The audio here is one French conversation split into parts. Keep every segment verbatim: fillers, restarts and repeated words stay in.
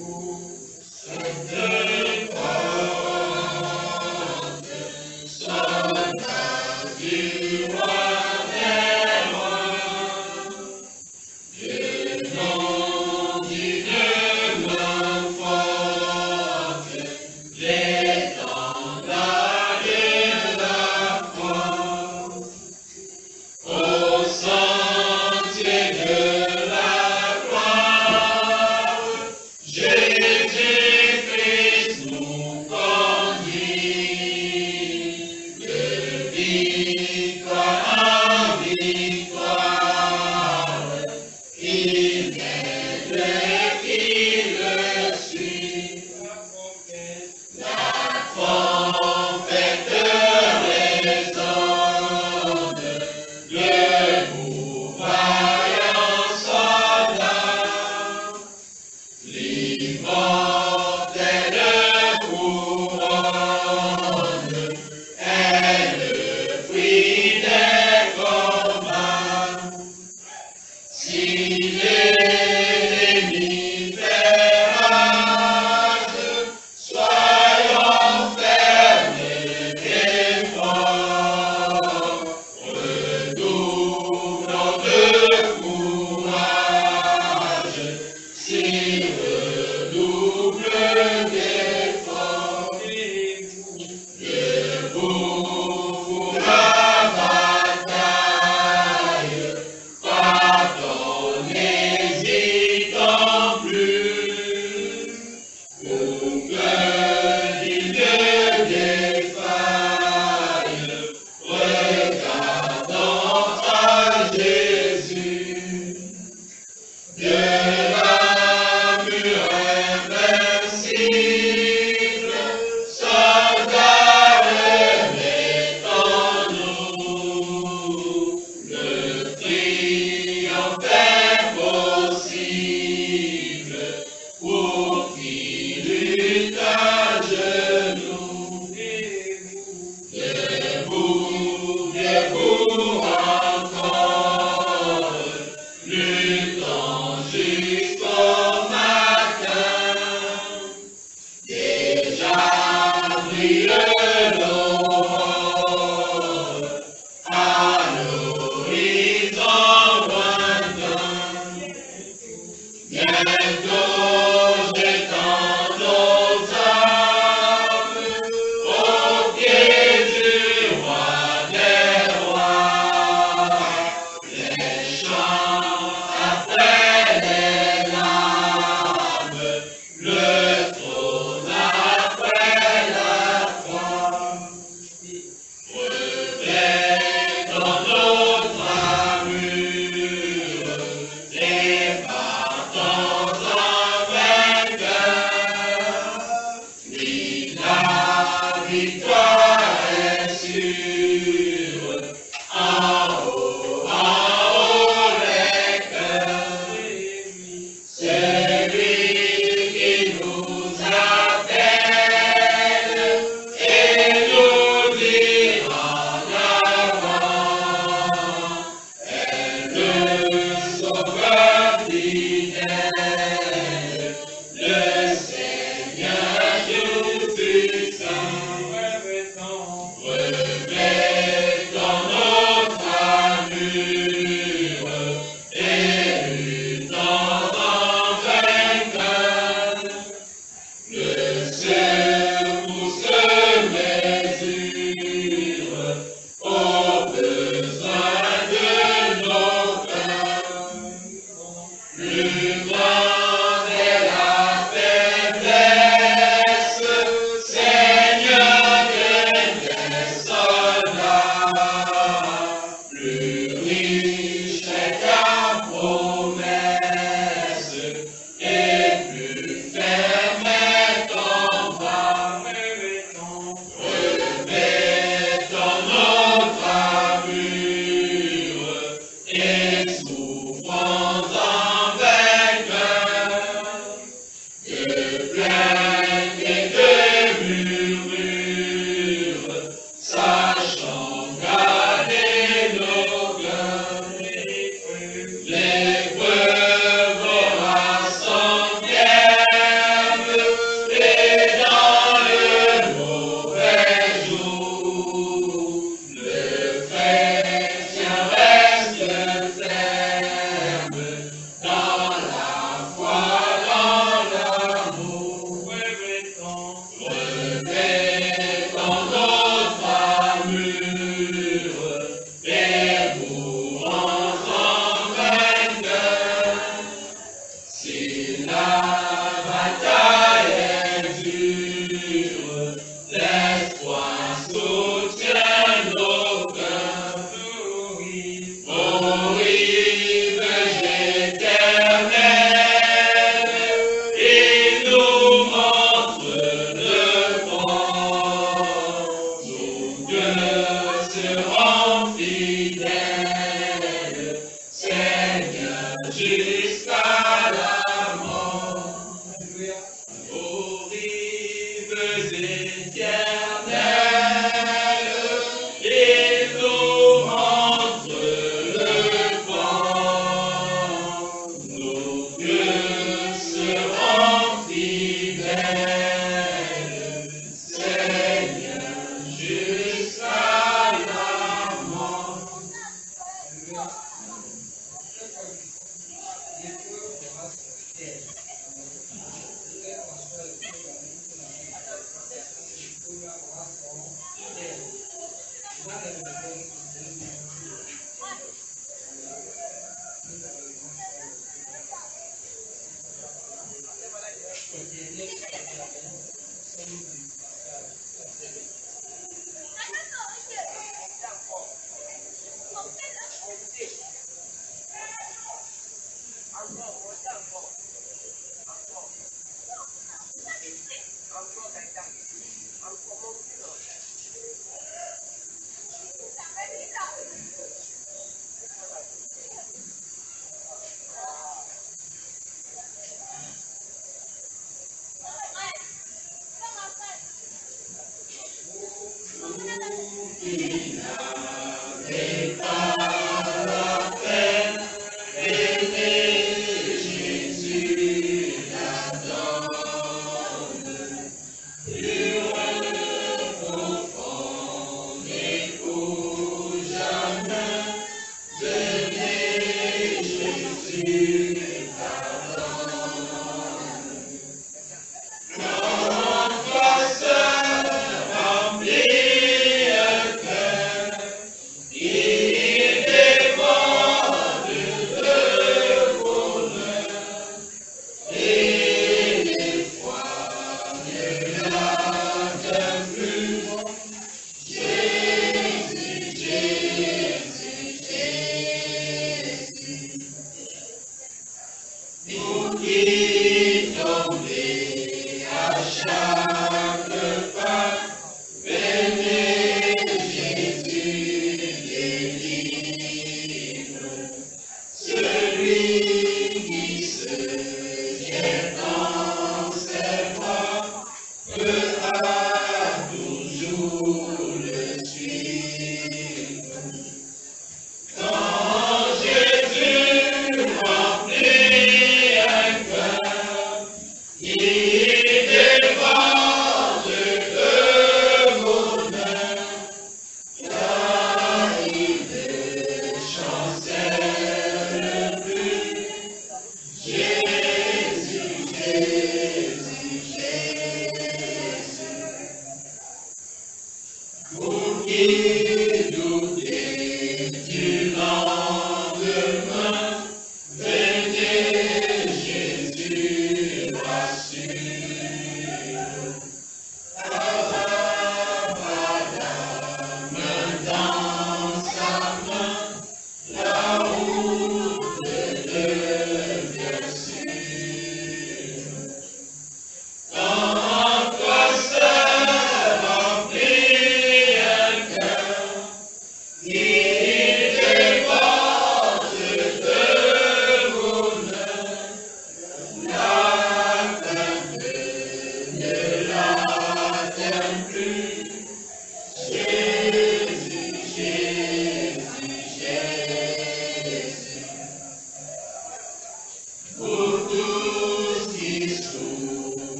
Double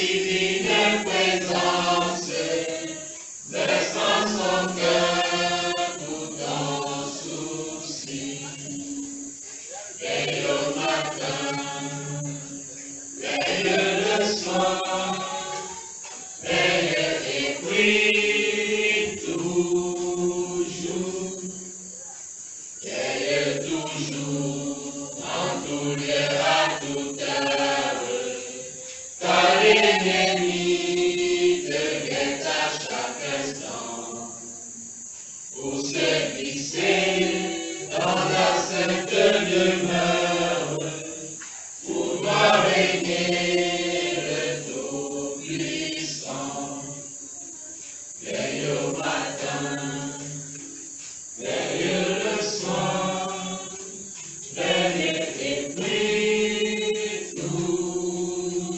divine présence, verse dans son cœur tout ton souci. Veille au matin, veille le soir, veille et prie toujours. Veille toujours, en tout lieu, à toute heure, car l'ennemi te guette à chaque instant. Pour se glisser dans la sainte demeure, pour voir régner le Tout-Puissant. Veille au matin, veille le soir, veille et prie toujours.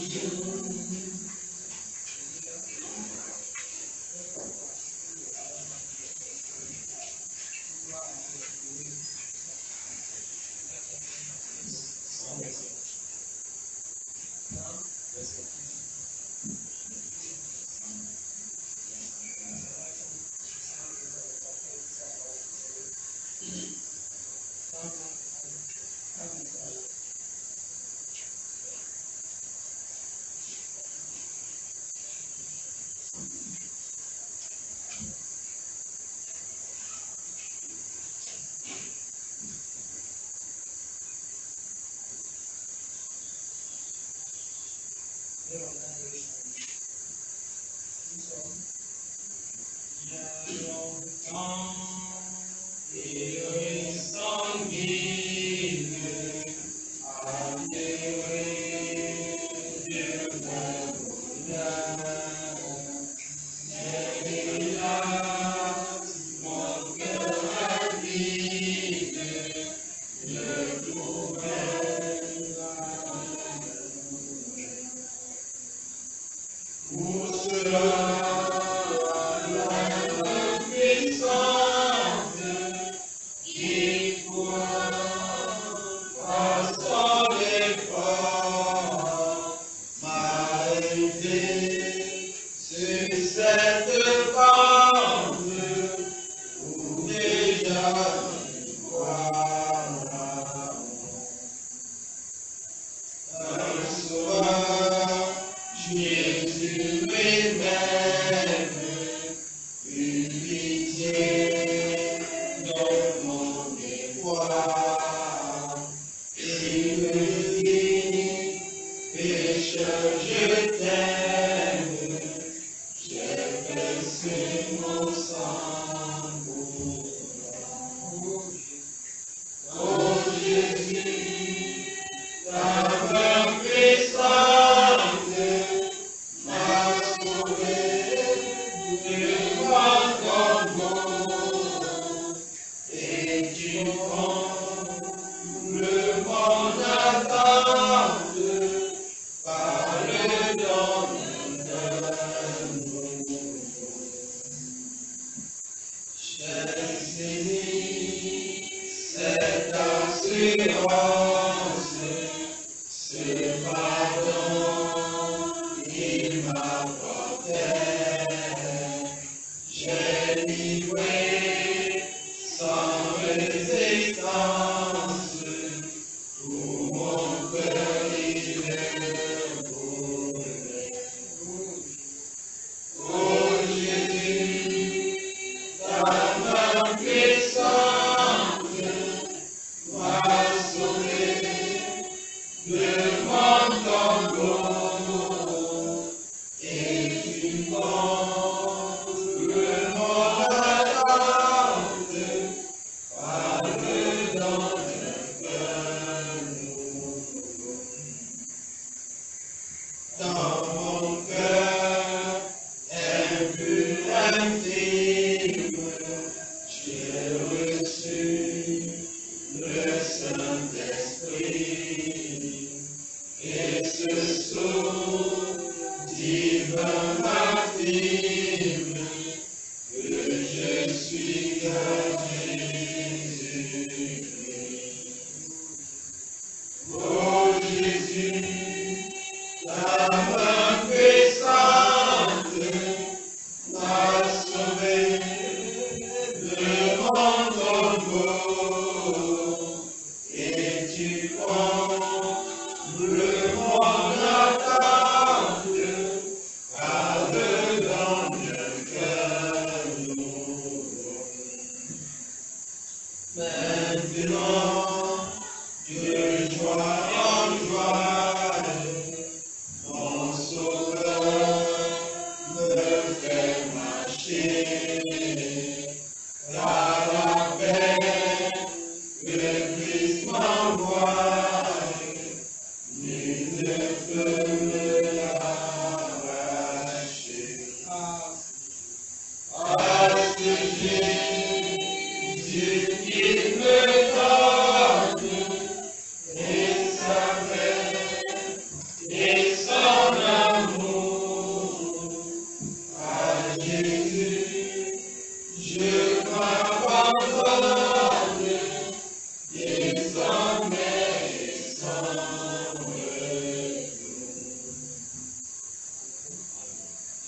Oh Jésus, ta main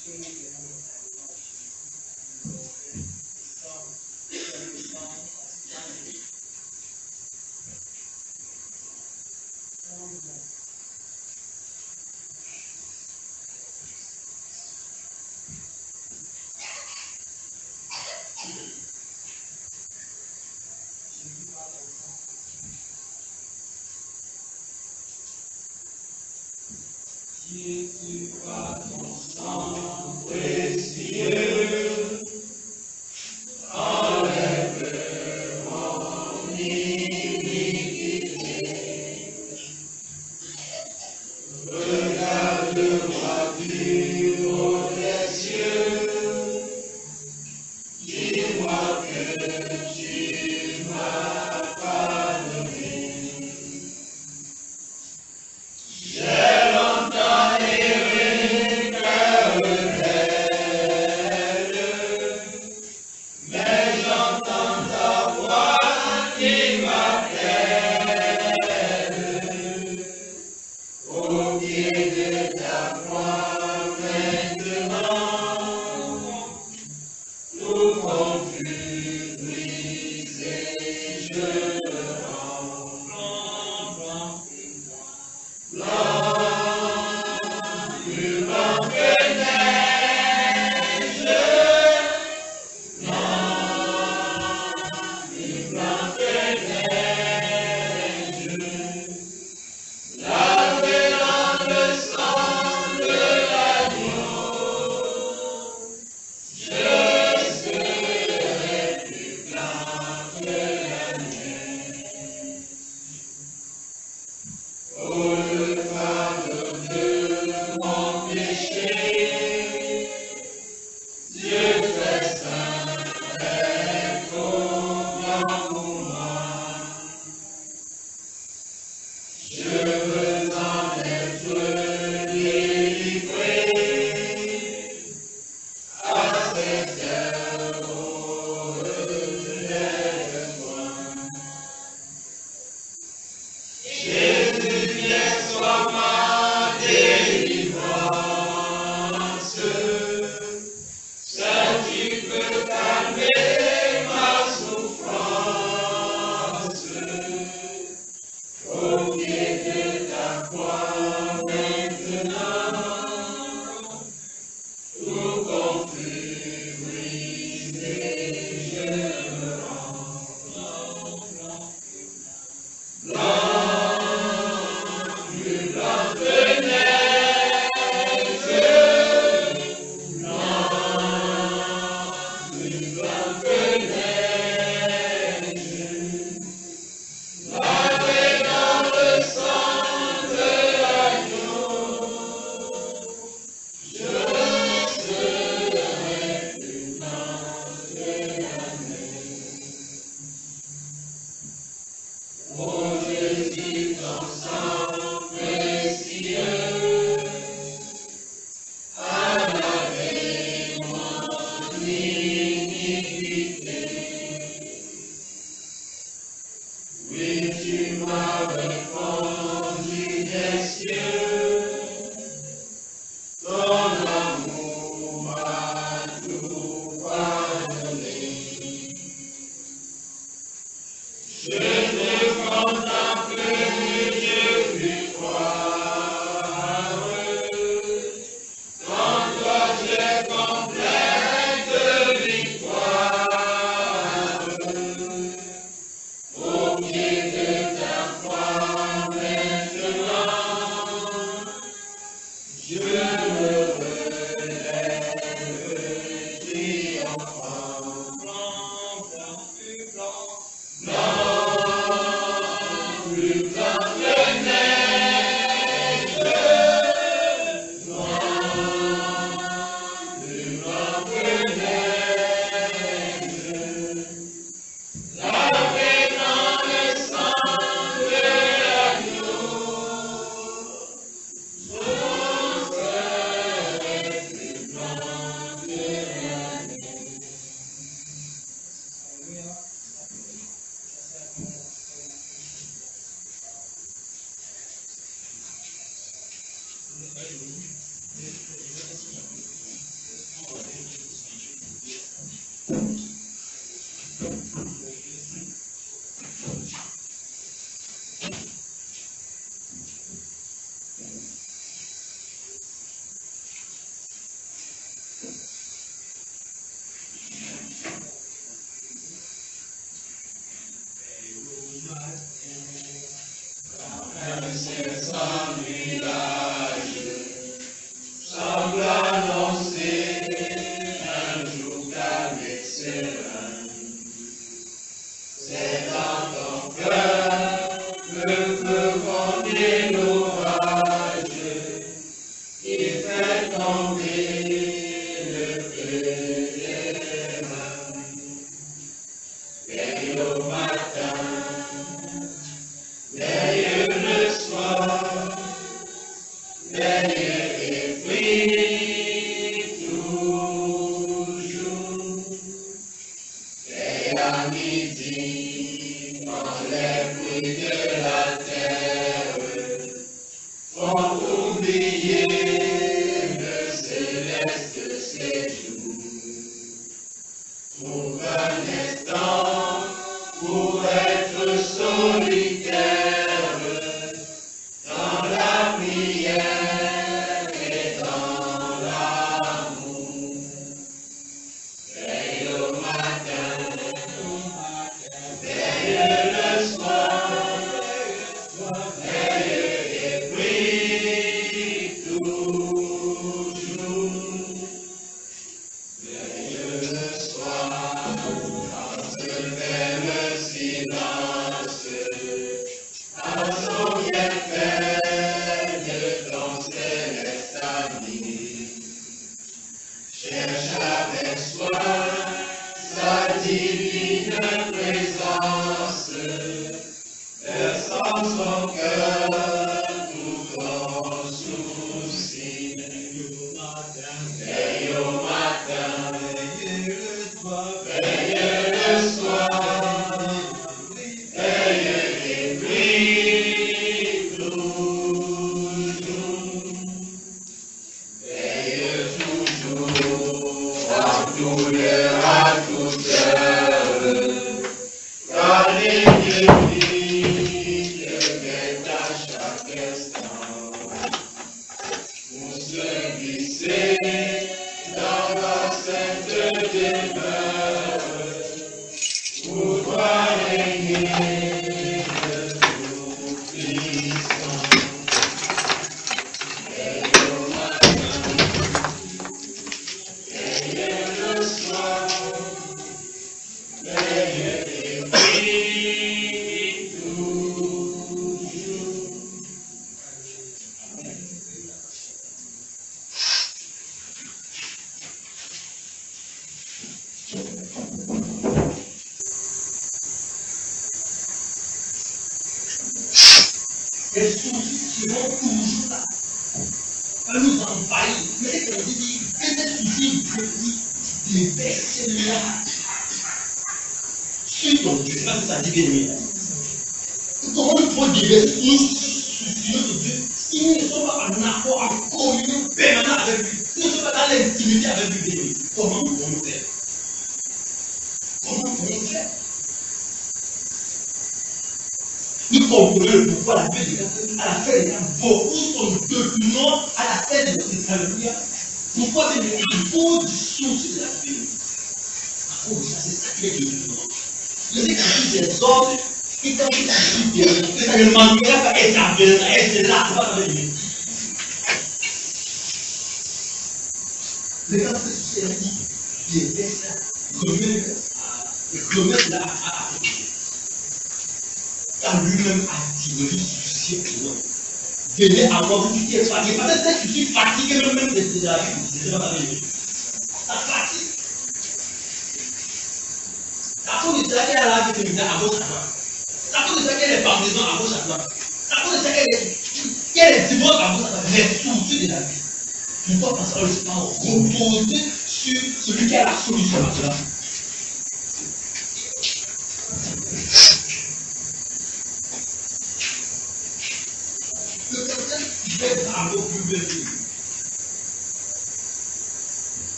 Jésus, par ton sang précieux, enlève mon iniquité. Regarde-moi du haut des cieux, dis-moi que tu m'as pardonné. J'ai longtemps erré,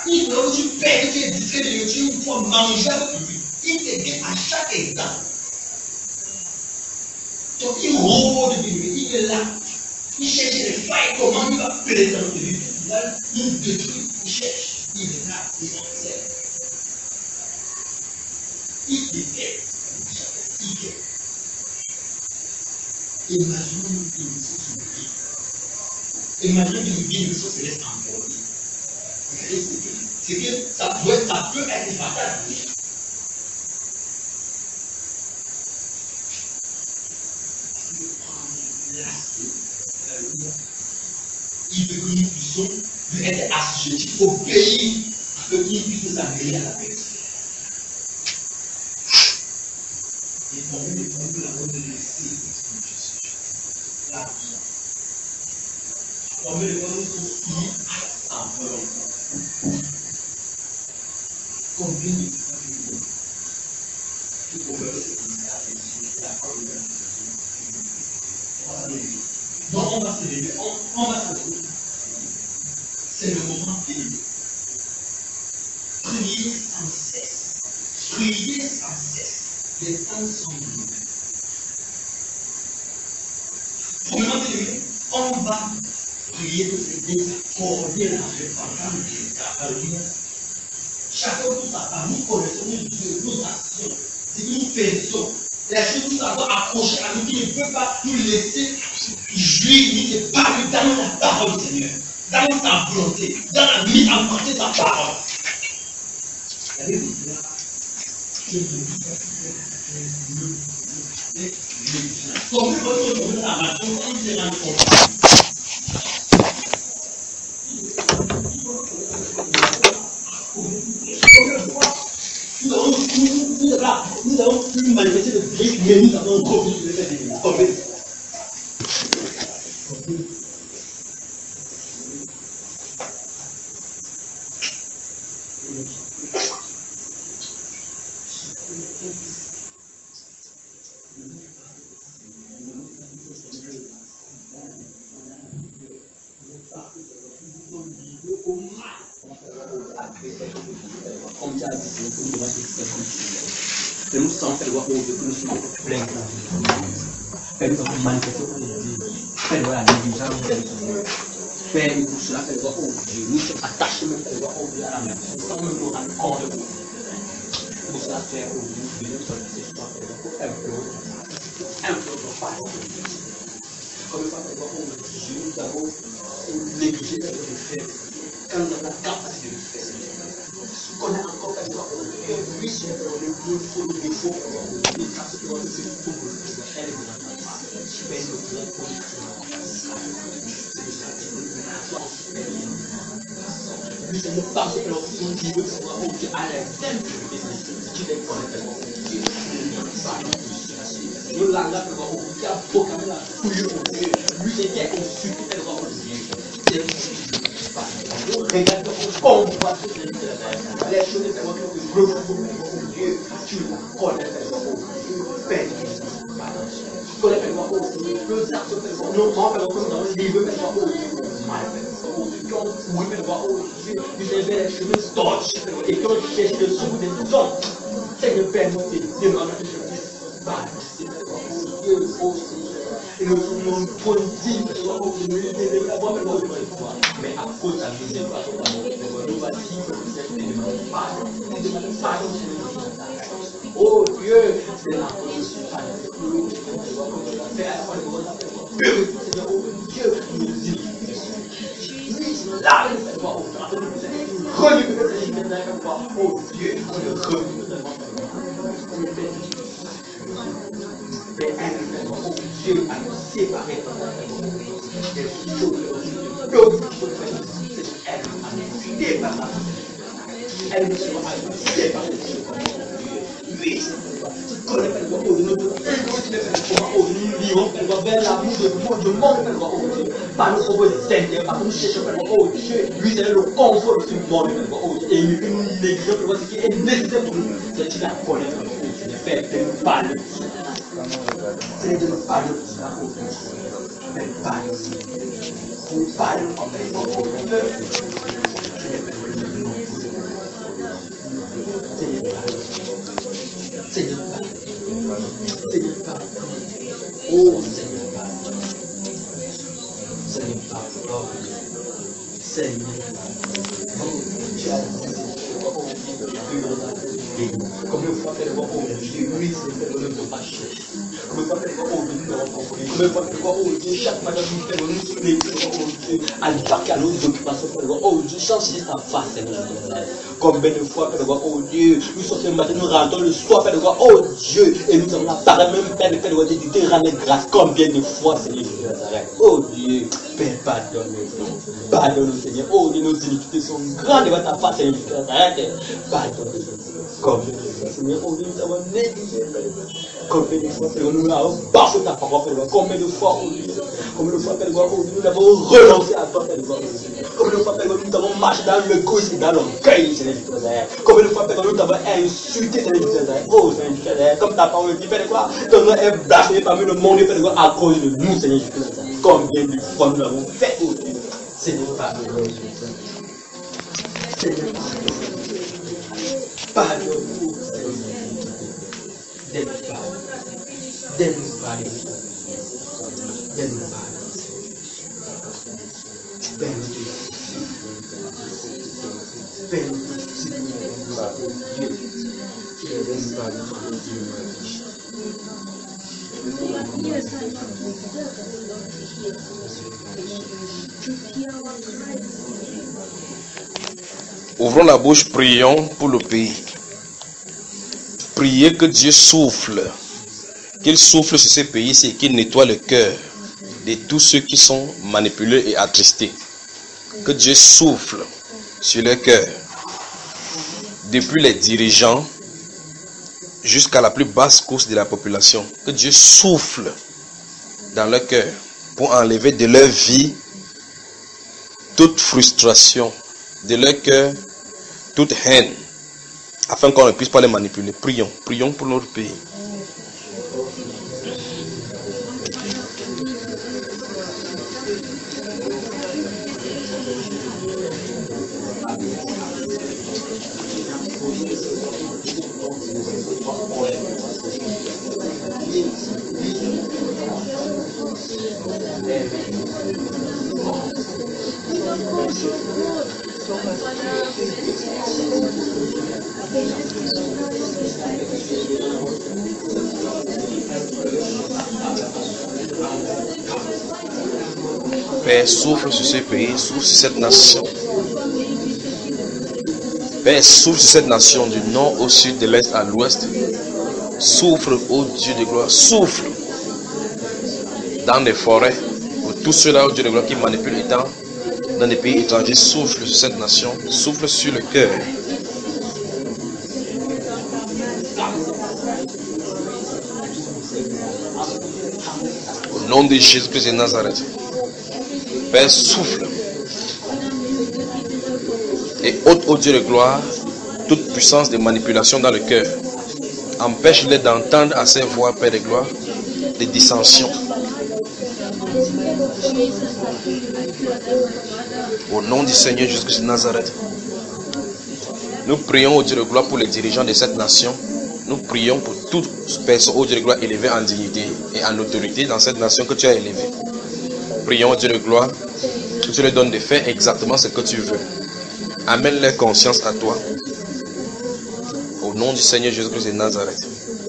Il faut que tu paies, que tu es discret de nourriture, il faut manger avec lui. Il t'aide à chaque instant. Donc il rôde de lui, il est là. Il cherche les failles, comment il va pénétrer dans notre vie. Là, il détruit, il cherche, il est là, il observe. Il déteste, il guette. Imagine une mission sur le pied. Imagine que le pied de se laisse emporter. C'est que ça peut, ça peut être fatal. Il veut que nous puissions lui être assujettis, obéir, afin qu'il puisse nous amener à la paix. Et pour nous, nous l'avons laissé là. Pour nous, nous sommes soumis à sa volonté. Combien de fois il faut faire cette la parole de Dieu. Donc on va se lever, on, on va se lever. C'est le moment d'élever. Priez sans cesse. Priez sans cesse. Les temps sont nouveaux. Premièrement d'élever, on va prier pour s'aider à coordonner la repentance des capables. Chacun pour sa part, nous connaissons Dieu, nos actions, ce que nous faisons. La chose que nous avons accroché à nous, qui ne peut pas nous laisser jouir ni se parler dans la parole du Seigneur, dans sa volonté, dans la mise en pratique de sa parole. La Bible dit là, je ne dis pas que comme nous voyons dans la maison, on se rend compte. Nous avons, nous, nous, nous avons pu manifester le Christ, mais nous avons encore pu le faire des nous sommes fait voir que nous sommes pleins. Faire nous manifester faire voir la négligence faire pour cela faire voir Dieu. Nous sommes attachés même faire voir Dieu à la main. Nous sommes même nous rendre compte de vous. Pour cela faire aujourd'hui, venir sur le séjour pour implorer, implorer par comme il faut faire voir Dieu, nous avons négligé de le faire. Quand on a la capacité de le faire, ce qu'on a encore fait, lui, c'est le plus faux, le plus faux, le plus faux, le plus faux, elle est je vais le dire pour les lui, c'est ne pas faire l'option qui veut savoir où tu as la simple qui est connecté. Le langage de voir où tu as proclamé la fouille au Dieu. Lui, c'est qui est au sud, qui est le roi au Dieu. Regarde comment on voit toutes les choses de savoir que je refous Dieu, tu la connais, Père. Tu connais le roi au Dieu, le acte de roi, non pas le roi dans le livre, mais le roi au Dieu, mal fait, au Dieu, qui ont oui, le roi au Dieu, qui s'est fait les cheveux torches, et qui ont cherché le sou des hommes. C'est le Père, nous demandons que je puisse bâtir le roi au Dieu aussi. Et nous sommes productifs, le roi au Dieu, nous devons l'avoir, mais le roi au Dieu, mais à cause de la vie, nous va vivre cette demande pardon. Nous demandons pardon. Oh Dieu, c'est la position. Dieu nous dit. Là, nous allons voir oh Dieu, on le remue mais elle, oh Dieu, a nous séparé des choses. Donc, elle a nous débarrassé. Elle nous a séparé. Oui, quand elle fait le roi, nous devons nous vivons vers l'amour de monde, elle va au Dieu. Par notre propre Seigneur, par nous cherchons vers le haut Dieu. Lui, c'est le confort de ce monde, elle va au Dieu. Et nous négligeons ce qui est nécessaire pour nous. C'est de la connaître le haut Dieu. De faire, de nous parler. C'est de nous parler de la haut Dieu. De nous parler. Nous parlons en fait. Comme le fois qu'elle voit oh Dieu, oui, c'est le nom de pas chercher. Comme le fois qu'elle voit oh Dieu, nous avons compris. Comme le fois qu'elle voit oh Dieu, chaque matin nous fait nous soulever, oh Dieu, à l'Irak, à l'autre occupation, qu'elle voit oh Dieu, changer sa face, Seigneur. Combien de fois qu'elle voit oh Dieu, nous sortons le matin, nous rentrons le soir, qu'elle voit oh Dieu, et nous avons la parole même Père, qu'elle voit Dieu, tu te ramènes grâce. Combien de fois, Seigneur, oh Dieu, Père, pardonne-nous, pardonne-nous, Seigneur. Oh Dieu, nos iniquités sont grandes devant ta face, Seigneur. Pardonne-nous. Combien de fois, Seigneur, oh Dieu, nous avons négligé. Combien de fois, Seigneur, nous avons bafoué ta parole, Père. Combien de fois, oh Dieu, combien de fois, Père, oh Dieu, nous avons renoncé à toi, Père. Combien de fois, Père, nous avons marché dans le gauche et dans l'orgueil, Seigneur. Combien de fois, Père, nous avons insulté, Seigneur. Oh, Seigneur, comme ta parole dit, Père, quoi, ton nom est blasphémé parmi le monde, Père, à cause de nous, Seigneur. Combien de fois nous l'avons fait, oh Dieu, Seigneur, pardonne-nous. Seigneur, pardonne-nous. Donne-nous pardon. Donne-nous pardon. Donne-nous pardon. Donne-nous Ouvrons la bouche, prions pour le pays. Priez que Dieu souffle, qu'il souffle sur ce pays et qu'il nettoie le cœur de tous ceux qui sont manipulés et attristés. Que Dieu souffle sur le cœur, depuis les dirigeants jusqu'à la plus basse couche de la population. Que Dieu souffle dans leur cœur pour enlever de leur vie toute frustration, de leur cœur toute haine, afin qu'on ne puisse pas les manipuler. Prions, prions pour notre pays. Père, souffle sur ce pays, souffle sur cette nation. Père, souffle sur cette nation du nord au sud, de l'est à l'ouest. Souffle, ô Dieu de gloire, souffle dans les forêts, pour tous ceux-là, ô Dieu de gloire, qui manipulent étant dans des pays étrangers. Souffle sur cette nation, souffle sur le cœur. Au nom de Jésus-Christ de Nazareth. Père, souffle et ôte, ô Dieu de gloire, toute puissance de manipulation dans le cœur. Empêche-les d'entendre à ces voix, Père de gloire, des dissensions. Au nom du Seigneur Jésus-Christ de Nazareth, nous prions, ô Dieu de gloire, pour les dirigeants de cette nation. Nous prions pour toute personne, ô Dieu de gloire, élevée en dignité et en autorité dans cette nation que tu as élevée. Prions, Dieu de gloire, que tu leur donnes de faire exactement ce que tu veux. Amène leur conscience à toi. Au nom du Seigneur Jésus-Christ de Nazareth.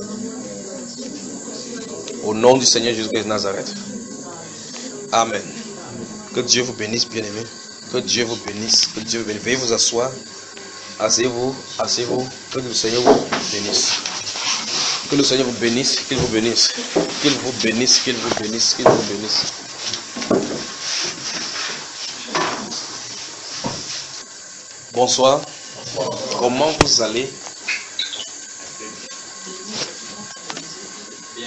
Au nom du Seigneur Jésus-Christ de Nazareth. Amen. Que Dieu vous bénisse, bien-aimés. Que Dieu vous bénisse. Que Dieu vous bénisse. Veuillez vous asseoir. Asseyez-vous. Asseyez-vous. Que le Seigneur vous bénisse. Que le Seigneur vous bénisse. Qu'il vous bénisse. Qu'il vous bénisse. Qu'il vous bénisse. Qu'il vous bénisse. Bonsoir. Comment vous allez? Bien.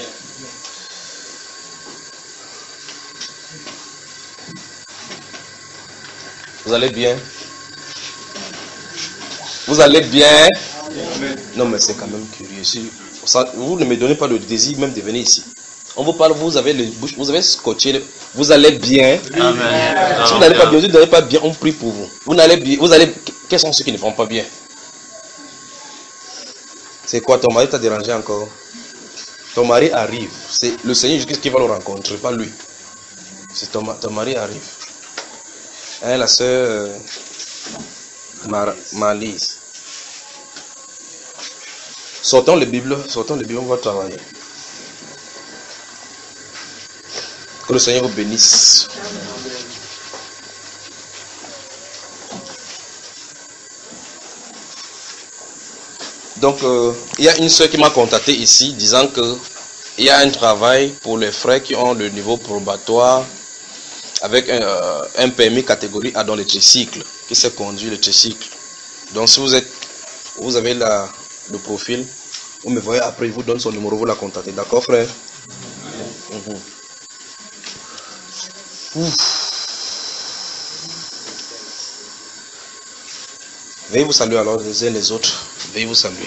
Vous allez bien? Vous allez bien? Amen. Non, mais c'est quand même curieux. Si vous ne me donnez pas le désir même de venir ici. On vous parle, vous avez le bouche, vous avez scotché, le, vous allez bien. Amen. Si vous n'allez pas bien, vous n'allez pas bien, on prie pour vous. Vous n'allez bien, vous allez. Quels sont ceux qui ne vont pas bien? C'est quoi, ton mari t'a dérangé encore? Ton mari arrive. C'est le Seigneur Jésus qui va le rencontrer, pas lui. C'est ton, ton mari arrive. Hein, la soeur, euh, Mar Malise. Sortons les Bibles, sortons les Bibles, on va travailler. Que le Seigneur vous bénisse. Donc, euh, il y a une soeur qui m'a contacté ici disant que il y a un travail pour les frères qui ont le niveau probatoire avec un, euh, un permis catégorie A dans le tricycle, qui sait conduire le tricycle. Donc, si vous êtes, vous avez la, le profil, vous me voyez après, il vous donne son numéro, vous la contactez. D'accord, frère? Mmh. Veuillez vous saluer alors les uns les autres. Veuillez vous saluer.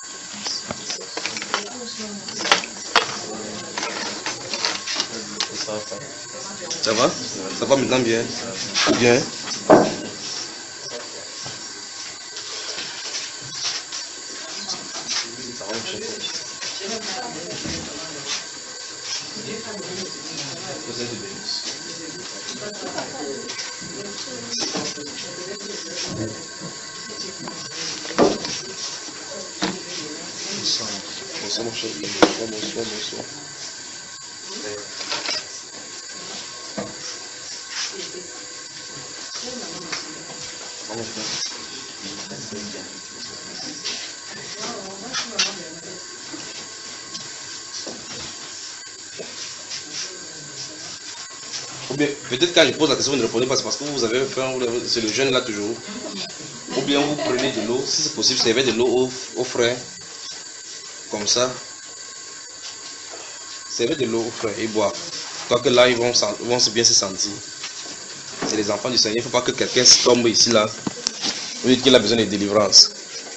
Ça va? Ça va maintenant bien? Bien. Bonsoir mon cher, bonsoir, bonsoir, bonsoir. Ou bien, peut-être quand je pose la question, vous ne répondez pas, c'est parce que vous avez faim, c'est le jeune là toujours. Ou bien vous prenez de l'eau, si c'est possible, servez de l'eau au, au frais. Comme ça. Servez de l'eau au frais et boire. Tant que là, ils vont, ils vont bien se sentir. C'est les enfants du Seigneur. Il ne faut pas que quelqu'un tombe ici, là. Vous dites qu'il a besoin de délivrance.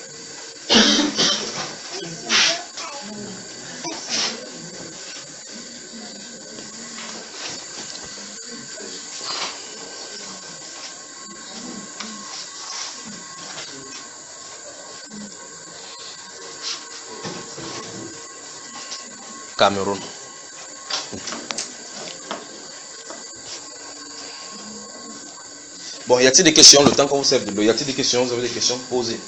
Cameroun. Bon, y a-t-il des questions le temps qu'on vous serve de l'eau? Y a-t-il des questions? Vous avez des questions? Posez.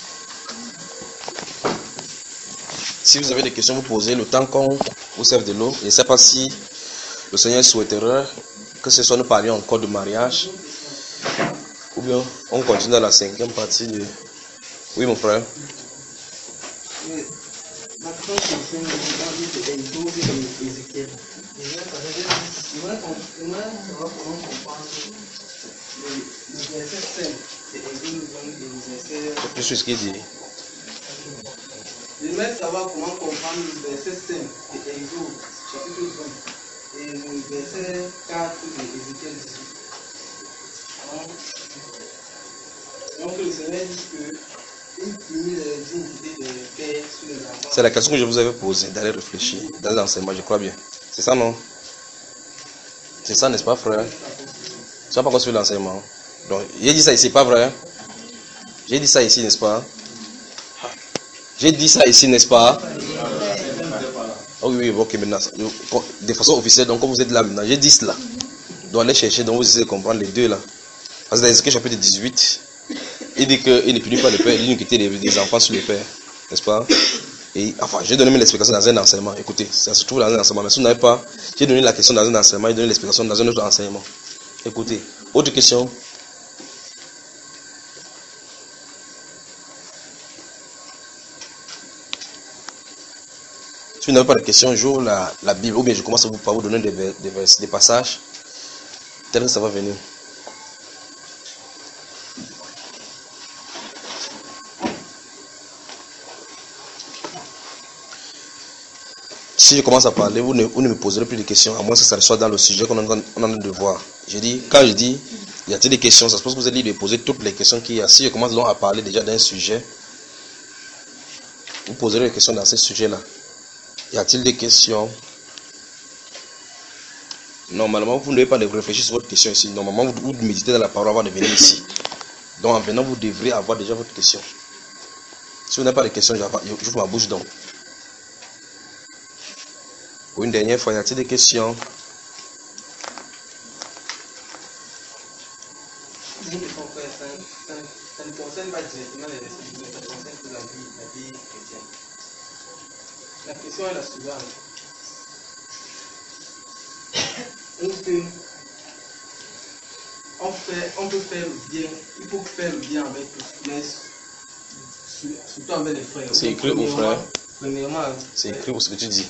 Si vous avez des questions, vous posez le temps qu'on vous serve de l'eau. Je ne sais pas si le Seigneur souhaiterait que ce soit nous parlions encore de mariage. Ou bien on continue dans la cinquième partie de... Oui, mon frère. Oui. Ma question concerne le Exode de Ézéchiel. J'aimerais savoir comment comprendre le verset cinq de Exode de Ézéchiel. C'est plus ce qu'il dit. J'aimerais savoir comment comprendre le verset cinq de Exode, chapitre vingt, et le verset quatre de Ézéchiel dix-huit. Donc le Seigneur dit que c'est la question que je vous avais posée, d'aller réfléchir, dans l'enseignement, je crois bien. C'est ça, non? C'est ça, n'est-ce pas, frère? Tu n'as pas construit l'enseignement. Donc, j'ai dit ça ici, pas vrai? J'ai dit ça ici, n'est-ce pas? J'ai dit ça ici, n'est-ce pas? Oh oui, oui, ok, maintenant, de façon officielle, donc comme vous êtes là maintenant, j'ai dit cela. Donc, allez chercher, donc vous essayez de comprendre les deux là. Parce que dans Ézéchiel chapitre dix-huit, il dit qu'il ne punit pas le père, il l'iniquité des, des enfants sur le père, n'est-ce pas? Et enfin, j'ai donné l'explication dans un enseignement. Écoutez, ça se trouve dans un enseignement, mais si vous n'avez pas, j'ai donné la question dans un enseignement, j'ai donné l'explication dans un autre enseignement. Écoutez, autre question. Si vous n'avez pas de questions, j'ouvre la, la Bible, ou bien je commence à vous, par vous donner des, des, des, des passages, tel que ça va venir. Si je commence à parler, vous ne, vous ne me poserez plus de questions, à moins que ça soit dans le sujet qu'on est en train de voir. Je dis, quand je dis, y a-t-il des questions, ça suppose que vous êtes libre de poser toutes les questions qu'il y a. Si je commence donc à parler déjà d'un sujet, vous poserez des questions dans ce sujet-là. Y a-t-il des questions? Normalement, vous ne devez pas réfléchir sur votre question ici. Normalement, vous, vous méditez dans la parole avant de venir ici. Donc, en venant, vous devrez avoir déjà votre question. Si vous n'avez pas de questions, j'ouvre ma bouche donc. Pour une dernière fois, y a-t-il des questions? Une question, frère, c'est un ça ne concerne pas directement les versets bibliques, ça concerne toute la vie, la vie chrétienne. La question est la suivante. On peut, on, fait, on peut faire le bien, il faut faire le bien avec tous, mais surtout avec les frères. C'est écrit aux frères. Premièrement, c'est écrit où ce que tu dis.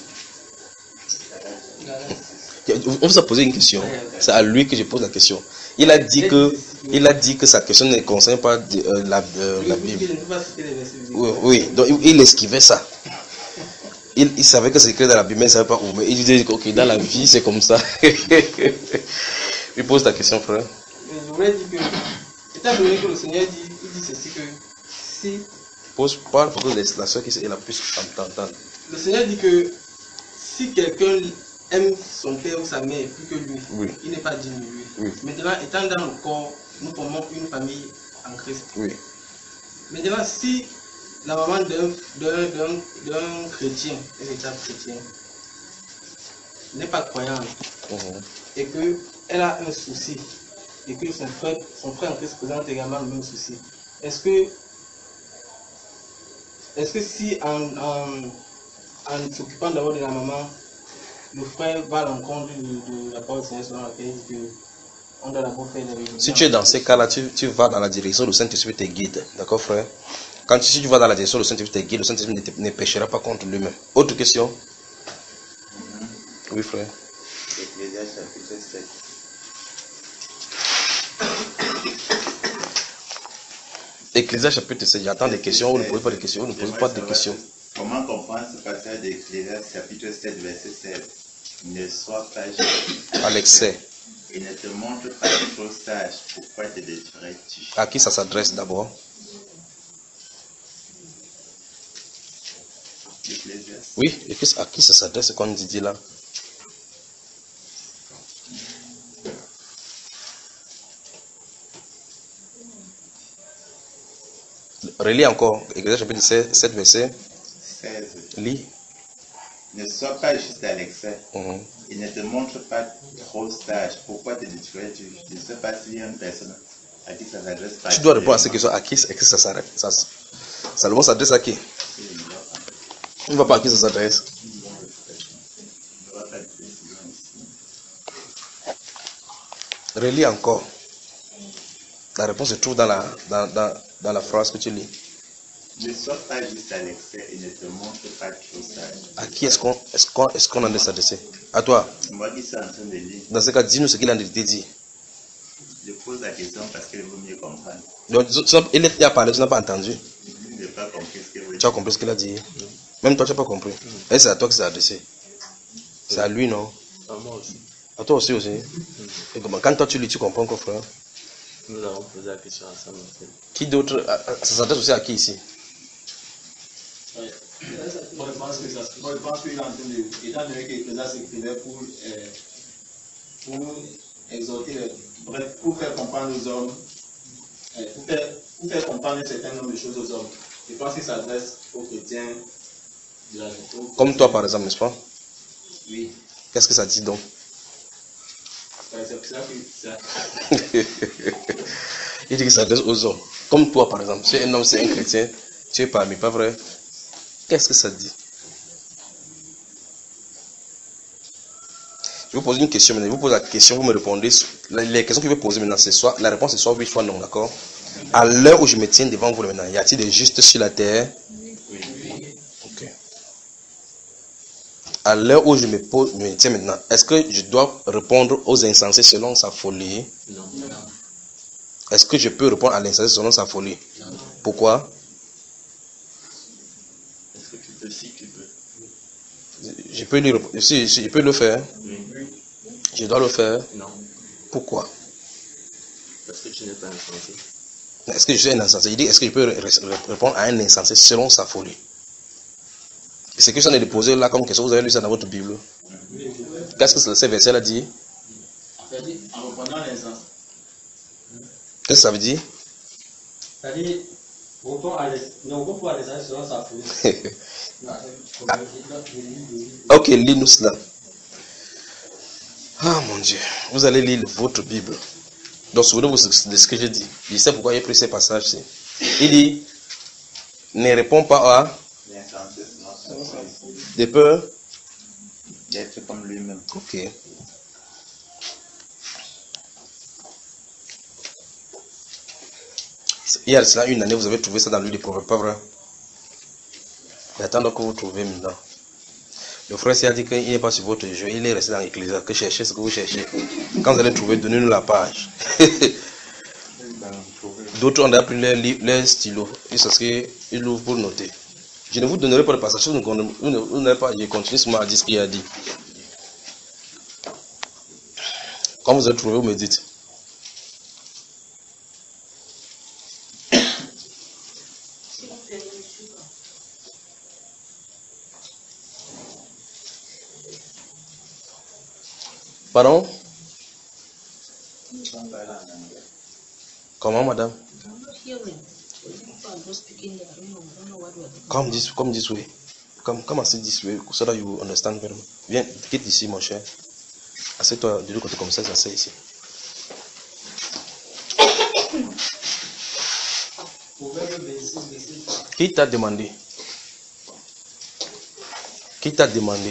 On vous a posé une question. C'est à lui que je pose la question. Il a dit que, il a dit que sa question ne concerne pas de, euh, la, euh, la Bible. Oui, oui, donc il, il esquivait ça. Il, il savait que c'est écrit dans la Bible, mais il ne savait pas où. Mais il disait que okay, dans la vie, c'est comme ça. Il pose ta question, frère. Je voulais dire que, étant donné que le Seigneur dit, il dit ceci que si. Pose, parle pour que la soeur qui est la plus t'entende. Le Seigneur dit que si quelqu'un aime son père ou sa mère plus que lui, oui. il n'est pas digne de lui. Oui. Maintenant, étant dans le corps, nous formons une famille en Christ. Oui. Maintenant, si la maman d'un, d'un, d'un, d'un chrétien, un véritable chrétien, n'est pas croyante, uh-huh. et qu'elle a un souci, et que son frère, son frère en Christ présente également le même souci, est-ce que, est-ce que si en, en, en s'occupant d'abord de la maman, le frère va à l'encontre de, de la parole du Seigneur selon laquelle il dit qu'on doit d'abord faire les réunions. Si tu es dans ces cas-là, tu, tu vas dans la direction, le Saint-Esprit te guide. D'accord, frère? Quand tu, si tu vas dans la direction, le Saint-Esprit te guide, le Saint-Esprit ne, te, ne péchera pas contre lui-même. Autre question? Mm-hmm. Oui, frère. Ecclésiaste chapitre sept. Ecclésiaste chapitre sept. J'attends des questions. Vous ne posez pas de questions. Vous ne posez pas de questions. Comment comprendre ce passage d'Ecclésiaste chapitre sept, verset seize? Ne sois pas juste à l'excès et ne te montre pas trop sage. Pourquoi te détruirais-tu? À qui ça s'adresse d'abord? L'Ecclésiaste. Oui, et à qui ça s'adresse qu'on dit là? Relis encore, Ecclésiaste chapitre sept, verset seize. Lis. Ne sois pas juste à l'excès uh-huh. et ne te montre pas trop sage. Pourquoi te détruirais-tu? Je ne sais pas s'il y a une personne à qui ça s'adresse. Tu dois répondre à ces questions. À qui, à qui ça s'arrête? Ça, ça le s'adresse à qui? On ne va pas à qui ça s'adresse. Relis encore. La réponse se trouve dans la, dans, dans, dans la phrase que tu lis. Ne sois pas juste à l'excès et ne te montre pas trop sage. À qui est-ce qu'on est-ce qu'on, est-ce qu'on en est s'adresser? À toi. Moi qui suis en train de lire. Dans ce cas, dis-nous ce qu'il a dit. Je pose la question parce qu'il vaut mieux comprendre. Donc, il a parlé, tu n'as pas entendu. Je n'ai pas compris ce qu'il veut dire. Tu as compris ce qu'il a dit? Même toi, tu n'as pas compris. Mm. Et c'est à toi que c'est adressé. C'est à lui, non? À moi aussi. À toi aussi, aussi. Mm. Et comment, quand toi tu lis, tu comprends quoi, frère? Nous avons posé la question ensemble. Qui d'autre? Ça s'adresse aussi à qui ici? Ouais. Moi, je pense que ça, moi, je pense qu'il est en train de, étant donné que l'Église s'écrivait pour, euh, pour exhorter, bref, pour faire comprendre aux hommes, euh, pour, faire, pour faire comprendre un certain nombre de choses aux hommes. Je pense qu'il s'adresse aux chrétiens de la aux Comme toi, par exemple, n'est-ce pas? Oui. Qu'est-ce que ça dit donc? Ouais, c'est ça que ça. Il dit qu'il s'adresse aux hommes. Comme toi, par exemple. Si un homme, c'est un chrétien, tu es parmi, pas vrai? Qu'est-ce que ça dit? Je vous pose une question maintenant. Je vous pose la question, vous me répondez. Les questions que je vais poser maintenant, c'est soit la réponse est soit oui, soit non, d'accord? À l'heure où je me tiens devant vous maintenant, y a-t-il des justes sur la terre? Oui. Ok. À l'heure où je me, pose, me tiens maintenant, est-ce que je dois répondre aux insensés selon sa folie? Non. Est-ce que je peux répondre à l'insensé selon sa folie? Non. Pourquoi? Est-ce que tu peux, si tu peux? Je peux, lui, si, si, je peux le faire. Oui. Je dois le faire. Non. Pourquoi? Parce que tu n'es pas insensé. Est-ce que je suis un insensé? Il dit, est-ce que je peux répondre à un insensé selon sa folie? C'est que je suis en train de poser là comme question. Vous avez lu ça dans votre Bible. Qu'est-ce que ce verset-là dit? En reprenant l'insensé. Qu'est-ce que ça veut dire? C'est-à-dire, on répond à l'insensé selon sa folie. Ok, lis-nous cela. Ah mon Dieu, vous allez lire votre Bible. Donc, souvenez-vous de ce que j'ai dit. Je sais pourquoi j'ai pris ces passages-ci. Il dit, ne réponds pas à L'insensé selon sa folie. des peurs. D'être comme lui-même. Ok. Il y a cela une année, vous avez trouvé ça dans le livre des Proverbes, pas vrai? Mais attendez que vous trouvez maintenant. Le frère s'est dit qu'il n'est pas sur votre jeu, il est resté dans l'Ecclésiaste, que cherchez ce que vous cherchez. Quand vous allez trouver, donnez-nous la page. D'autres ont appris leur, leur stylo, ils s'inscrivent, ils l'ouvrent pour noter. Je ne vous donnerai pas le passage, vous vous n'avez pas, je continue seulement à dire ce qu'il a dit. Quand vous allez trouver, vous me dites. Pardon? Comment, madame? Come this, come this way. Come, come and sit this way so that you understand very well. Viens, quitte ici, mon cher. Assieds-toi de l'autre côté comme ça, assieds ici. Qui t'a demandé? Qui t'a demandé?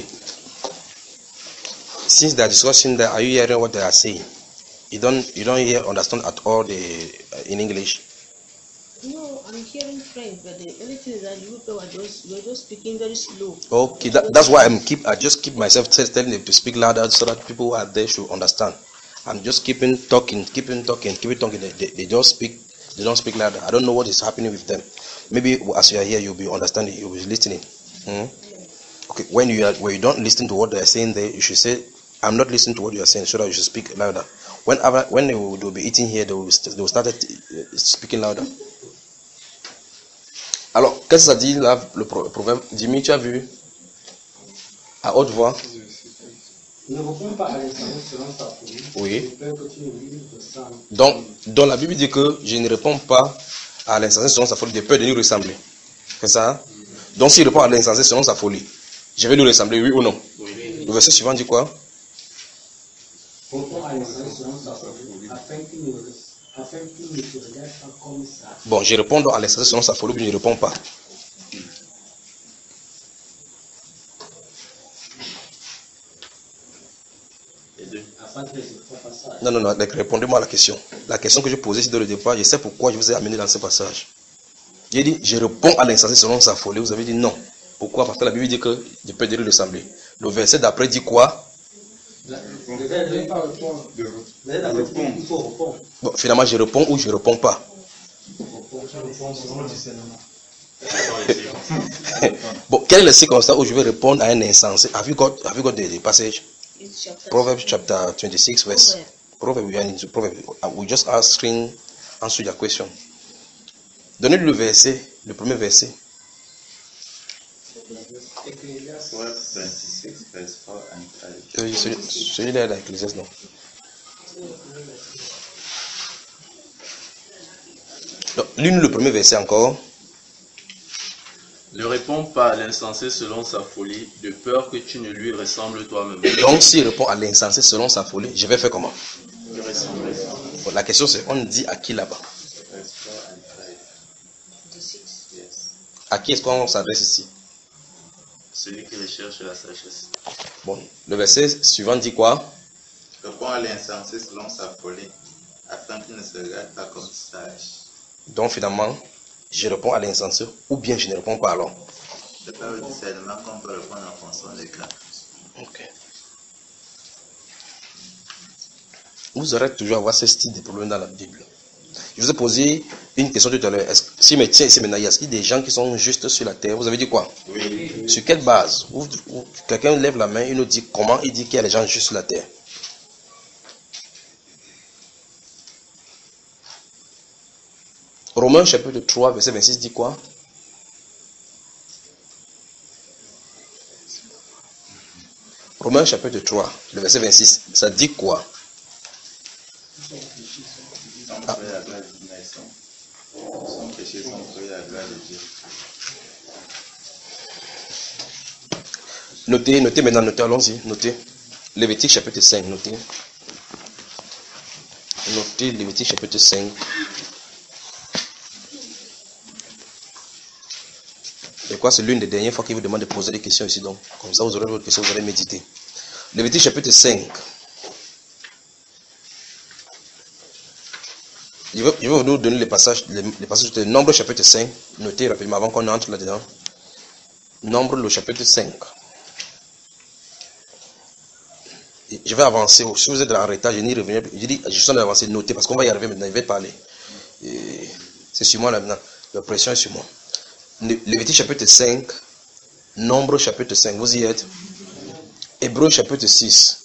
Since they are discussing that, are you hearing what they are saying? You don't, you don't hear, understand at all the uh, in English. No, I'm hearing French, but the only thing is that you people are just you're just speaking very slow. Okay, that, that's why I'm keep. I just keep myself telling them to speak louder so that people who are there should understand. I'm just keeping talking, keeping talking, keeping talking. They, they, they just speak. They don't speak louder. I don't know what is happening with them. Maybe as you are here, you'll be understanding. You'll be listening. Hmm? Okay, when you are when you don't listen to what they are saying, there you should say, "I'm not listening to what you are saying," so that you should speak louder. Whenever when they will, they will be eating here, they will, they will start speaking louder. Alors, qu'est-ce que ça dit là, le proverbe? Jimmy, tu as vu à haute voix? Ne réponds pas à l'insensé selon sa folie. Oui. De peur que tu ne lui ressembles. Donc, dans la Bible dit que je ne réponds pas à l'insensé selon sa folie, de peur de lui ressembler. C'est ça? Hein? Donc, s'il répond à l'insensé selon sa folie, je vais lui ressembler, oui ou non? Oui. Le verset suivant dit quoi? Réponds à l'insensé selon sa folie, afin qu'il ne, afin qu'il ne te regarde pas comme ça. Bon, je réponds donc à l'insensé selon sa folie, mais je ne réponds pas. Non, non, non, répondez-moi à la question. La question que je posais ici dans le départ, je sais pourquoi je vous ai amené dans ce passage. J'ai dit, je réponds à l'insensé selon sa folie. Vous avez dit non. Pourquoi? Parce que la Bible dit que je peux dire ressembler. Le verset d'après dit quoi? Bon, finalement, je réponds ou je ne réponds pas. Bon, quelle est la circonstance où je vais répondre à un insensé? Have you got, have you got the, the passage? Proverbs chapter twenty-six, verse. Proverbs, we are into Proverbs. We just asking, answer your question. Donnez-lui le verset, le premier verset. Proverbs twenty-six, verse four and five. Euh, celui- Celui-là, l'Ecclésiaste, non. Donc, Lis-nous le premier verset encore. Ne réponds pas à l'insensé selon sa folie, de peur que tu ne lui ressembles toi-même. Donc, s'il répond à l'insensé selon sa folie, je vais faire comment? Lui ressembler. Bon, la question c'est, on dit à qui là-bas? Verse four and five. Yes. À qui est-ce qu'on s'adresse ici? Celui qui recherche la sagesse. Bon, le verset suivant dit quoi? Réponds à l'insensé selon sa folie, afin qu'il ne se regarde pas comme sage. Donc, finalement, je réponds à l'insensé ou bien je ne réponds pas alors. C'est pas le discernement qu'on peut répondre en fonction des cas. Ok. Vous aurez toujours avoir ce style de problème dans la Bible. Je vous ai posé une question tout à l'heure. Est-ce, si me tient ici maintenant, est-ce qu'il y a des gens qui sont justes sur la terre? Vous avez dit quoi? Oui. Sur quelle base? Vous- vous- Quelqu'un lève la main, il nous dit comment il dit qu'il y a des gens justes sur la terre. Romains chapitre trois, verset vingt-six dit quoi? Romains chapitre trois, le verset vingt-six, ça dit quoi? Sans créer la gloire de Dieu, sans péché, sans créer la gloire de Dieu. Notez, notez maintenant, notez, allons-y, notez. Lévitique chapitre cinq, notez. notez Lévitique chapitre cinq. Je crois que c'est l'une des dernières fois qu'il vous demande de poser des questions ici. Donc, comme ça, vous aurez votre question, vous allez méditer. Lévitique chapitre cinq. Je vais, je vais vous donner les passages, les, les passages de Nombre chapitre cinq. Notez rapidement avant qu'on entre là-dedans. Nombre le chapitre cinq. Et je vais avancer. Si vous êtes en retard, je n'y reviens plus. Je dis, je suis en train d'avancer, notez, parce qu'on va y arriver maintenant. Je vais parler. Et c'est sur moi là maintenant. La pression est sur moi. Lévitique chapitre cinq. Nombre chapitre cinq. Vous y êtes. Hébreu chapitre six.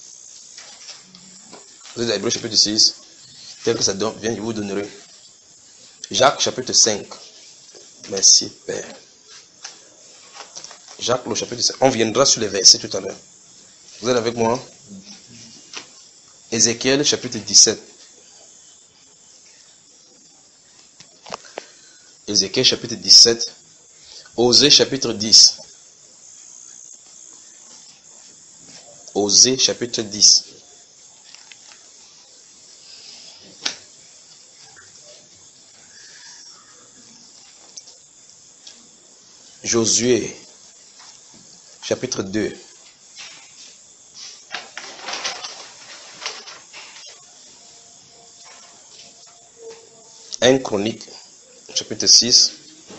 Vous êtes à Hébreu chapitre six. Tel que ça vient, je vous donnerai. Jacques chapitre cinq. Merci Père. Jacques le chapitre cinq. On viendra sur les versets tout à l'heure. Vous êtes avec moi? Ézéchiel chapitre dix-sept. Ézéchiel chapitre dix-sept. Osée chapitre dix. Osée chapitre dix. Josué chapitre deux. un Chronique chapitre six.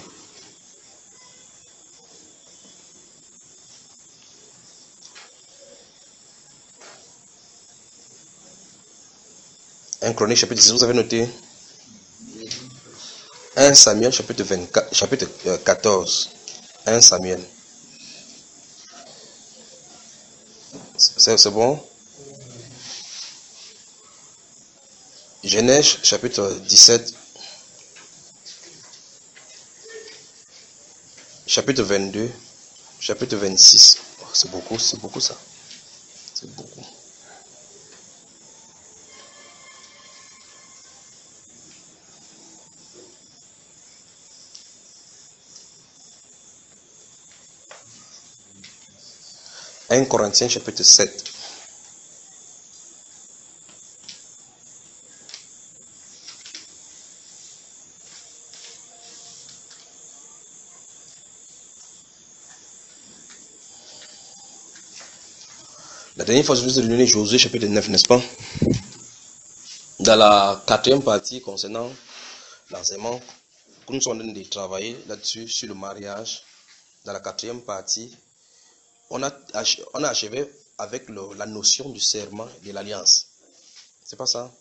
un Chronique chapitre six, vous avez noté? un Samuel chapitre vingt-quatre, chapitre quatorze. un Samuel. C'est bon? Genèse chapitre dix-sept. Chapitre vingt-deux. Chapitre vingt-six. Oh, c'est beaucoup, c'est beaucoup ça. C'est beaucoup. un Corinthiens chapitre sept. La dernière fois, je vous ai donné Josué chapitre neuf, n'est-ce pas? Dans la quatrième partie concernant l'enseignement, nous sommes en train de travailler là-dessus, sur le mariage. Dans la quatrième partie, on a, on a achevé avec le, la notion du serment et de l'alliance. C'est pas ça?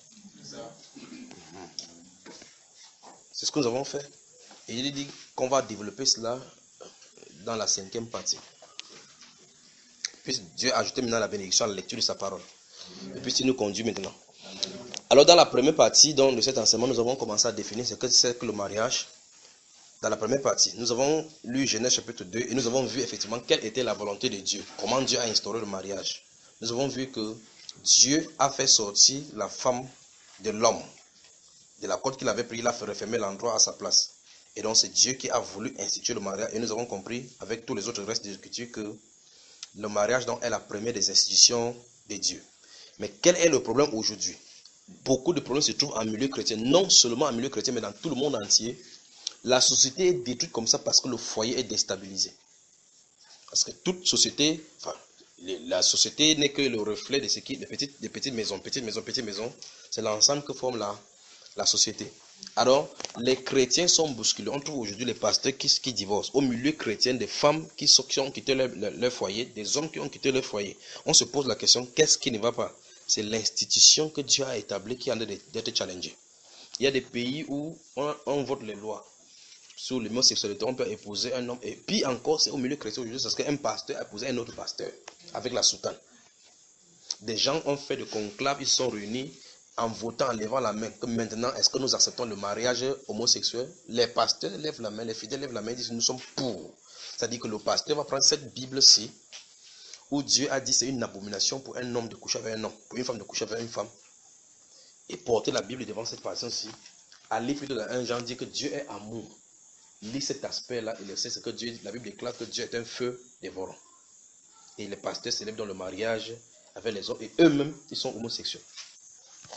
C'est ce que nous avons fait. Et il dit qu'on va développer cela dans la cinquième partie. Puis Dieu a ajouté maintenant la bénédiction à la lecture de sa parole. Et puis il nous conduit maintenant. Alors dans la première partie donc, de cet enseignement, nous avons commencé à définir ce que c'est que le mariage. Dans la première partie, nous avons lu Genèse chapitre deux et nous avons vu effectivement quelle était la volonté de Dieu. Comment Dieu a instauré le mariage. Nous avons vu que Dieu a fait sortir la femme de l'homme. De la côte qu'il avait pris, il a fait refermer l'endroit à sa place. Et donc c'est Dieu qui a voulu instituer le mariage. Et nous avons compris avec tous les autres restes des Écritures que le mariage donc, est la première des institutions de Dieu. Mais quel est le problème aujourd'hui? Beaucoup de problèmes se trouvent en milieu chrétien. Non seulement en milieu chrétien, mais dans tout le monde entier. La société est détruite comme ça parce que le foyer est déstabilisé. Parce que toute société, enfin, la société n'est que le reflet de ce qui, des petites, des petites maisons, petites maisons, petites maisons. C'est l'ensemble que forme la, la société. Alors, les chrétiens sont bousculés. On trouve aujourd'hui les pasteurs qui, qui divorcent. Au milieu chrétien, des femmes qui, sont, qui ont quitté leur, leur, leur foyer, des hommes qui ont quitté leur foyer. On se pose la question, qu'est-ce qui ne va pas? C'est l'institution que Dieu a établie qui est en train d'être challengée. Il y a des pays où on, on vote les lois. Sur l'homosexualité, on peut épouser un homme. Et puis encore, c'est au milieu chrétien aujourd'hui, parce qu'un pasteur a épousé un autre pasteur avec la soutane. Des gens ont fait de conclave, ils sont réunis en votant, en levant la main. Comme maintenant, est-ce que nous acceptons le mariage homosexuel? Les pasteurs lèvent la main, les fidèles lèvent la main et disent nous sommes pour. C'est-à-dire que le pasteur va prendre cette Bible-ci, où Dieu a dit c'est une abomination pour un homme de coucher avec un homme, pour une femme de coucher avec une femme, et porter la Bible devant cette personne-ci. Aller plutôt dans un genre, dire que Dieu est amour. Lis cet aspect-là, il sait ce que Dieu, la Bible déclare que Dieu est un feu dévorant. Et les pasteurs célèbrent dans le mariage avec les hommes, et eux-mêmes, ils sont homosexuels.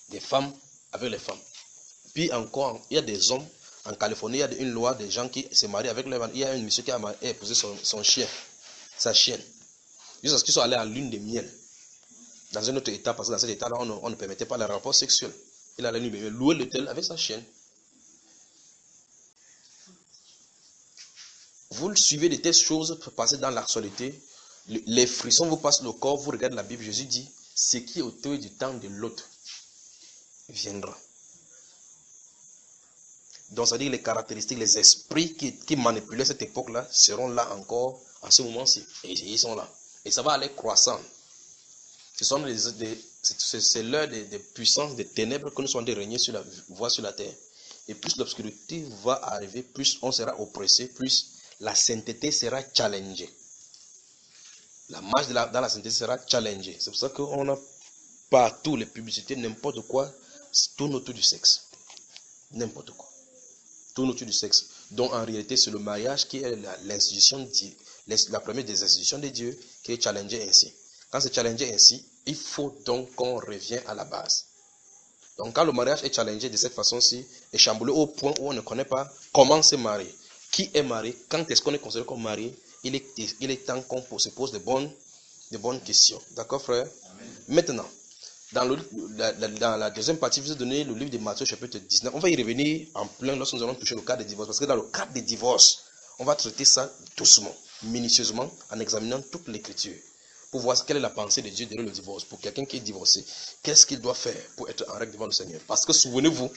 des femmes avec les femmes. Puis encore, il y a des hommes, en Californie, il y a une loi des gens qui se marient avec leur... Il y a un monsieur qui a épousé son, son chien, sa chienne. Jusqu'à ce qu'ils soient allés en lune de miel. Dans un autre état, parce que dans cet état-là, on, on ne permettait pas le rapport sexuel. Il allait lui louer l'hôtel avec sa chienne. Vous le suivez de telles choses passer dans l'actualité. Les frissons vous passent le corps, vous regardez la Bible, Jésus dit, ce qui est autour du temps de l'autre viendra. Donc, ça veut dire que les caractéristiques, les esprits qui, qui manipulaient cette époque-là seront là encore à ce moment-ci. Et ils sont là. Et ça va aller croissant. Ce sont des, des, c'est l'heure des, des puissances, des ténèbres que nous sommes de régner sur la voie sur la terre. Et plus l'obscurité va arriver, plus on sera oppressé, plus la sainteté sera challengée. La marche de la, dans la sainteté sera challengée. C'est pour ça qu'on a partout les publicités, n'importe quoi, tourne autour du sexe. N'importe quoi. Tourne autour du sexe. Donc en réalité, c'est le mariage qui est l'institution, la première des institutions de Dieu qui est challengée ainsi. Quand c'est challengé ainsi, il faut donc qu'on revienne à la base. Donc quand le mariage est challengé de cette façon-ci, et chamboulé au point où on ne connaît pas comment se marier, qui est marié, quand est-ce qu'on est considéré comme marié, il est, il est temps qu'on se pose de bonnes, de bonnes questions. D'accord, frère? Amen. Maintenant, dans, le, la, la, dans la deuxième partie, je vous ai donné le livre de Matthieu, chapitre dix-neuf. On va y revenir en plein lorsque nous allons toucher le cas des divorces. Parce que dans le cadre des divorces, on va traiter ça doucement, minutieusement, en examinant toute l'écriture. Pour voir quelle est la pensée de Dieu derrière le divorce. Pour quelqu'un qui est divorcé, qu'est-ce qu'il doit faire pour être en règle devant le Seigneur? Parce que souvenez-vous,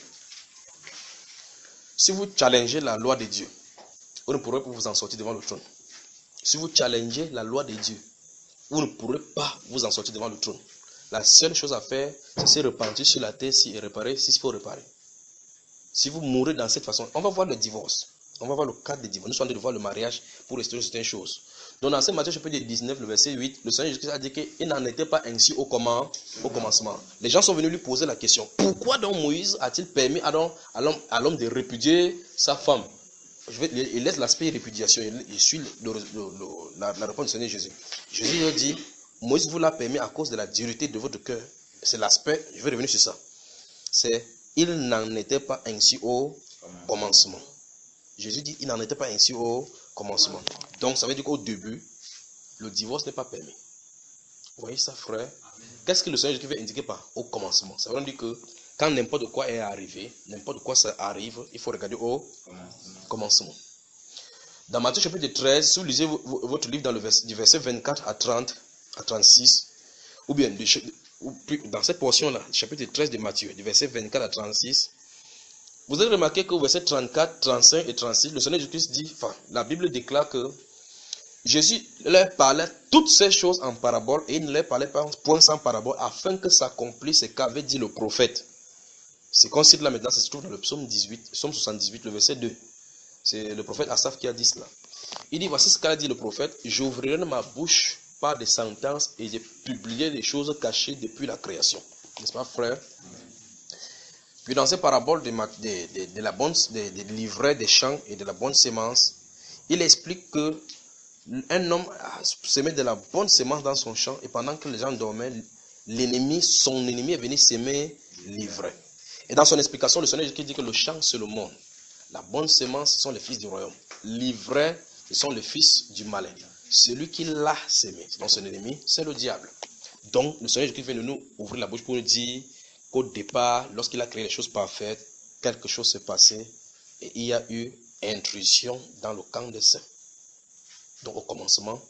si vous challengez la loi de Dieu, vous ne pourrez pas vous en sortir devant le trône. Si vous challengez la loi de Dieu, vous ne pourrez pas vous en sortir devant le trône. La seule chose à faire, c'est se repentir sur la terre et réparer s'il faut réparer. Si vous mourrez dans cette façon, on va voir le divorce. On va voir le cadre des divorces. Nous sommes en train de voir le mariage pour restaurer certaines choses. Donc dans ce Matthieu chapitre dix-neuf, le verset huit, le Seigneur Jésus-Christ a dit qu'il n'en était pas ainsi au, comment, au commencement. Les gens sont venus lui poser la question, pourquoi donc Moïse a-t-il permis à l'homme de répudier sa femme? Je vais, il laisse l'aspect répudiation, il, il suit le, le, le, la, la réponse du Seigneur Jésus. Jésus lui dit, Moïse vous l'a permis à cause de la dureté de votre cœur. C'est l'aspect, je vais revenir sur ça. C'est, il n'en était pas ainsi au commencement. Jésus dit, il n'en était pas ainsi au commencement. Donc, ça veut dire qu'au début, le divorce n'est pas permis. Vous voyez ça, frère? Qu'est-ce que le Seigneur Jésus veut indiquer par au commencement? Ça veut dire que quand n'importe quoi est arrivé, n'importe quoi ça arrive, il faut regarder au commencement. Dans Matthieu chapitre treize, si vous lisez votre livre dans le verset, du verset vingt-quatre à trente, à trente-six, ou bien dans cette portion-là, chapitre treize de Matthieu, du verset vingt-quatre à trente-six, vous avez remarqué qu'au verset trente-quatre, trente-cinq et trente-six, le Seigneur Jésus-Christ dit, enfin, la Bible déclare que Jésus leur parlait toutes ces choses en parabole et il ne leur parlait pas point sans parabole afin que s'accomplisse ce qu'avait dit le prophète. C'est qu'on cite là maintenant, ça se trouve dans le psaume dix-huit, psaume soixante-dix-huit, le verset deux. C'est le prophète Asaph qui a dit cela. Il dit, voici ce qu'a dit le prophète, j'ouvrirai ma bouche par des sentences et je publierai des choses cachées depuis la création. N'est-ce pas, frère? Puis dans ces paraboles de, de, de, de la bonne, de, de livret des champs et de la bonne sémence, il explique que un homme a semé de la bonne sémence dans son champ et pendant que les gens dormaient, l'ennemi, son ennemi est venu s'aimer l'ivraie. Et dans son explication, le Seigneur Jésus dit que le champ, c'est le monde. La bonne sémence, ce sont les fils du royaume. L'ivraie, ce sont les fils du malin. Celui qui l'a sémé, donc son ennemi, c'est le diable. Donc, le Seigneur Jésus vient de nous ouvrir la bouche pour nous dire qu'au départ, lorsqu'il a créé les choses parfaites, quelque chose s'est passé et il y a eu intrusion dans le camp des saints. Donc, au commencement,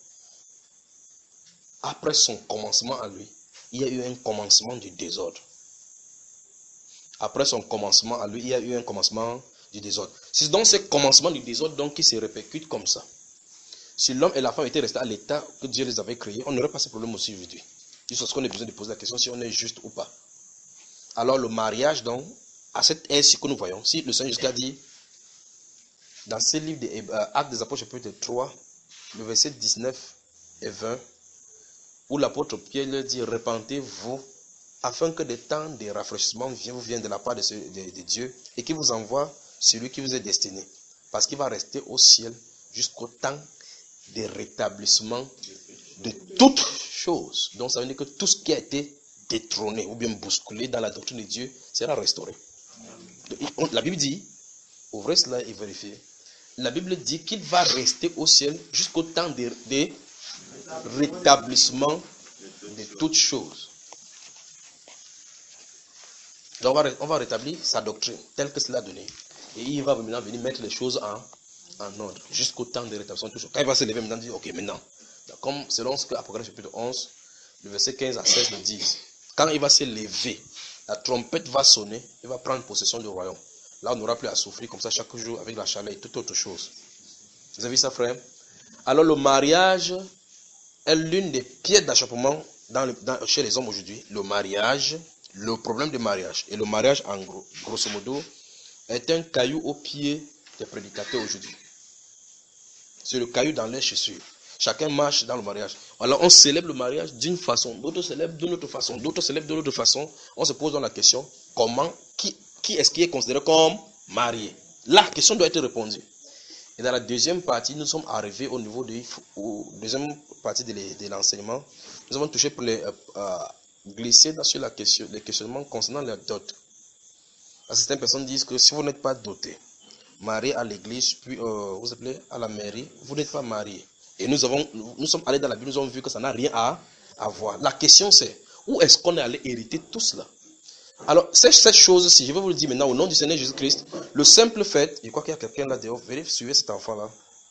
après son commencement à lui, il y a eu un commencement du désordre. Après son commencement à lui, il y a eu un commencement du désordre. C'est donc ce commencement du désordre donc, qui se répercute comme ça. Si l'homme et la femme étaient restés à l'état que Dieu les avait créés, on n'aurait pas ce problème aussi aujourd'hui. Juste parce qu'on a besoin de poser la question si on est juste ou pas. Alors le mariage, donc, à cette ère que nous voyons, si le Seigneur jusqu'à dit, dans ce livre des euh, Actes des Apôtres, chapitre trois, le verset dix-neuf et vingt, où l'apôtre Pierre leur dit, repentez-vous, afin que des temps de rafraîchissement vous viennent de la part de, ce, de, de Dieu et qu'il vous envoie celui qui vous est destiné. Parce qu'il va rester au ciel jusqu'au temps de rétablissement de toutes choses. Donc ça veut dire que tout ce qui a été détrôné ou bien bousculé dans la doctrine de Dieu sera restauré. La Bible dit, ouvrez cela et vérifiez. La Bible dit qu'il va rester au ciel jusqu'au temps de, de rétablissement de toutes choses. Donc on va, on va rétablir sa doctrine telle que cela a donné. Et il va maintenant venir mettre les choses en, en ordre jusqu'au temps de rétablissement de toutes choses. Quand il va se lever maintenant, il dit, ok, maintenant, comme selon ce que Apocalypse chapitre onze, le verset quinze à seize le disent, quand il va se lever, la trompette va sonner, il va prendre possession du royaume. Là, on n'aura plus à souffrir comme ça chaque jour avec la chaleur et toute autre chose. Vous avez vu ça, frère? Alors, le mariage est l'une des pierres d'achoppement dans le, dans, chez les hommes aujourd'hui. Le mariage, le problème du mariage. Et le mariage, en gros, grosso modo, est un caillou au pied des prédicateurs aujourd'hui. C'est le caillou dans les chaussures. Chacun marche dans le mariage. Alors, on célèbre le mariage d'une façon, d'autres célèbrent d'une autre façon, d'autres célèbrent d'une autre façon. On se pose dans la question, comment, qui, qui est-ce qui est considéré comme marié? La question doit être répondue. Et dans la deuxième partie, nous sommes arrivés au niveau de la deuxième partie de, de l'enseignement. Nous avons touché pour les, euh, glisser sur la question, les questionnements concernant la dot. Certaines personnes disent que si vous n'êtes pas doté, marié à l'église, puis euh, vous appelez à la mairie, vous n'êtes pas marié. Et nous, avons, nous sommes allés dans la Bible, nous avons vu que ça n'a rien à, à voir. La question c'est, où est-ce qu'on est allé hériter tout cela? Alors, cette, cette chose, si je vais vous le dire maintenant au nom du Seigneur Jésus-Christ, le simple fait, je crois qu'il y a quelqu'un là dehors, veuillez suivre cet enfant-là.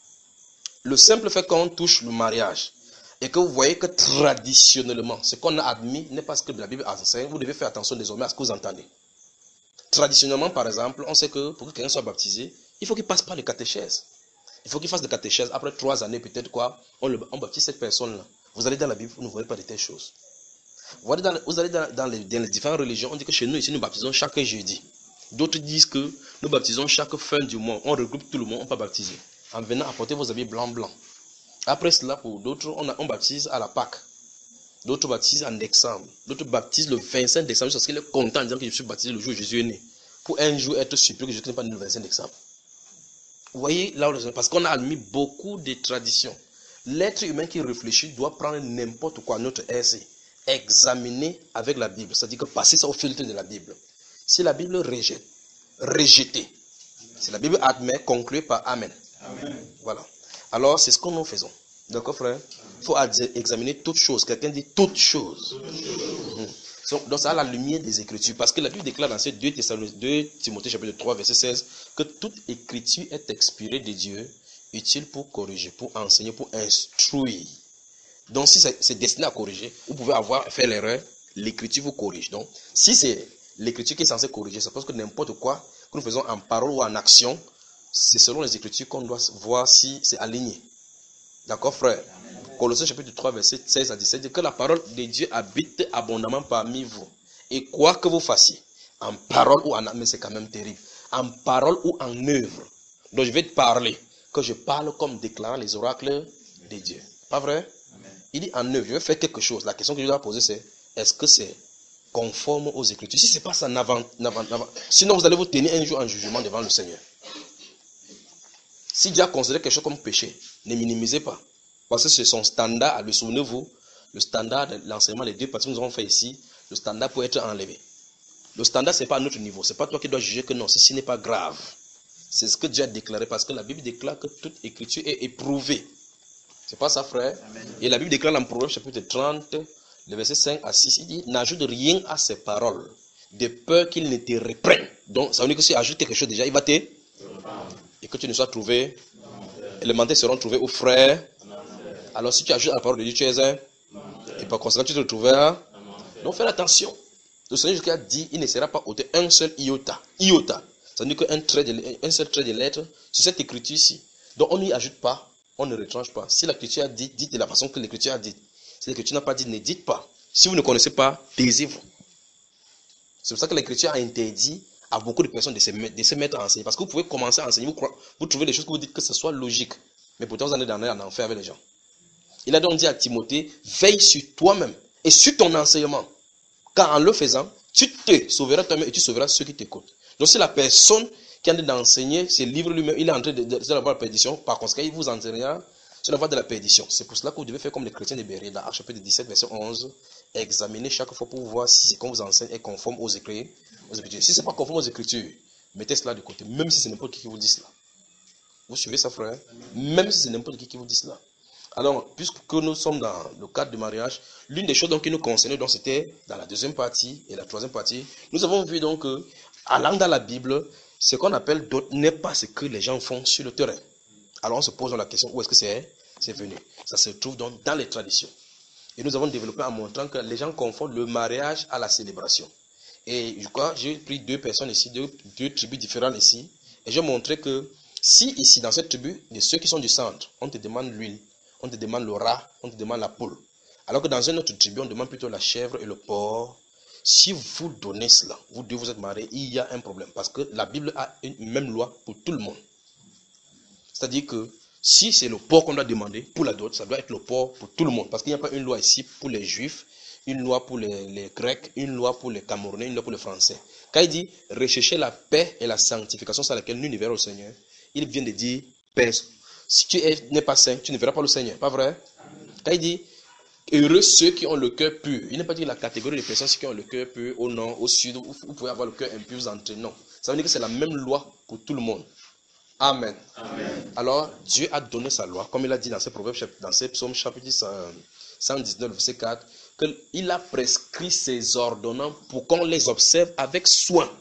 Le simple fait qu'on touche le mariage, et que vous voyez que traditionnellement, ce qu'on a admis n'est pas ce que la Bible enseigne, vous devez faire attention désormais à ce que vous entendez. Traditionnellement, par exemple, on sait que pour que quelqu'un soit baptisé, il faut qu'il passe par le catéchèse. Il faut qu'il fasse le catéchèse. Après trois années, peut-être quoi, on, le, on baptise cette personne-là. Vous allez dans la Bible, vous ne voyez pas de telles choses. Vous allez dans, vous allez dans, dans, les, dans les différentes religions, on dit que chez nous, ici, nous baptisons chaque jeudi. D'autres disent que nous baptisons chaque fin du mois. On regroupe tout le monde, on peut baptiser. En venant apporter vos habits blancs blancs. Après cela, pour d'autres, on, a, on baptise à la Pâque. D'autres baptisent en décembre. D'autres baptisent le vingt-cinq décembre parce qu'il est content en disant que je suis baptisé le jour où Jésus est né. Pour un jour être surpris que Jésus n'est pas né le vingt-cinq décembre. Vous voyez là où c'est parce qu'on a admis beaucoup de traditions. L'être humain qui réfléchit doit prendre n'importe quoi, notre essai, examiner avec la Bible, c'est-à-dire que passer ça au filtre de la Bible. Si la Bible rejette, rejeter. Si la Bible admet, conclue par Amen. Amen. Voilà. Alors c'est ce que nous faisons. D'accord, frère? Il faut examiner toutes choses. Quelqu'un dit toutes choses. Mmh. Donc, c'est à la lumière des Écritures. Parce que la Bible déclare dans ces deux Timothée chapitre trois, verset seize, que toute Écriture est expirée de Dieu, utile pour corriger, pour enseigner, pour instruire. Donc, si c'est destiné à corriger, vous pouvez avoir fait l'erreur, l'Écriture vous corrige. Donc, si c'est l'Écriture qui est censée corriger, c'est parce que n'importe quoi que nous faisons en parole ou en action, c'est selon les Écritures qu'on doit voir si c'est aligné. D'accord, frère? Colossiens chapitre trois, verset seize à dix-sept, dit que la parole de Dieu habite abondamment parmi vous. Et quoi que vous fassiez, en parole ou en œuvre, mais c'est quand même terrible, en parole ou en œuvre. Donc je vais te parler, que je parle comme déclarant les oracles de Dieu. Pas vrai? Amen. Il dit en œuvre, je vais faire quelque chose. La question que je dois poser c'est, est-ce que c'est conforme aux Écritures? Si ce n'est pas ça, n'avant, n'avant, n'avant. Sinon vous allez vous tenir un jour en jugement devant le Seigneur. Si Dieu a considéré quelque chose comme péché, ne minimisez pas. Parce que c'est son standard, le souvenez-vous, le standard de l'enseignement, les deux parties que nous avons fait ici, le standard peut être enlevé. Le standard, ce n'est pas à notre niveau. Ce n'est pas toi qui dois juger que non, ceci n'est pas grave. C'est ce que Dieu a déclaré, parce que la Bible déclare que toute écriture est éprouvée. C'est pas ça, frère? Amen. Et la Bible déclare dans Proverbe chapitre trente, le verset cinq à six, il dit, n'ajoute rien à ses paroles, de peur qu'il ne te reprenne. Donc, ça veut dire que si tu ajoutes quelque chose déjà, il va te... Et que tu ne sois trouvé, et les mentés seront trouvés aux frères. Alors si tu ajoutes à la parole de Dieu, tu es un, et par conséquent tu te retrouveras. Donc fais attention. Le Seigneur Jésus a dit, il ne sera pas ôté un seul iota. Iota. Ça veut dire qu'un trait de, un seul trait de lettre sur cette écriture ici. Donc on n'y ajoute pas, on ne retranche pas. Si l'écriture a dit, dites de la façon que l'écriture a dit. Si l'écriture n'a pas dit, ne dites pas. Si vous ne connaissez pas, taisez-vous. C'est pour ça que l'écriture a interdit à beaucoup de personnes de se, de se mettre à enseigner. Parce que vous pouvez commencer à enseigner, vous, vous trouvez des choses que vous dites que ce soit logique. Mais pourtant vous en êtes en enfer avec les gens. Il a donc dit à Timothée, veille sur toi-même et sur ton enseignement. Car en le faisant, tu te sauveras toi-même et tu sauveras ceux qui t'écoutent. Donc si la personne qui est en train d'enseigner ce livre lui-même, il est en train de, de, de la voie de la perdition, par conséquent, il vous enseignera sur la voie de la perdition. C'est pour cela que vous devez faire comme les chrétiens de Bérea, dans Actes chapitre dix-sept, verset onze examiner chaque fois pour voir si ce qu'on vous enseigne est conforme aux Écritures. Aux Écritures. Si ce n'est pas conforme aux Écritures, mettez cela de côté, même si c'est n'importe qui qui vous dit cela. Vous suivez ça, frère? Même si c'est n'importe qui qui vous dit cela. Alors, puisque nous sommes dans le cadre du mariage, l'une des choses donc, qui nous concernait, donc, c'était dans la deuxième partie et la troisième partie. Nous avons vu donc que, allant dans la Bible, ce qu'on appelle dot n'est pas ce que les gens font sur le terrain. Alors, on se pose la question, où est-ce que c'est, c'est venu? Ça se trouve donc dans les traditions. Et nous avons développé en montrant que les gens confondent le mariage à la célébration. Et je crois, j'ai pris deux personnes ici, deux, deux tribus différentes ici, et j'ai montré que si ici, dans cette tribu, de ceux qui sont du centre, on te demande l'huile, on te demande le rat, on te demande la poule. Alors que dans une autre tribu, on demande plutôt la chèvre et le porc. Si vous donnez cela, vous deux vous êtes mariés, il y a un problème. Parce que la Bible a une même loi pour tout le monde. C'est-à-dire que si c'est le porc qu'on doit demander pour la dot, ça doit être le porc pour tout le monde. Parce qu'il n'y a pas une loi ici pour les juifs, une loi pour les, les grecs, une loi pour les camerounais, une loi pour les français. Quand il dit rechercher la paix et la sanctification sur laquelle nous ne verrons au Seigneur, il vient de dire paix. Si tu n'es pas saint, tu ne verras pas le Seigneur. Pas vrai? Quand il dit heureux ceux qui ont le cœur pur, il n'est pas dit la catégorie de personnes qui ont le cœur pur au nord, au sud, où vous pouvez avoir le cœur impur, vous entrez. Non. Ça veut dire que c'est la même loi pour tout le monde. Amen. Amen. Alors, Dieu a donné sa loi, comme il a dit dans ses proverbes, dans ses psaumes, chapitre cent dix-neuf, verset quatre, qu'il a prescrit ses ordonnances pour qu'on les observe avec soin.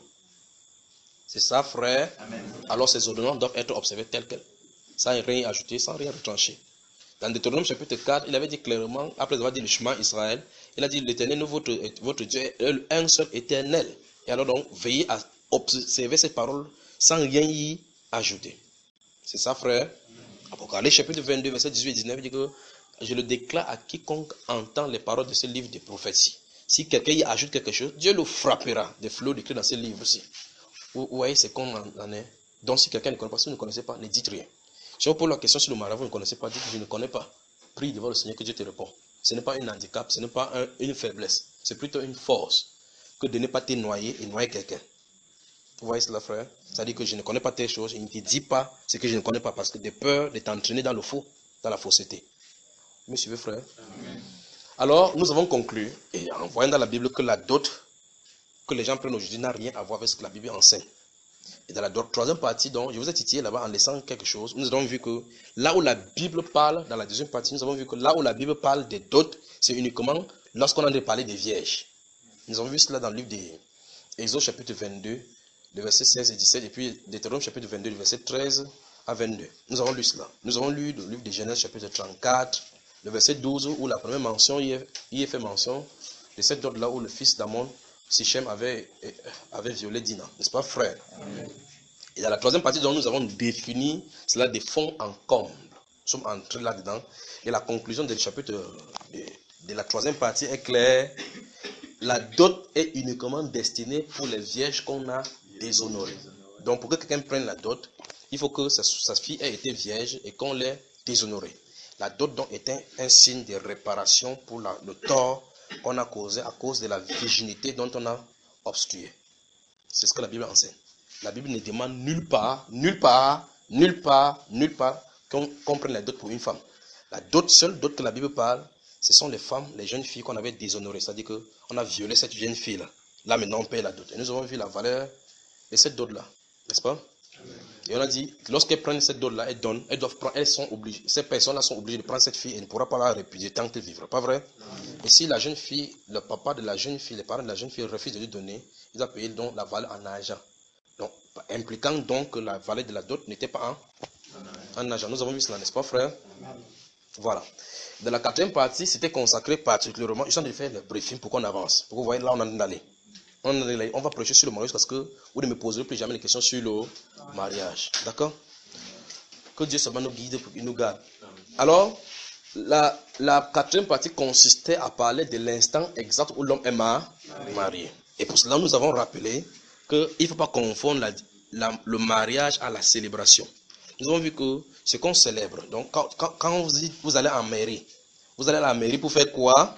C'est ça, frère. Amen. Alors, ces ordonnances doivent être observées telles quelles, sans rien ajouter, sans rien retrancher. Dans Deutéronome chapitre quatre, il avait dit clairement, après avoir dit le chemin Israël, il a dit l'Éternel, votre, votre Dieu, est un seul éternel. Et alors donc, veillez à observer ces paroles sans rien y ajouter. C'est ça, frère. Apocalypse chapitre vingt-deux, verset dix-huit et dix-neuf, il dit que je le déclare à quiconque entend les paroles de ce livre de prophétie. Si quelqu'un y ajoute quelque chose, Dieu le frappera des flots d'écrit dans ce livre aussi. Vous voyez, c'est qu'on en est. Donc, si quelqu'un ne connaît pas, si vous ne connaissez pas, ne dites rien. Si on pose la question sur le mariage, vous ne connaissez pas, dites que je ne connais pas. Prie devant le Seigneur que Dieu te répond. Ce n'est pas un handicap, ce n'est pas un, une faiblesse. C'est plutôt une force que de ne pas te noyer et noyer quelqu'un. Vous voyez cela, frère? C'est-à-dire que je ne connais pas telle chose, il ne te dit pas ce que je ne connais pas parce que de peur de t'entraîner dans le faux, dans la fausseté. Vous me suivez, frère? Amen. Alors, nous avons conclu, et en voyant dans la Bible que la dot que les gens prennent aujourd'hui n'a rien à voir avec ce que la Bible enseigne. Et dans la troisième partie, donc, je vous ai titillé là-bas en laissant quelque chose. Nous avons vu que là où la Bible parle, dans la deuxième partie, nous avons vu que là où la Bible parle des dots, c'est uniquement lorsqu'on a parlé des vierges. Nous avons vu cela dans le livre d'Exode chapitre vingt-deux, le verset seize et dix-sept, et puis Deutéronome chapitre vingt-deux, le verset treize à vingt-deux. Nous avons lu cela. Nous avons lu le livre de Genèse chapitre trente-quatre, le verset douze, où la première mention, il est fait mention de cette dot là où le fils d'Amon, Sichem avait, avait violé Dina, n'est-ce pas, frère? Amen. Et dans la troisième partie, donc, nous avons défini cela de fond en comble. Nous sommes entrés là-dedans. Et la conclusion du chapitre de, de la troisième partie est claire. La dot est uniquement destinée pour les vierges qu'on a déshonorées. Donc, pour que quelqu'un prenne la dot, il faut que sa, sa fille ait été vierge et qu'on l'ait déshonorée. La dot donc est un, un signe de réparation pour la, le tort qu'on a causé à cause de la virginité dont on a obstrué. C'est ce que la Bible enseigne. La Bible ne demande nulle part, nulle part, nulle part, nulle part qu'on qu'on prenne la dot pour une femme. La dot, seule dot que la Bible parle, ce sont les femmes, les jeunes filles qu'on avait déshonorées. C'est-à-dire qu'on a violé cette jeune fille-là. Là maintenant on paye la dot. Et nous avons vu la valeur de cette dot-là. N'est-ce pas? Et on a dit, lorsqu'elles prennent cette dot-là, elles donnent, elles doivent prendre, elles sont obligées, ces personnes-là sont obligées de prendre cette fille et ne pourra pas la répudier tant qu'elle vivra. Pas vrai? Et si la jeune fille, le papa de la jeune fille, les parents de la jeune fille refusent de lui donner, ils doivent payer donc la valeur en argent. Donc, impliquant donc que la valeur de la dot n'était pas en, en argent. Nous avons vu cela, n'est-ce pas, frère? Voilà. Dans la quatrième partie, c'était consacré particulièrement, je suis en train de faire le briefing pour qu'on avance. Pour que vous voyez là, on en est allé. On va prêcher sur le mariage parce que vous ne me poserez plus jamais de questions sur le mariage. D'accord? Que Dieu seulement nous guide pour qu'il nous garde. Alors, la, la quatrième partie consistait à parler de l'instant exact où l'homme est marié. Et pour cela, nous avons rappelé qu'il ne faut pas confondre la, la, le mariage à la célébration. Nous avons vu que ce qu'on célèbre, donc quand, quand, quand vous dites vous allez en mairie, vous allez à la mairie pour faire quoi?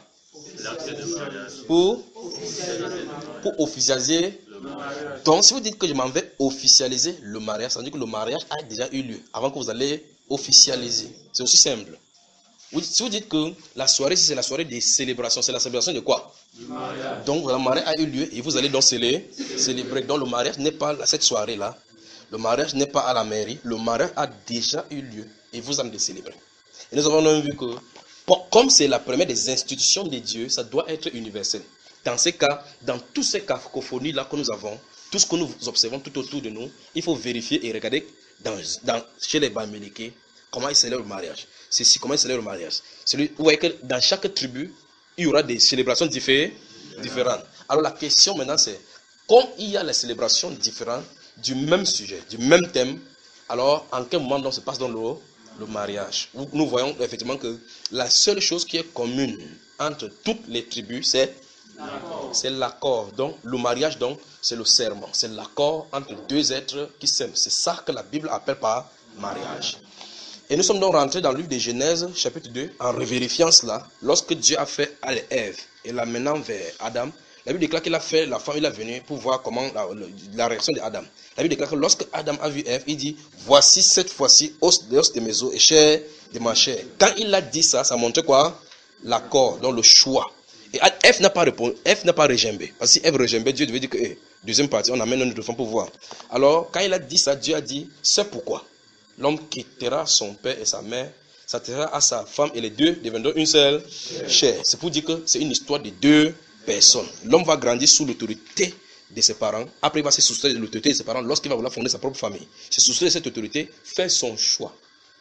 Pour, pour officialiser. Donc, si vous dites que je m'en vais officialiser le mariage, ça veut dire que le mariage a déjà eu lieu avant que vous allez officialiser. C'est aussi simple. Vous, si vous dites que la soirée, c'est la soirée des célébrations, c'est la célébration de quoi? Donc le mariage a eu lieu et vous allez donc célébrer. célébrer. Donc le mariage n'est pas cette soirée-là. Le mariage n'est pas à la mairie. Le mariage a déjà eu lieu et vous allez le célébrer. Et nous avons même vu que, comme c'est la première des institutions de Dieu, ça doit être universel. Dans ces cas, dans toutes ces cacophonies-là que nous avons, tout ce que nous observons tout autour de nous, il faut vérifier et regarder dans, dans, chez les Bamileke comment ils célèbrent le mariage. C'est si, comment ils célèbrent le mariage. Celui, vous voyez que dans chaque tribu, il y aura des célébrations diffé différentes. Alors la question maintenant c'est, comme il y a les célébrations différentes du même sujet, du même thème, alors en quel moment donc se passe dans le, le mariage? Nous voyons effectivement que la seule chose qui est commune entre toutes les tribus, c'est c'est l'accord. Donc le mariage, donc c'est le serment, c'est l'accord entre deux êtres qui s'aiment. C'est ça que la Bible appelle par mariage. Et nous sommes donc rentrés dans le livre de Genèse, chapitre deux, en revérifiant cela. Lorsque Dieu a fait Ève et la menant vers Adam, la Bible déclare qu'il a fait la femme, il est venu pour voir comment la, la réaction d'Adam. La Bible déclare que lorsque Adam a vu Ève, il dit, voici cette fois-ci os de os de mes os et chair de ma chair. Quand il a dit ça, ça montrait quoi? L'accord, donc le choix. Et Ève n'a pas répondu, Ève n'a pas regimbé. Parce que si Ève regimbait, Dieu devait dire que, hey, deuxième partie, on amène un autre femme pour voir. Alors, quand il a dit ça, Dieu a dit, c'est pourquoi l'homme quittera son père et sa mère, s'attachera à sa femme et les deux deviendront une seule chair. C'est pour dire que c'est une histoire de deux personnes. L'homme va grandir sous l'autorité de ses parents. Après, il va se soustraire de l'autorité de ses parents lorsqu'il va vouloir fonder sa propre famille. Se soustraire de cette autorité, faire son choix.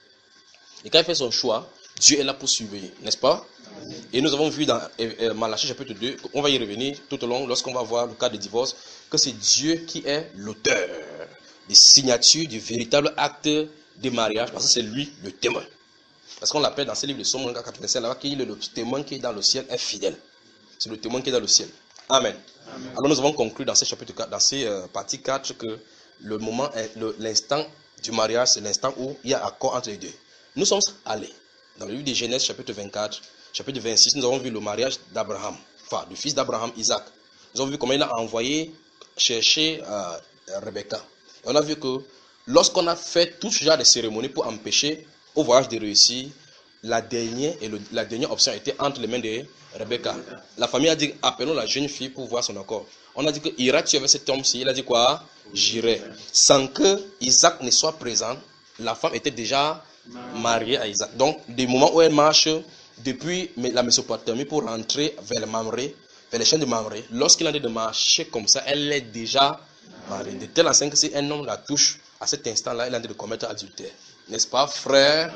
Et quand il fait son choix, Dieu est là pour surveiller, n'est-ce pas? Et nous avons vu dans Malachie chapitre deux, on va y revenir tout au long lorsqu'on va voir le cas de divorce, que c'est Dieu qui est l'auteur des signatures du véritable acte de mariage, parce que c'est lui le témoin. Parce qu'on l'appelle dans ce livre de Somme quatre-vingt-sept, là-bas, qu'il est le témoin qui est dans le ciel est fidèle. C'est le témoin qui est dans le ciel. Amen. Amen. Alors nous avons conclu dans ce chapitre quatre, dans ces euh, parties quatre, que le moment, le, l'instant du mariage, c'est l'instant où il y a accord entre les deux. Nous sommes allés dans le livre de Genèse chapitre vingt-quatre, chapitre vingt-six, nous avons vu le mariage d'Abraham, enfin du fils d'Abraham, Isaac. Nous avons vu comment il a envoyé chercher euh, Rebecca. Et on a vu que lorsqu'on a fait tout ce genre de cérémonies pour empêcher au voyage de réussir, la dernière, et le, la dernière option était entre les mains de Rebecca. La famille a dit, appelons la jeune fille pour voir son accord. On a dit que iras-tu avec cet homme-ci? Il a dit quoi? J'irai. Sans que Isaac ne soit présent, la femme était déjà mariée à Isaac. Donc, du moment où elle marche depuis la Mésopotamie pour rentrer vers le Mamré, vers les chaînes de Mamré, lorsqu'il a dit de marcher comme ça, elle est déjà mariée. De telle enseigne que si un homme la touche, à cet instant-là, il a dit de commettre adultère. N'est-ce pas, frère?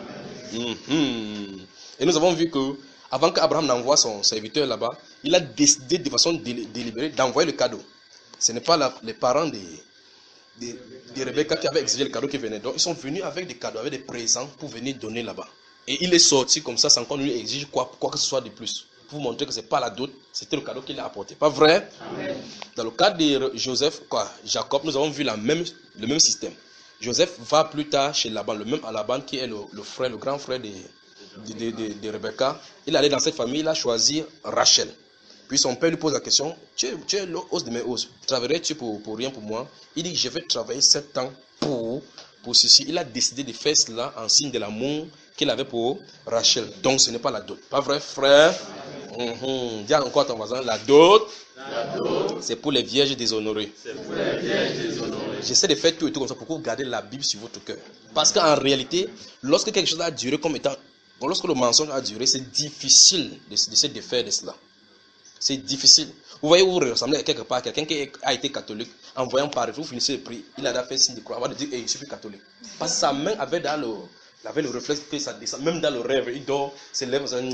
Mm-hmm. Et nous avons vu que, avant qu'Abraham n'envoie son serviteur là-bas, il a décidé de façon délé- délibérée d'envoyer le cadeau. Ce n'est pas la, les parents de, de, de Rebecca qui avaient exigé le cadeau qui venait. Donc, ils sont venus avec des cadeaux, avec des présents pour venir donner là-bas. Et il est sorti comme ça sans qu'on lui exige quoi, quoi que ce soit de plus. Pour montrer que ce n'est pas la dot, c'était le cadeau qu'il a apporté. Pas vrai? Amen. Dans le cas de Joseph, quoi, Jacob, nous avons vu la même, le même système. Joseph va plus tard chez Laban, le même à Laban qui est le, le frère, le grand frère de, de, de, de, de Rebecca. Il allait dans cette famille, il a choisi Rachel. Puis son père lui pose la question, tu es, tu es l'os de mes os, travaillerais-tu pour, pour rien pour moi? Il dit, je vais travailler sept ans pour, pour ceci. Il a décidé de faire cela en signe de l'amour qu'il avait pour Rachel. Donc ce n'est pas la dot. Pas vrai, frère? Mm-hmm. Dis encore à ton voisin, la dot, la dot c'est pour les vierges déshonorées. C'est pour les vierges déshonorées. J'essaie de faire tout et tout comme ça pour que vous gardez la Bible sur votre cœur. Parce qu'en réalité, lorsque quelque chose a duré comme étant, lorsque le mensonge a duré, c'est difficile de, de se défaire de cela. C'est difficile. Vous voyez, vous ressemblez à quelque part à quelqu'un qui a été catholique, en voyant paraître, vous finissez le prix, il a fait signe de croix, avant de dire, hey, je suis plus catholique. Parce que sa main avait dans le, avait le réflexe que ça descend, même dans le rêve, il dort, ses lèvres, ça,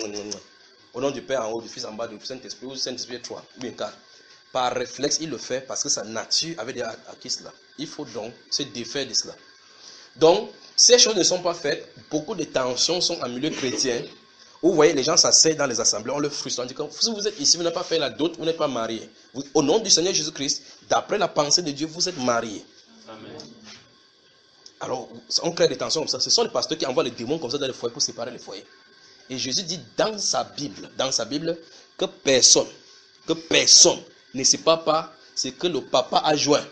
au nom du Père en haut, du Fils en bas, du Saint-Esprit, ou du Saint-Esprit trois, ou bien quatre. Par réflexe, il le fait parce que sa nature avait déjà acquis cela. Il faut donc se défaire de cela. Donc, ces choses ne sont pas faites. Beaucoup de tensions sont en milieu chrétien. Vous voyez, les gens s'asseyent dans les assemblées, on le frustre. On dit que si vous êtes ici, vous n'avez pas fait la dot, vous n'êtes pas marié. Vous, au nom du Seigneur Jésus-Christ, d'après la pensée de Dieu, vous êtes marié. Amen. Alors, on crée des tensions comme ça. Ce sont les pasteurs qui envoient les démons comme ça dans les foyers pour séparer les foyers. Et Jésus dit dans sa Bible, dans sa Bible, que personne, que personne ne sépare pas ce que le papa a joint.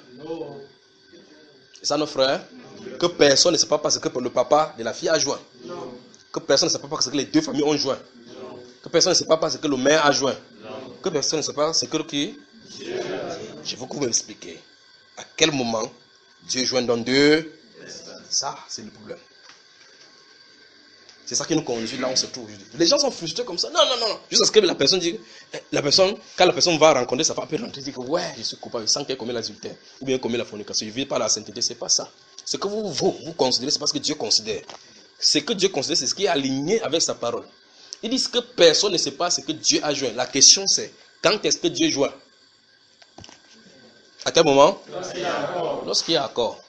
C'est ça, nos frères? Que personne ne sépare pas ce que le papa de la fille a joint. Que Que personne ne sait pas ce que les deux familles ont joint. Que personne ne sait pas ce que le maire a joint. Que personne ne sait pas ce que qui. Je veux que vous m'expliquiez. À quel moment Dieu joint dans deux. Ça, c'est le problème. C'est ça qui nous conduit là où on se trouve aujourd'hui. Les gens sont frustrés comme ça. Non, non, non. Juste parce que la personne dit, la personne, quand la personne va rencontrer sa femme, elle peut rentrer et dire que ouais, je suis coupable, sans qu'elle commet l'adultère, ou bien commet la fornication. Je ne vis pas la sainteté, c'est pas ça. Ce que vous, vous, vous considérez, c'est parce que Dieu considère. Ce que Dieu considère, c'est ce qui est aligné avec sa parole. Ils disent que personne ne sait pas ce que Dieu a joint. La question c'est, quand est-ce que Dieu joint? À quel moment? Lorsqu'il y a accord. Lorsqu'il y a accord.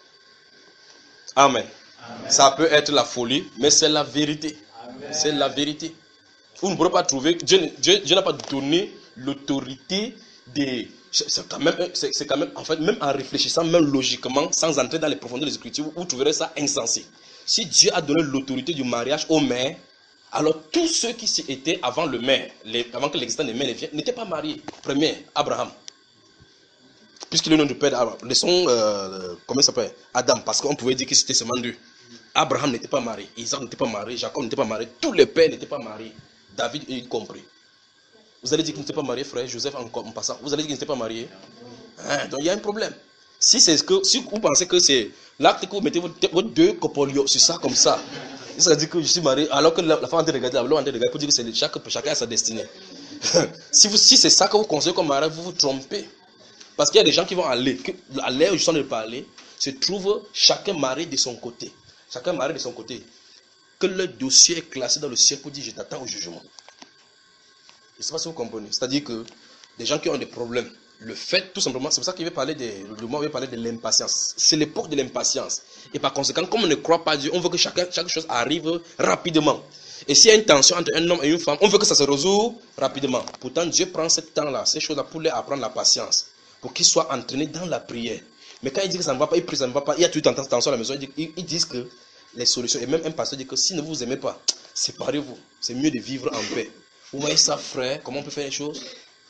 Amen. Amen. Ça peut être la folie, mais c'est la vérité. C'est la vérité. Vous ne pourrez pas trouver. Dieu, Dieu, Dieu n'a pas donné l'autorité des. C'est quand même, c'est quand même, en fait, même en réfléchissant, même logiquement, sans entrer dans les profondeurs des Écritures, vous trouverez ça insensé. Si Dieu a donné l'autorité du mariage au maire, alors tous ceux qui étaient avant le maire, les, avant que l'existence des maires n'étaient pas mariés. Premier, Abraham. Puisqu'il est le nom du père d'Abraham. Laissons, euh, comment ça s'appelle? Adam, parce qu'on pouvait dire que c'était seulement deux. Abraham n'était pas marié, Isaac n'était pas marié, Jacob n'était pas marié, tous les pères n'étaient pas mariés, David y compris. Vous allez dire qu'il n'était pas marié, frère Joseph en, en passant, vous allez dire qu'il n'était pas marié. Hein, donc il y a un problème. Si, c'est que, si vous pensez que c'est l'acte que vous mettez vos, vos deux copolios sur ça comme ça, ça veut dire que je suis marié, alors que la, la femme a regardé, la blonde a regardé pour dire que c'est chaque, chacun a sa destinée. si vous, si c'est ça que vous considérez comme mariage, vous vous trompez. Parce qu'il y a des gens qui vont aller, que, à l'air où je suis en train de parler, se trouvent chacun marié de son côté. Chacun marié de son côté. Que le dossier est classé dans le ciel pour dire je t'attends au jugement. Je ne sais pas si vous comprenez. C'est-à-dire que des gens qui ont des problèmes, le fait tout simplement, c'est pour ça qu'il veut parler de, le mot veut parler de l'impatience. C'est l'époque de l'impatience. Et par conséquent, comme on ne croit pas Dieu, on veut que chacun, chaque chose arrive rapidement. Et s'il y a une tension entre un homme et une femme, on veut que ça se résout rapidement. Pourtant, Dieu prend ce temps-là, ces choses-là pour leur apprendre la patience, pour qu'ils soient entraînés dans la prière. Mais quand ils disent que ça ne va pas, ils prient, ça ne va pas, il y a toute une tension à la maison, ils, ils, ils disent que les solutions, et même un pasteur dit que si ne vous aimez pas, séparez-vous. C'est mieux de vivre en paix. Vous voyez ça, frère, comment on peut faire les choses?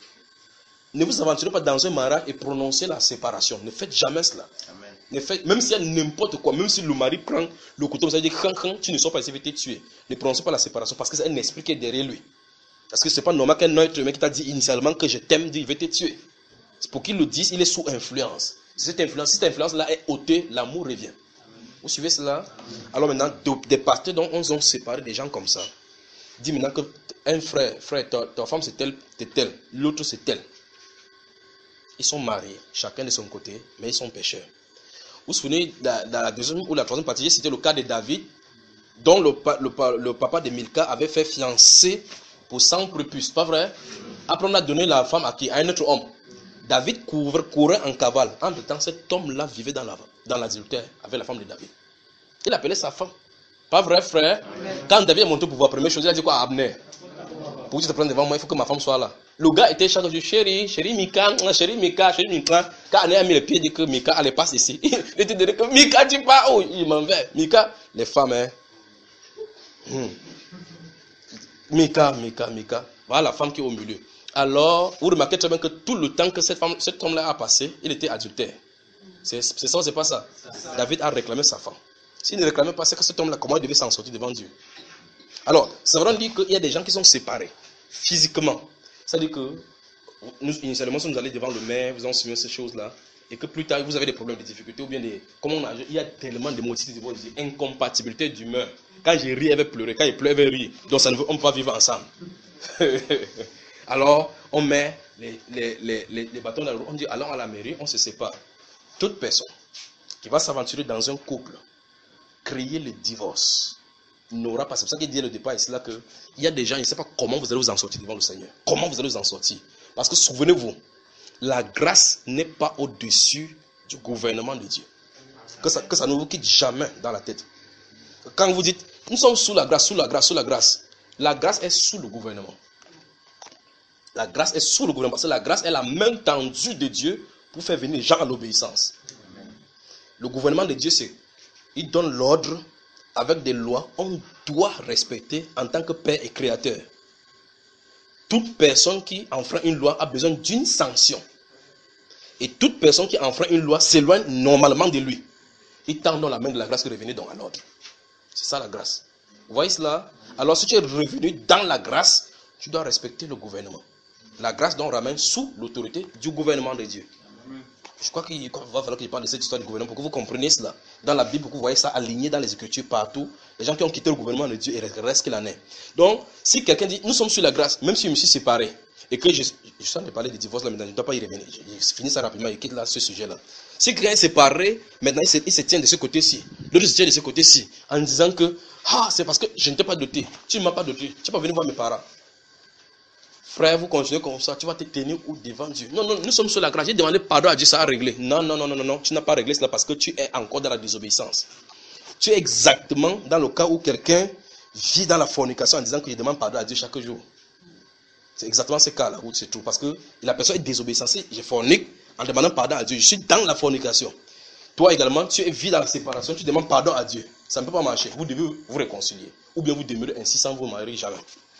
Ne vous aventurez pas dans un mariage et prononcez la séparation. Ne faites jamais cela. Amen. Ne faites, même s'il y a n'importe quoi, même si le mari prend le couteau, ça veut dire que tu ne sors pas ici, il va te tuer. Ne prononcez pas la séparation parce que c'est un esprit qui est derrière lui. Parce que ce n'est pas normal qu'un autre mec qui t'a dit initialement que je t'aime, dit il va te tuer. C'est pour qu'il le dise, il est sous influence. Si cette influence, cette influence-là est ôtée, l'amour revient. Vous suivez cela? Alors maintenant, des pasteurs dont on a séparé des gens comme ça. Dis maintenant que un frère, frère, ta, ta femme c'est tel, c'est tel, l'autre c'est tel. Ils sont mariés, chacun de son côté, mais ils sont pécheurs. Vous vous souvenez, dans la deuxième ou la troisième partie, c'était le cas de David, dont le, le, le papa de Milka avait fait fiancer pour cent prépuces, pas vrai? Après on a donné la femme à qui? À un autre homme. David couvre, courait en cavale. Entre temps, cet homme-là vivait dans, la, dans l'adultère avec la femme de David. Il appelait sa femme. Pas vrai, frère? Amen. Quand David est monté au pouvoir, première chose, il a dit quoi à Abner? Pour que tu te prennes devant moi, il faut que ma femme soit là. Le gars était chargé de chérie, chérie Mika, chérie Mika, chérie Mika. Quand Abner a mis le pied, il dit que Mika allait passer ici. Il était dit que Mika, tu pars où? Il m'en va. Mika, les femmes, hein. Hmm. Mika, Mika, Mika. Voilà la femme qui est au milieu. Alors, vous remarquez très bien que tout le temps que cette femme, cet homme-là a passé, il était adultère. C'est, c'est ça ou c'est pas ça? ça? David a réclamé sa femme. S'il ne réclamait pas, c'est que cet homme-là, comment il devait s'en sortir devant Dieu? Alors, ça veut dire qu'il y a des gens qui sont séparés, physiquement. C'est-à-dire que, nous, initialement, si nous allons devant le maire, vous en souvenez ces choses-là, et que plus tard, vous avez des problèmes, des difficultés, ou bien des... Comment on a, il y a tellement de motifs, d'incompatibilité d'humeur. Quand j'ai ri, elle va pleurer. Quand il pleure, elle va rire. Donc, ça ne veut, on ne peut pas vivre ensemble. Alors, on met les, les, les, les, les bâtons dans la roue, on dit allons à la mairie, on se sépare. Toute personne qui va s'aventurer dans un couple, créer le divorce, n'aura pas. C'est pour ça qu'il dit le départ ici là que il y a des gens, ils ne savent pas comment vous allez vous en sortir devant le Seigneur. Comment vous allez vous en sortir? Parce que souvenez-vous, la grâce n'est pas au-dessus du gouvernement de Dieu. Que ça, que ça ne vous quitte jamais dans la tête. Quand vous dites, nous sommes sous la grâce, sous la grâce, sous la grâce, la grâce est sous le gouvernement. La grâce est sous le gouvernement. Parce que la grâce est la main tendue de Dieu pour faire venir les gens à l'obéissance. Le gouvernement de Dieu, c'est il donne l'ordre avec des lois. On doit respecter en tant que Père et Créateur. Toute personne qui enfreint une loi a besoin d'une sanction. Et toute personne qui enfreint une loi s'éloigne normalement de lui. Il tend dans la main de la grâce qui revenait dans l'ordre. C'est ça la grâce. Vous voyez cela? Alors si tu es revenu dans la grâce, tu dois respecter le gouvernement. La grâce donc ramène sous l'autorité du gouvernement de Dieu. Je crois qu'il va falloir que je parle de cette histoire du gouvernement pour que vous compreniez cela. Dans la Bible, vous voyez ça aligné dans les Écritures partout. Les gens qui ont quitté le gouvernement de Dieu, il reste qu'il en est. Donc, si quelqu'un dit, nous sommes sur la grâce, même si je me suis séparé, et que je, je suis en train de parler de divorce là maintenant, je ne dois pas y revenir. Je, je finis ça rapidement et quitte là ce sujet-là. Si quelqu'un est séparé, maintenant il se, il se tient de ce côté-ci, l'autre se tient de ce côté-ci, en disant que, ah, c'est parce que je ne t'ai pas doté, tu ne m'as pas doté, tu n'es pas venu voir mes parents. Frère, vous continuez comme ça, tu vas te tenir où devant Dieu? Non, non, nous sommes sur la grâce. J'ai demandé pardon à Dieu, ça a réglé. Non, non, non, non, non, non, tu n'as pas réglé cela parce que tu es encore dans la désobéissance. Tu es exactement dans le cas où quelqu'un vit dans la fornication en disant que je demande pardon à Dieu chaque jour. C'est exactement ce cas-là où tu te trouves. Parce que la personne est désobéissante. Si je fornique en demandant pardon à Dieu, je suis dans la fornication. Toi également, tu es vis dans la séparation, tu demandes pardon à Dieu. Ça ne peut pas marcher. Vous devez vous réconcilier. Ou bien vous demeurez ainsi sans vous marier jamais.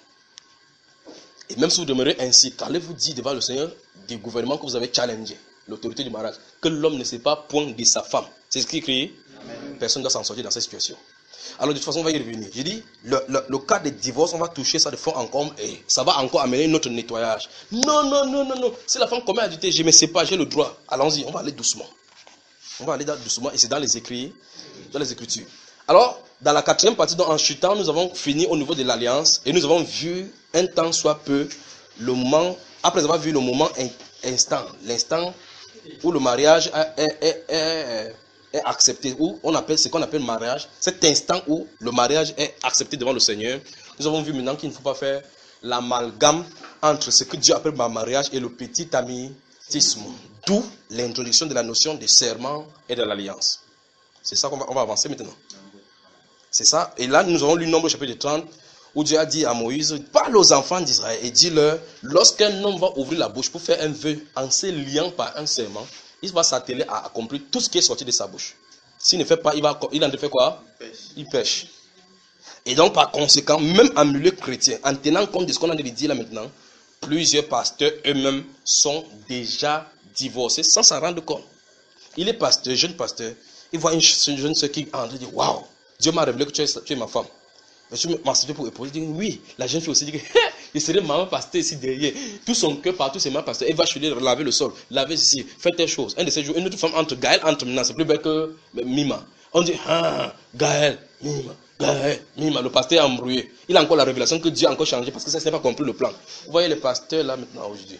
Et même si vous demeurez ainsi, qu'allez-vous dire devant le Seigneur du gouvernement que vous avez challengé, l'autorité du mariage, que l'homme ne sait pas point de sa femme? C'est ce qui est écrit. Personne ne doit s'en sortir dans cette situation. Alors de toute façon, on va y revenir. J'ai dit, le, le, le cas de divorce, on va toucher ça de fond en comble et ça va encore amener notre nettoyage. Non, non, non, non, non. Si la femme commet adultère, je me sépare, j'ai le droit. Allons-y, on va aller doucement. On va aller doucement et c'est dans les écrits, dans les Écritures. Alors, dans la quatrième partie, donc en chutant, nous avons fini au niveau de l'alliance et nous avons vu un temps soit peu le moment, après avoir vu le moment instant, l'instant où le mariage est, est, est, est accepté, où on appelle ce qu'on appelle mariage, cet instant où le mariage est accepté devant le Seigneur. Nous avons vu maintenant qu'il ne faut pas faire l'amalgame entre ce que Dieu appelle mariage et le petit amitisme, d'où l'introduction de la notion de serment et de l'alliance. C'est ça qu'on va, on va avancer maintenant. C'est ça. Et là, nous avons lu Nombre chapitre trente, où Dieu a dit à Moïse, parle aux enfants d'Israël et dis-leur, lorsqu'un homme va ouvrir la bouche pour faire un vœu en se liant par un serment, il va s'atteler à accomplir tout ce qui est sorti de sa bouche. S'il ne fait pas, il va, il en fait quoi? Il pêche. Et donc, par conséquent, même en milieu chrétien, en tenant compte de ce qu'on a dit là maintenant, plusieurs pasteurs eux-mêmes sont déjà divorcés sans s'en rendre compte. Il est pasteur, jeune pasteur, il voit une jeune soeur qui entre, il dit, waouh, Dieu m'a révélé que tu es, tu es ma femme. Mais tu m'as accepté pour épouser. Il dit, oui, la jeune fille aussi dit que je serai maman pasteur ici derrière. Tout son cœur partout, c'est ma pasteur. Elle va chez lui laver le sol, laver ceci, faire telle chose. Un de ces jours, une autre femme entre Gaël, entre maintenant, c'est plus belle que Mima. On dit, ah, Gaël, Mima, Gaël, Mima. Le pasteur est embrouillé. Il a encore la révélation que Dieu a encore changé parce que ça, ce n'est pas compris le plan. Vous voyez le pasteur là maintenant aujourd'hui.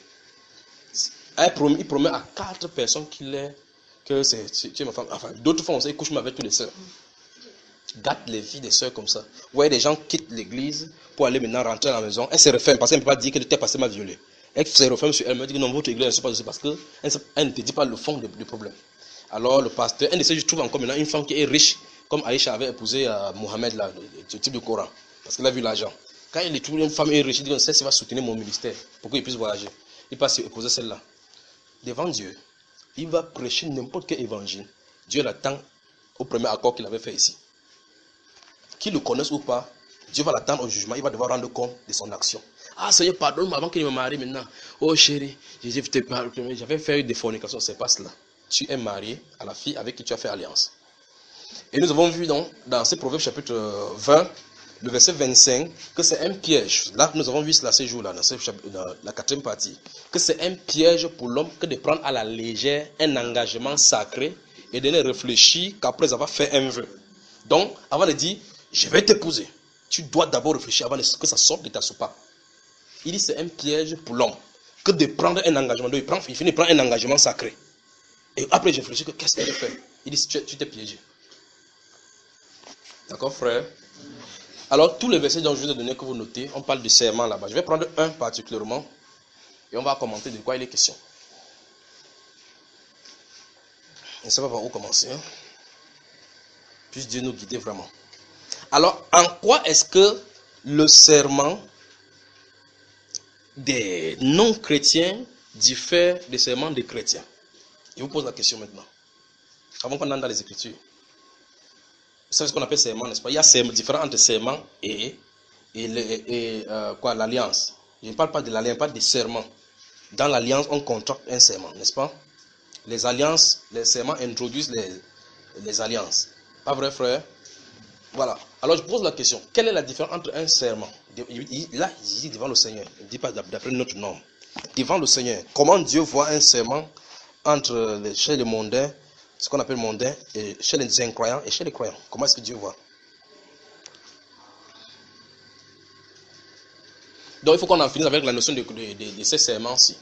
Il promet à quatre personnes qu'il est, que c'est, tu es ma femme. Enfin, d'autres fois, on sait, il couche avec tous les sœurs. Gâte les filles des sœurs comme ça. Vous voyez, des gens quittent l'église pour aller maintenant rentrer à la maison. Elle se referme parce qu'elle ne peut pas dire que tes pasteur m'a violé. Elle se referme sur elle, elle me dit que non, votre église ne se passe pas parce qu'elle elle ne te dit pas le fond du problème. Alors le pasteur, un de ces, je trouve encore maintenant une femme qui est riche, comme Aïcha avait épousé euh, Mohamed, là, le type du Coran, parce qu'il a vu l'argent. Quand il trouve une femme riche, il dit que celle-ci va soutenir mon ministère pour qu'il puisse voyager. Il passe à épouser celle-là. Devant Dieu, il va prêcher n'importe quel évangile. Dieu l'attend au premier accord qu'il avait fait ici. Qu'il le connaisse ou pas, Dieu va l'attendre au jugement, il va devoir rendre compte de son action. Ah Seigneur, pardonne-moi avant qu'il me marie maintenant. Oh chérie, j'avais fait des fornications, c'est pas cela. Tu es marié à la fille avec qui tu as fait alliance. Et nous avons vu donc, dans ce Proverbe chapitre vingt, le verset vingt-cinq, que c'est un piège. Là, nous avons vu cela ces jours-là, dans, dans la quatrième partie, que c'est un piège pour l'homme que de prendre à la légère un engagement sacré et de ne réfléchir qu'après avoir fait un vœu. Donc, avant de dire, je vais t'épouser, tu dois d'abord réfléchir avant que ça sorte de ta soupape. Il dit c'est un piège pour l'homme que de prendre un engagement. Donc, il, prend, il finit par prendre un engagement sacré. Et après, je réfléchis que qu'est-ce qu'il a fait? Il dit tu t'es piégé. D'accord, frère? Alors, tous les versets dont je vous ai donné que vous notez, on parle de serment là-bas. Je vais prendre un particulièrement et on va commenter de quoi il est question. Je ne sais pas par où commencer. Hein? Puisse Dieu nous guider vraiment. Alors, en quoi est-ce que le serment des non-chrétiens diffère des serments des chrétiens? Je vous pose la question maintenant. Avant qu'on entre dans les Écritures. Vous savez ce qu'on appelle serment, n'est-ce pas? Il y a serment, différent entre serment et, et, et, et euh, quoi, l'alliance. Je ne parle pas de l'alliance, je parle des serments. Dans l'alliance, on contracte un serment, n'est-ce pas? Les alliances, les serments introduisent les, les alliances. Pas vrai, frère? Voilà. Alors je pose la question. Quelle est la différence entre un serment? Là, il dit devant le Seigneur. Il ne dit pas d'après notre nom. Devant le Seigneur. Comment Dieu voit un serment entre les, chez les mondains, ce qu'on appelle mondains, et chez les incroyants et chez les croyants? Comment est-ce que Dieu voit? Donc il faut qu'on en finisse avec la notion de, de, de, de ces serments-ci.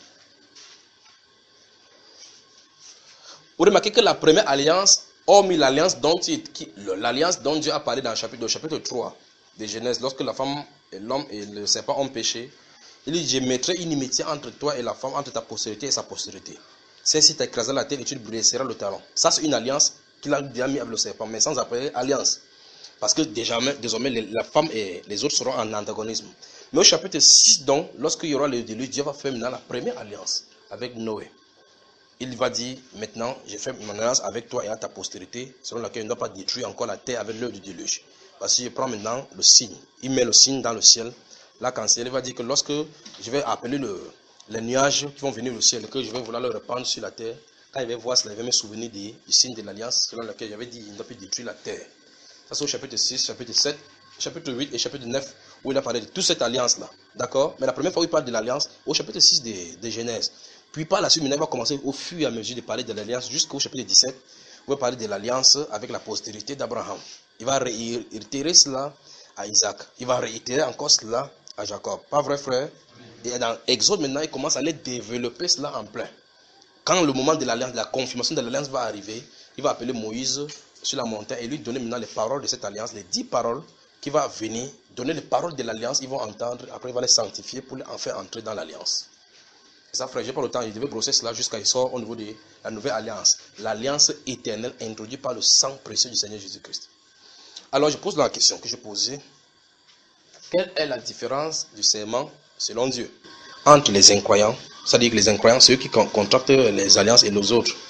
Vous remarquez que la première alliance, hormis l'alliance dont, l'alliance dont Dieu a parlé dans le chapitre, le chapitre trois de Genèse, lorsque la femme, et l'homme et le serpent ont péché, il dit, je mettrai une inimitié entre toi et la femme, entre ta postérité et sa postérité. Celle-ci t'écrasera la terre et tu te briseras le talon. Ça, c'est une alliance qu'il a déjà mis avec le serpent, mais sans appeler alliance. Parce que déjà, désormais, la femme et les autres seront en antagonisme. Mais au chapitre six, donc, lorsqu'il y aura le déluge, Dieu va faire maintenant la première alliance avec Noé. Il va dire, maintenant, j'ai fait mon alliance avec toi et à ta postérité, selon laquelle il ne doit pas détruire encore la terre avec l'heure du déluge. Parce que je prends maintenant le signe. Il met le signe dans le ciel. Là, quand il va dire que lorsque je vais appeler le, les nuages qui vont venir au ciel, que je vais vouloir le répandre sur la terre, quand il va voir cela, il va me souvenir du, du signe de l'alliance, selon laquelle j'avais dit, il ne doit plus détruire la terre. Ça, c'est au chapitre six, chapitre sept, chapitre huit et chapitre neuf, où il a parlé de toute cette alliance-là. D'accord? Mais la première fois où il parle de l'alliance, au chapitre six de, de Genèse. Puis par la suite, il va commencer au fur et à mesure de parler de l'alliance jusqu'au chapitre dix-sept, où il va parler de l'alliance avec la postérité d'Abraham. Il va réitérer cela à Isaac. Il va réitérer encore cela à Jacob. Pas vrai, frère? Et dans Exode, maintenant, il commence à aller développer cela en plein. Quand le moment de l'alliance, de la confirmation de l'alliance va arriver, il va appeler Moïse sur la montagne et lui donner maintenant les paroles de cette alliance, les dix paroles qui vont venir, donner les paroles de l'alliance, ils vont entendre, après il va les sanctifier pour en faire entrer dans l'alliance. Ça, frère, j'ai pas le temps, il devait brosser cela jusqu'à ce qu'il sorte au niveau de la nouvelle alliance. L'alliance éternelle introduite par le sang précieux du Seigneur Jésus-Christ. Alors je pose la question que je posais. Quelle est la différence du serment, selon Dieu, entre les incroyants, c'est-à-dire que les incroyants, c'est eux qui contractent les alliances et nous autres?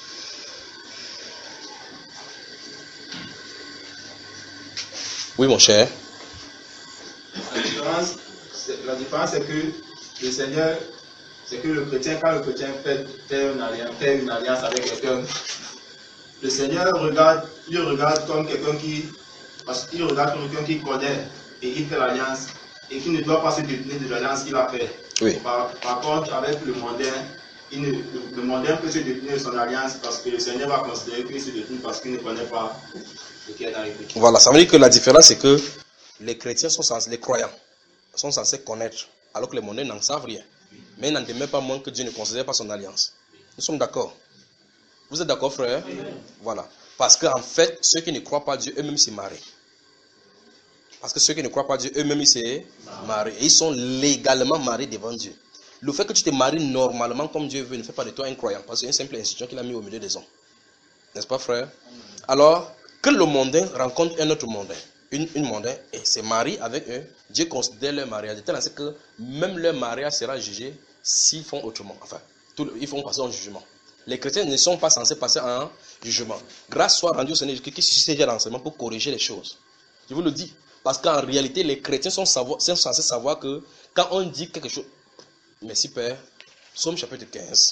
Oui, mon cher. La différence, c'est, la différence, c'est que le Seigneur, c'est que le chrétien, quand le chrétien fait, fait, une, alliance, fait une alliance avec quelqu'un, le Seigneur regarde, il regarde comme quelqu'un qui, parce qu'il regarde comme quelqu'un qui connaît et il fait l'alliance et qui ne doit pas se détenir de l'alliance qu'il a fait. Oui. Par, par contre, avec le mondain, il ne, le, le mondain peut se détenir de son alliance parce que le Seigneur va considérer qu'il se détient parce qu'il ne connaît pas ce qui est dans l'Écriture. Voilà, ça veut dire que la différence, c'est que les chrétiens sont censés, les croyants sont censés connaître, alors que les mondains n'en savent rien. Mais ils n'en demeurent pas moins que Dieu ne considère pas son alliance. Nous sommes d'accord. Vous êtes d'accord, frère? Oui. Voilà. Parce qu'en fait, ceux qui ne croient pas Dieu, eux-mêmes se marient. Parce que ceux qui ne croient pas Dieu, eux-mêmes ils se marient. Et ils sont légalement mariés devant Dieu. Le fait que tu te maries normalement comme Dieu veut ne fait pas de toi un croyant. Parce que c'est une simple institution qu'il a mis au milieu des hommes. N'est-ce pas, frère? Alors, que le mondain rencontre un autre mondain, une, une mondain, et se marie avec eux, Dieu considère leur mariage de telle sorte que même leur mariage sera jugé s'ils font autrement. Enfin, tout, ils font passer en jugement. Les chrétiens ne sont pas censés passer en jugement. Grâce soit rendue au Seigneur Jésus qui suscite déjà l'enseignement pour corriger les choses. Je vous le dis. Parce qu'en réalité, les chrétiens sont, savoir, sont censés savoir que quand on dit quelque chose... Merci Père. Psaume chapitre quinze.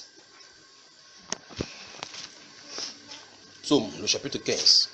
Psaume, le chapitre quinze.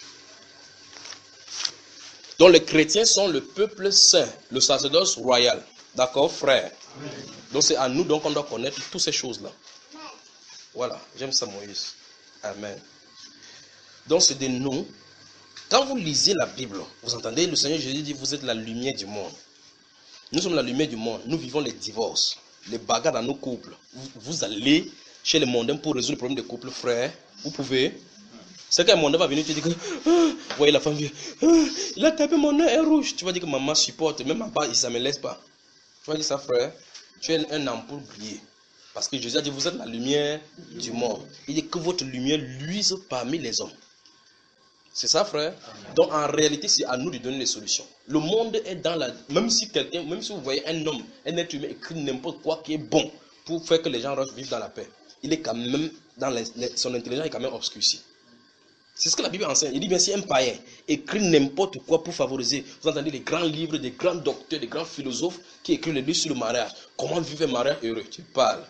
Donc les chrétiens sont le peuple saint, le sacerdoce royal. D'accord, frère? Amen. Donc c'est à nous donc on doit connaître toutes ces choses-là. Voilà, j'aime ça Moïse. Amen. Donc c'est de nous. Quand vous lisez la Bible, vous entendez, le Seigneur Jésus dit, vous êtes la lumière du monde. Nous sommes la lumière du monde. Nous vivons les divorces, les bagarres dans nos couples. Vous, vous allez chez les mondains pour résoudre le problème des couples, frère. Vous pouvez. C'est qu'un mondain va venir te dire que, ah, vous voyez la femme vient, ah, il a tapé mon nez est rouge. Tu vas dire que maman supporte, même à part, ça ne me laisse pas. Tu vas dire ça, frère. Tu es un ampoule brillé. Parce que Jésus a dit, vous êtes la lumière du monde. Il dit que votre lumière luise parmi les hommes. C'est ça, frère. Donc, en réalité, c'est à nous de donner les solutions. Le monde est dans la... Même si quelqu'un, même si vous voyez un homme, un être humain écrit n'importe quoi qui est bon pour faire que les gens vivent dans la paix, il est quand même, dans les, les, son intelligence est quand même obscurcie. C'est ce que la Bible enseigne. Il dit bien, si un païen écrit n'importe quoi pour favoriser, vous entendez les grands livres, des grands docteurs, des grands philosophes qui écrivent les livres sur le mariage. Comment vivre un mariage heureux? Tu parles.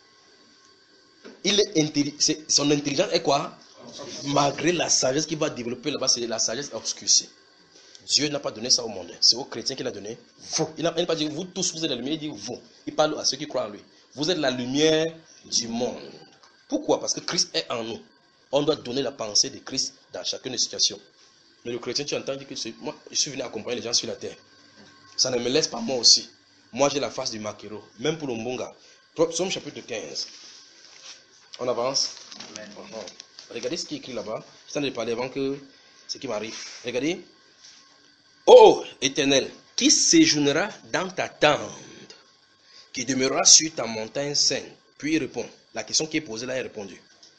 Il est intelligent. Son intelligence est quoi? Malgré la sagesse qu'il va développer là-bas, c'est la sagesse obscurcie. Dieu n'a pas donné ça au monde. C'est aux chrétiens qu'il a donné. Vous. Il n'a pas dit vous tous, vous êtes la lumière. Il dit vous. Il parle à ceux qui croient en lui. Vous êtes la lumière du monde. Pourquoi? Parce que Christ est en nous. On doit donner la pensée de Christ dans chacune des situations. Mais le chrétien, tu entends dire que moi, je suis venu accompagner les gens sur la terre. Ça ne me laisse pas moi aussi. Moi, j'ai la face du maquereau. Même pour le Mbonga. Psaume chapitre quinze. On avance. Amen. Regardez ce qui est écrit là-bas. Je suis en train de parler avant que ce qui m'arrive. Regardez. Ô Éternel, qui séjournera dans ta tente, qui demeurera sur ta montagne sainte. Puis il répond. La question qui est posée là est répondue.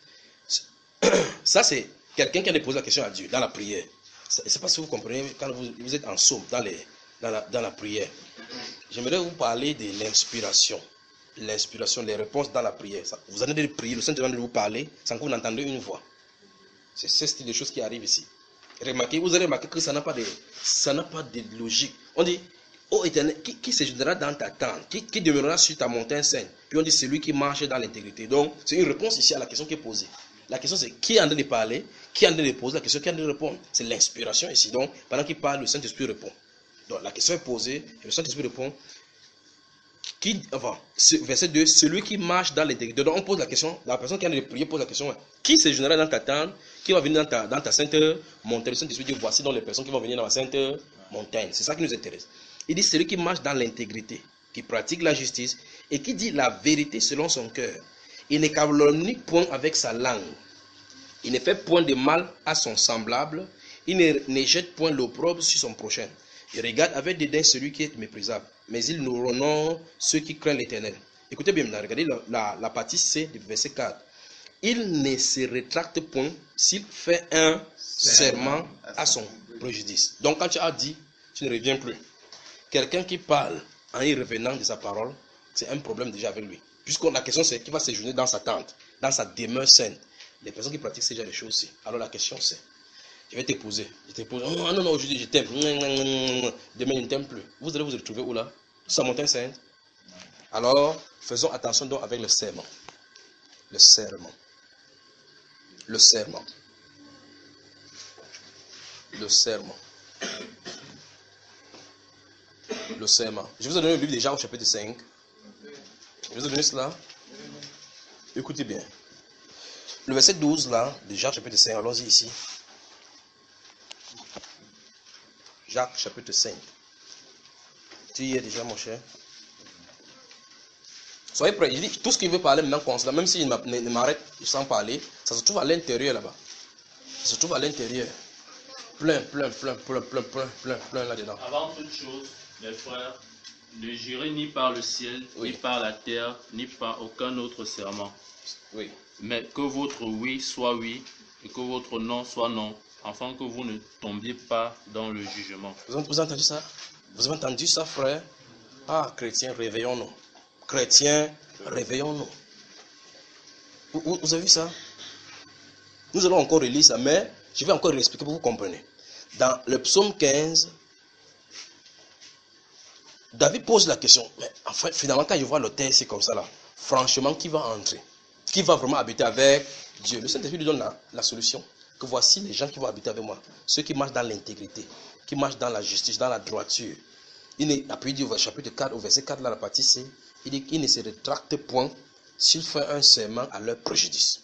Ça, c'est quelqu'un qui a posé la question à Dieu dans la prière. Je ne sais pas si vous comprenez quand vous, vous êtes en psaume, dans, les, dans, la, dans la prière. J'aimerais vous parler de l'inspiration. L'inspiration, les réponses dans la prière. Ça, vous allez prier, le Saint-Esprit va vous parler sans que vous n'entendez une voix. C'est ce style de choses qui arrivent ici. Remarquez, vous allez remarquer que ça n'a pas de, ça n'a pas de logique. On dit, ô Éternel, qui, qui séjournera dans ta tente, qui, qui demeurera sur ta montagne sainte. Puis on dit, celui qui marche dans l'intégrité. Donc, c'est une réponse ici à la question qui est posée. La question c'est qui est en train de parler, qui est en train de poser, la question qui est en train de répondre. C'est l'inspiration ici. Donc, pendant qu'il parle, le Saint-Esprit répond. Donc, la question est posée, et le Saint-Esprit répond. Qui, enfin, verset deux, celui qui marche dans l'intégrité. Donc, on pose la question, la personne qui est en train de prier pose la question, qui séjournera dans ta tente, qui va venir dans ta, dans ta sainte montagne. Le Saint-Esprit dit, voici donc les personnes qui vont venir dans la sainte montagne. C'est ça qui nous intéresse. Il dit, celui qui marche dans l'intégrité, qui pratique la justice, et qui dit la vérité selon son cœur. Il ne calomnie point avec sa langue. Il ne fait point de mal à son semblable. Il ne, ne jette point l'opprobre sur son prochain. Il regarde avec dédain celui qui est méprisable. Mais il nous honore ceux qui craignent l'Éternel. Écoutez bien maintenant, regardez la, la, la partie C du verset quatre. Il ne se rétracte point s'il fait un serment à son préjudice. Donc quand tu as dit, tu ne reviens plus. Quelqu'un qui parle en y revenant de sa parole, c'est un problème déjà avec lui. Puisque la question c'est qui va séjourner dans sa tente, dans sa demeure sainte. Les personnes qui pratiquent ces genre de choses-ci. Alors la question c'est, je vais t'épouser. Je t'épouse. Oh non, non, aujourd'hui je t'aime. Demain je ne t'aime plus. Vous allez vous retrouver où là? Sur la montagne sainte. Alors, faisons attention donc avec le serment. Le serment. Le serment. Le serment. Le serment. Je vous ai donné le livre déjà au chapitre cinq. Je vous ai donné cela. Écoutez bien. Le verset douze, là, de Jacques chapitre cinq, allons-y ici. Jacques chapitre cinq. Tu y es déjà, mon cher. Soyez prêts. Il dit, tout ce qu'il veut parler maintenant concernant, même s'il ne m'arrête sans parler, ça se trouve à l'intérieur là-bas. Ça se trouve à l'intérieur. Plein, plein, plein, plein, plein, plein, plein, plein là-dedans. Avant toute chose, mes frères, ne jurez ni par le ciel, oui, ni par la terre, ni par aucun autre serment. Oui. Mais que votre oui soit oui, et que votre non soit non, afin que vous ne tombiez pas dans le jugement. Vous avez, vous avez entendu ça? Vous avez entendu ça, frère? Ah, chrétiens, réveillons-nous. Chrétiens, réveillons-nous. Vous, vous, vous avez vu ça? Nous allons encore relire ça, mais je vais encore expliquer pour que vous compreniez. Dans le psaume quinze, David pose la question, mais en fait, finalement, quand je vois le texte, c'est comme ça là. Franchement, qui va entrer? Qui va vraiment habiter avec Dieu? Le Saint-Esprit lui donne la, la solution. Que voici les gens qui vont habiter avec moi. Ceux qui marchent dans l'intégrité, qui marchent dans la justice, dans la droiture. Il est, après, il dit au chapitre quatre, au verset quatre, là, la partie C, il dit qu'il ne se rétracte point s'il fait un serment à leur préjudice.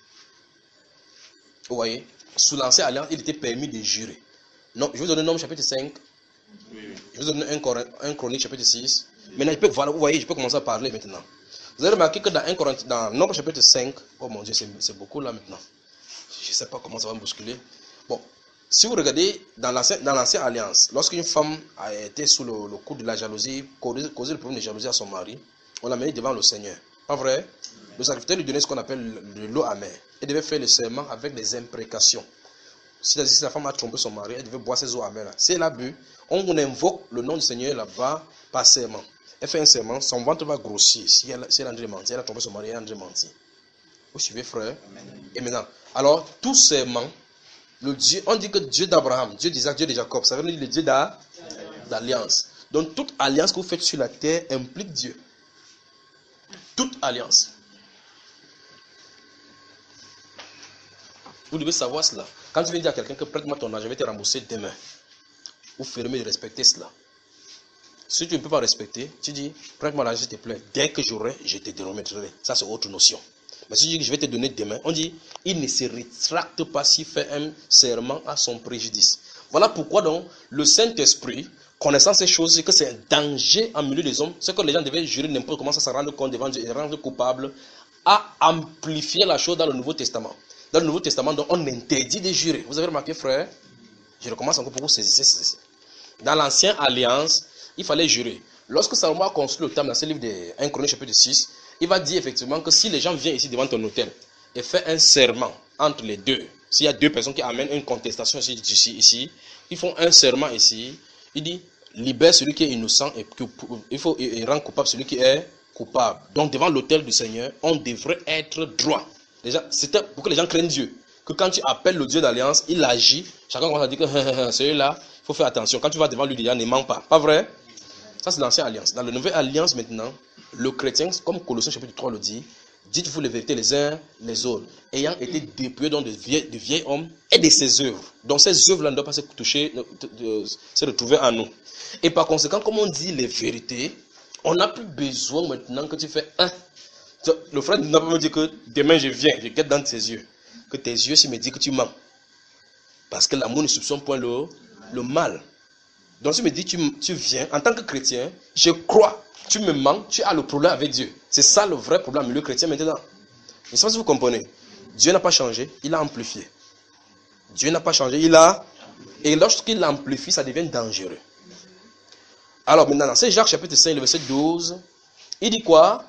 Vous voyez? Sous l'ancienne alliance, il était permis de jurer. Non, je vous donne un nom chapitre cinq. Oui, oui. Je vous donne un, un chronique chapitre six. Maintenant, je peux, voilà, vous voyez, je peux commencer à parler maintenant. Vous avez remarqué que dans un Corinthiens, dans Nombre chapitre cinq, oh mon Dieu, c'est beaucoup là maintenant. Je ne sais pas comment ça va me bousculer. Bon, si vous regardez dans l'ancienne alliance, lorsqu'une femme a été sous le, le coup de la jalousie, causé, causé le problème de jalousie à son mari, on l'a mené devant le Seigneur. Pas vrai? Le sacrificateur lui donnait ce qu'on appelle de l'eau amère. Elle devait faire le serment avec des imprécations. Si la femme a trompé son mari, elle devait boire ces eaux amères. Si elle a bu, on invoque le nom du Seigneur là-bas par serment. Elle fait un serment, son ventre va grossir. Si elle, si elle a envie de mentir, elle a trompé son mari, elle a envie de mentir. Vous suivez, frère? Amen. Et maintenant, alors, tout serment, le Dieu, on dit que Dieu d'Abraham, Dieu d'Isaac, Dieu de Jacob, ça veut dire le Dieu d'alliance. Donc, toute alliance que vous faites sur la terre implique Dieu. Toute alliance. Vous devez savoir cela. Quand tu viens dire à quelqu'un que prête-moi ton argent, je vais te rembourser demain. ou fermer de respecter cela. Si tu ne peux pas respecter, tu dis, prends-moi l'argent, s'il te plaît. Dès que j'aurai, je te remettrai. Ça, c'est autre notion. Mais si tu dis que je vais te donner demain, on dit, il ne se rétracte pas s'il fait un serment à son préjudice. Voilà pourquoi donc, le Saint-Esprit, connaissant ces choses, c'est que c'est un danger en milieu des hommes. C'est que les gens devaient jurer n'importe comment, ça se rendre compte devant Dieu et rendre coupable, à amplifier la chose dans le Nouveau Testament. Dans le Nouveau Testament, donc, on interdit de jurer. Vous avez remarqué, frère? Je recommence encore pour vous saisir ceci. Dans l'Ancienne Alliance, il fallait jurer. Lorsque Salomon a construit le temple dans ce livre de premier Chronique chapitre six, il va dire effectivement que si les gens viennent ici devant ton hôtel et font un serment entre les deux, s'il y a deux personnes qui amènent une contestation ici, ici, ici ils font un serment ici, il dit, libère celui qui est innocent et il faut et rend coupable celui qui est coupable. Donc devant l'autel du Seigneur, on devrait être droit. C'était pour que les gens craignent Dieu. Que quand tu appelles le Dieu d'alliance, il agit. Chacun commence à dire que celui-là, il faut faire attention. Quand tu vas devant lui, déjà, ne mens pas. Pas vrai? Ça, c'est l'ancienne alliance. Dans la nouvelle alliance, maintenant, le chrétien, comme Colossiens chapitre trois le dit, dites-vous les vérités les uns les autres, ayant été dépouillés donc de vieils, de vieils hommes et de ses œuvres. Donc, ces œuvres-là ne doivent pas se toucher, se retrouver en nous. Et par conséquent, comme on dit les vérités, on n'a plus besoin maintenant que tu fais un. Le frère n'a pas me dire que demain je viens, je guette dans tes yeux. Que tes yeux se me disent que tu mens. Parce que l'amour ne soupçonne point le, le mal. Donc tu me dis, tu, tu viens, en tant que chrétien, je crois, tu me mens, tu as le problème avec Dieu. C'est ça le vrai problème, le chrétien maintenant. Je ne sais pas si vous comprenez. Dieu n'a pas changé, il a amplifié. Dieu n'a pas changé, il a... Et lorsqu'il amplifie, ça devient dangereux. Alors maintenant, dans Jacques chapitre cinq, le verset douze, il dit quoi?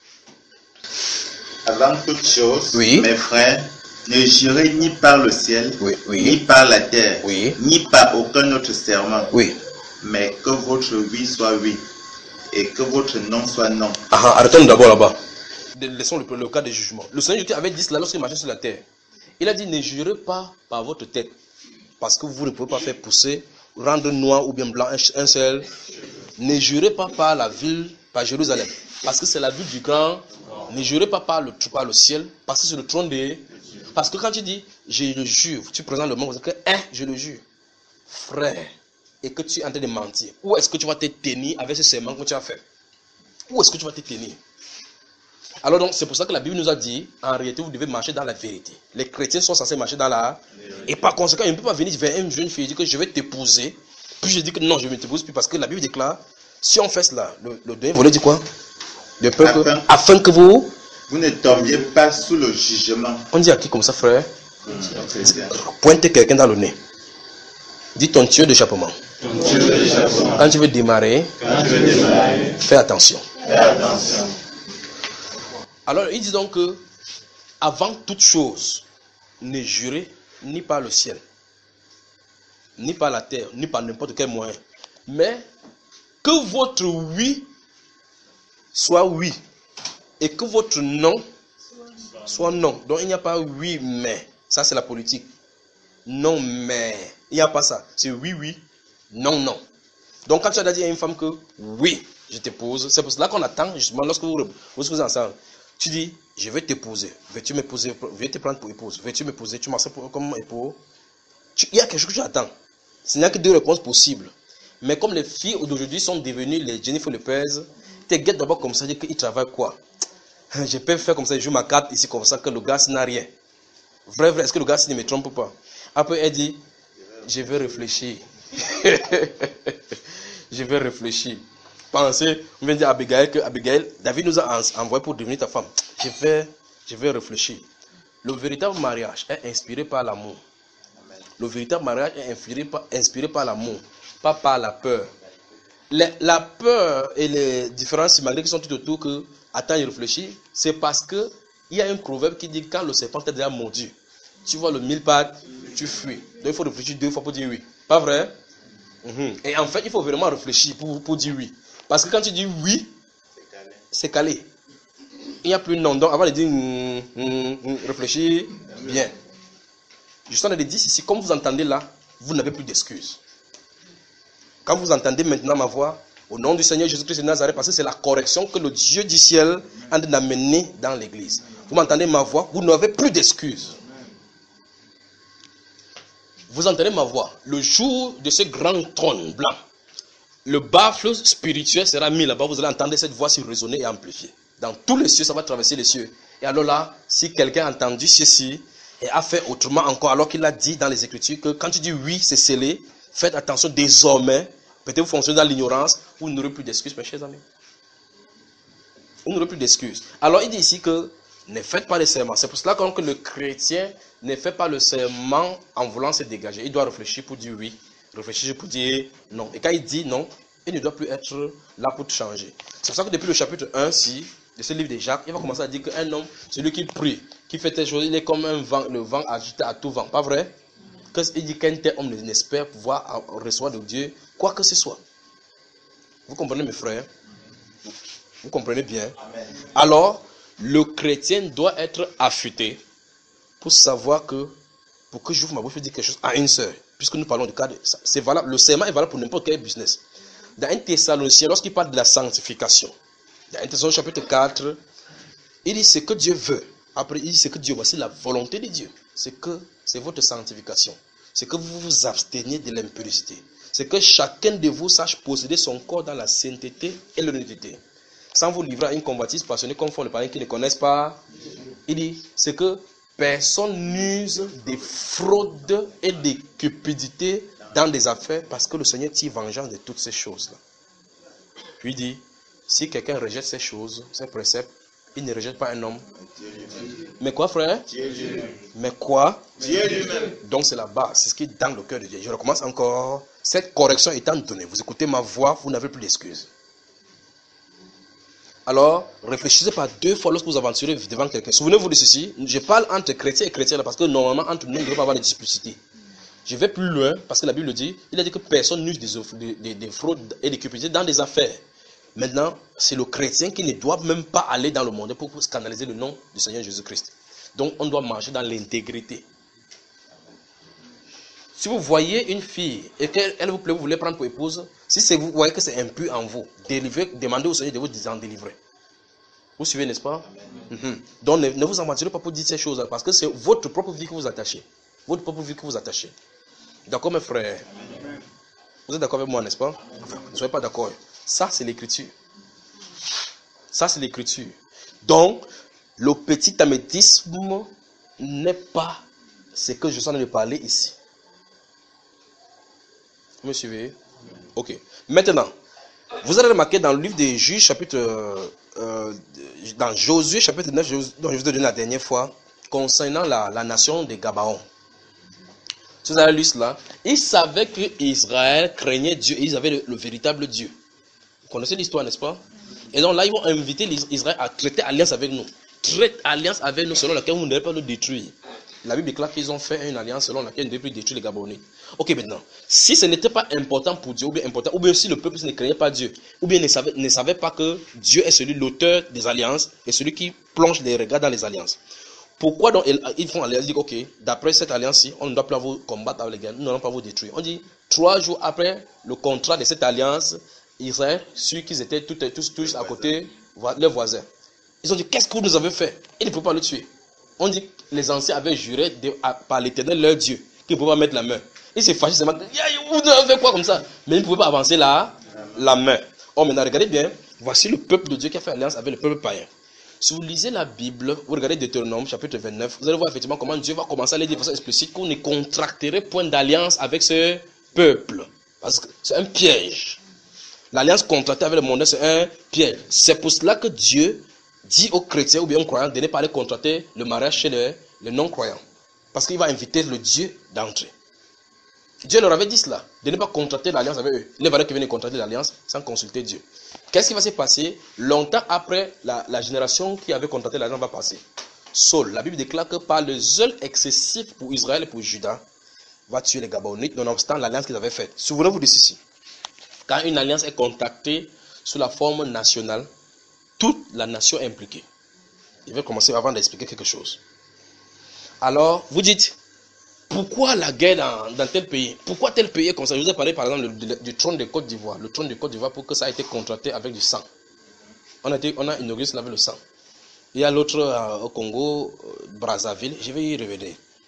Avant toute chose, oui. Mes frères, ne jurez ni par le ciel, oui, oui. ni par la terre, oui. ni par aucun autre serment, oui. mais que votre oui soit oui, et que votre non soit non. Ah, arrêtons d'abord là-bas. Laissons le, le cas des jugements. Le Seigneur avait dit cela lorsqu'il marchait sur la terre. Il a dit, ne jurez pas par votre tête, parce que vous ne pouvez pas faire pousser, rendre noir ou bien blanc un, un seul. Ne jurez pas par la ville, par Jérusalem, parce que c'est la ville du grand. Ne jurez pas par le, par le ciel, parce que c'est le trône de... Parce que quand tu dis, je le jure, tu présentes le mot, que, hein, je le jure, frère, et que tu es en train de mentir, où est-ce que tu vas te tenir avec ce serment que tu as fait? Où est-ce que tu vas te tenir? Alors donc, c'est pour ça que la Bible nous a dit, en réalité, vous devez marcher dans la vérité. Les chrétiens sont censés marcher dans la... Et par conséquent, il ne peut pas venir vers une jeune fille et dire que je vais t'épouser, puis je dis que non, je ne t'épouse plus, parce que la Bible déclare, si on fait cela, le, le dernier volet dit quoi? Le peuple, afin, afin que vous... Vous ne tombiez pas sous le jugement. On dit à qui comme ça, frère? Mmh. Pointez quelqu'un dans le nez. Dis ton tuyau d'échappement. Quand tu veux démarrer, Quand tu veux démarrer fais attention. Fais attention. Alors, il dit donc que, avant toute chose, ne jurez ni par le ciel, ni par la terre, ni par n'importe quel moyen, mais que votre oui soit oui, et que votre non soit non. Donc il n'y a pas oui mais. Ça c'est la politique. Non mais. Il n'y a pas ça. C'est oui oui, non non. Donc quand tu as dit à une femme que oui, je t'épouse, c'est pour cela qu'on attend justement lorsque vous vous êtes ensemble. Tu dis, je vais t'épouser. Veux-tu m'épouser? Veux-tu te prendre pour épouse? Veux-tu m'épouser? Tu m'acceptes comme époux? Tu, il y a quelque chose que tu attends. Il n'y a que deux réponses possibles. Mais comme les filles d'aujourd'hui sont devenues les Jennifer Lopez, tu guettes d'abord comme ça, dire qu'ils travaillent quoi? Je peux faire comme ça, je joue ma carte ici comme ça, que le gars n'a rien. Vrai, vrai, est-ce que le gars ne me trompe pas? Après, elle dit, je vais réfléchir. Je vais réfléchir. Pensez, on vient dire à Abigail que Abigail, David nous a envoyé pour devenir ta femme. Je vais, je vais réfléchir. Le véritable mariage est inspiré par l'amour. Le véritable mariage est inspiré par, inspiré par l'amour, pas par la peur. Les, la peur et les différences malgré qui sont tout autour que attends et réfléchis, c'est parce que il y a un proverbe qui dit quand le serpent t'a déjà mordu, tu vois le mille pattes, tu fuis. Donc il faut réfléchir deux fois pour dire oui. Pas vrai? Mm-hmm. Et en fait, il faut vraiment réfléchir pour, pour dire oui. Parce que quand tu dis oui, c'est calé. calé. Il n'y a plus non. Donc avant de dire mm, mm, mm, réfléchir bien. Je suis en train de dire ici, comme vous entendez là, vous n'avez plus d'excuses. Quand vous entendez maintenant ma voix, au nom du Seigneur Jésus-Christ de Nazareth, parce que c'est la correction que le Dieu du ciel a amené dans l'église. Vous m'entendez ma voix, vous n'avez plus d'excuses. vous entendez ma voix. Le jour de ce grand trône blanc, le baffle spirituel sera mis là-bas. Vous allez entendre cette voix se résonner et amplifier. Dans tous les cieux, ça va traverser les cieux. Et alors là, si quelqu'un a entendu ceci et a fait autrement encore, alors qu'il a dit dans les Écritures que quand tu dis oui, c'est scellé, faites attention désormais. Peut-être vous fonctionnez dans l'ignorance, vous n'aurez plus d'excuses, mes chers amis. Vous n'aurez plus d'excuses. Alors il dit ici que ne faites pas les serments. C'est pour cela que le chrétien ne fait pas le serment en voulant se dégager. Il doit réfléchir pour dire oui, réfléchir pour dire non. Et quand il dit non, il ne doit plus être là pour te changer. C'est pour ça que depuis le chapitre un, si, de ce livre de Jacques, il va commencer à dire qu'un homme, celui qui prie, qui fait telle chose, il est comme un vent, le vent agité à tout vent. Pas vrai? Il dit qu'un tel homme n'espère pouvoir recevoir de Dieu quoi que ce soit. Vous comprenez mes frères? Vous comprenez bien? Amen. Alors, le chrétien doit être affûté pour savoir que, pour que j'ouvre ma bouche, je dis quelque chose à une sœur. Puisque nous parlons du cas de ça. C'est valable, le serment est valable pour n'importe quel business. Dans un Thessaloniciens, lorsqu'il parle de la sanctification, dans un Thessaloniciens chapitre quatre, il dit ce que Dieu veut. Après, il dit ce que Dieu, voici la volonté de Dieu. C'est que c'est votre sanctification. C'est que vous vous absteniez de l'impudicité. C'est que chacun de vous sache posséder son corps dans la sainteté et l'honnêteté. Sans vous livrer à une convoitise passionnée comme font les païens qui ne connaissent pas. Il dit, c'est que personne n'use des fraudes et des cupidités dans des affaires parce que le Seigneur tire vengeance de toutes ces choses-là. Puis il dit, si quelqu'un rejette ces choses, ces préceptes, il ne rejette pas un homme. Mais quoi, frère? Mais quoi? Dieu lui-même. Donc c'est la base, c'est ce qui est dans le cœur de Dieu. Je recommence encore. Cette correction étant donnée, vous écoutez ma voix, vous n'avez plus d'excuses. Alors, réfléchissez par deux fois lorsque vous aventurez devant quelqu'un. Souvenez-vous de ceci. Je parle entre chrétiens et chrétiens là, parce que normalement, entre nous, il ne doit pas avoir de dispucité. Je vais plus loin, parce que la Bible dit, il a dit que personne n'use des, des, des, des fraudes et des cupidités dans des affaires. Maintenant, c'est le chrétien qui ne doit même pas aller dans le monde pour scandaliser le nom du Seigneur Jésus-Christ. Donc, on doit marcher dans l'intégrité. Si vous voyez une fille et qu'elle vous plaît, vous voulez prendre pour épouse, si vous voyez que c'est impur en vous, délivrez, demandez au Seigneur de vous en délivrer. Vous suivez, n'est-ce pas? Mm-hmm. Donc, ne, ne vous aventurez pas pour dire ces choses-là, parce que c'est votre propre vie que vous attachez. Votre propre vie que vous attachez. D'accord, mes frères? Vous êtes d'accord avec moi, n'est-ce pas? Enfin, ne soyez pas d'accord. Ça, c'est l'écriture. Ça, c'est l'écriture. Donc, le petit améthisme n'est pas ce que je suis en train de parler ici. Vous me suivez? Ok. Maintenant, vous allez remarquer dans le livre des Juges, chapitre, euh, euh, dans Josué, chapitre neuf, dont je vous ai donné la dernière fois, concernant la, la nation de Gabaon. Si vous avez lu cela, ils savaient que Israël craignait Dieu et ils avaient le, le véritable Dieu. Vous connaissez l'histoire, n'est-ce pas? Et donc là, ils vont inviter Israël à traiter alliance avec nous. Traite alliance avec nous selon laquelle vous ne devez pas nous détruire. La Bible déclare qu'ils ont fait une alliance selon laquelle ils ne devaient plus détruire les Gabonais. Ok, maintenant, si ce n'était pas important pour Dieu, ou bien important, ou bien si le peuple ne craignait pas Dieu, ou bien ne savait, ne savait pas que Dieu est celui, l'auteur des alliances, et celui qui plonge les regards dans les alliances. Pourquoi donc ils font alliance? Ils disent, ok, d'après cette alliance-ci, on ne doit pas vous combattre avec les gars, nous n'allons pas vous détruire. On dit, trois jours après le contrat de cette alliance, Israël, ceux qui étaient tous, tous, tous à côté, leurs voisins. Ils ont dit, qu'est-ce que vous nous avez fait? Ils ne pouvaient pas le tuer. On dit que les anciens avaient juré de, à, par l'Éternel, leur Dieu, qu'ils ne pouvaient pas mettre la main. Ils s'est fâchés, ils s'est dit, vous avez fait quoi comme ça? Mais ils ne pouvaient pas avancer la, la main. Oh, maintenant, regardez bien, voici le peuple de Dieu qui a fait alliance avec le peuple païen. Si vous lisez la Bible, vous regardez Deutéronome, chapitre vingt-neuf, vous allez voir effectivement comment Dieu va commencer à les dire de façon explicite qu'on ne contracterait point d'alliance avec ce peuple. Parce que c'est un piège. L'alliance contractée avec le monde, c'est un piège. C'est pour cela que Dieu dit aux chrétiens ou bien aux croyants de ne pas aller contracter le mariage chez les, les non-croyants. Parce qu'il va inviter le Dieu d'entrer. Dieu leur avait dit cela, de ne pas contracter l'alliance avec eux. Il est vrai qu'ils viennent contracter l'alliance sans consulter Dieu. Qu'est-ce qui va se passer? Longtemps après, la, la génération qui avait contracté l'alliance va passer. Saul, la Bible déclare que par le zèle excessif pour Israël et pour Juda, va tuer les Gabonites, nonobstant l'alliance qu'ils avaient faite. Souvenez-vous de ceci. Quand une alliance est contractée sous la forme nationale, toute la nation est impliquée. Je vais commencer avant d'expliquer quelque chose. Alors, vous dites, pourquoi la guerre dans, dans tel pays? Pourquoi tel pays est comme ça? Je vous ai parlé par exemple du, du trône de Côte d'Ivoire. Le trône de Côte d'Ivoire, pour que ça ait été contracté avec du sang. On a, été, on a inauguré cela avec le sang. Il y a l'autre euh, au Congo, euh, Brazzaville, je vais y revenir.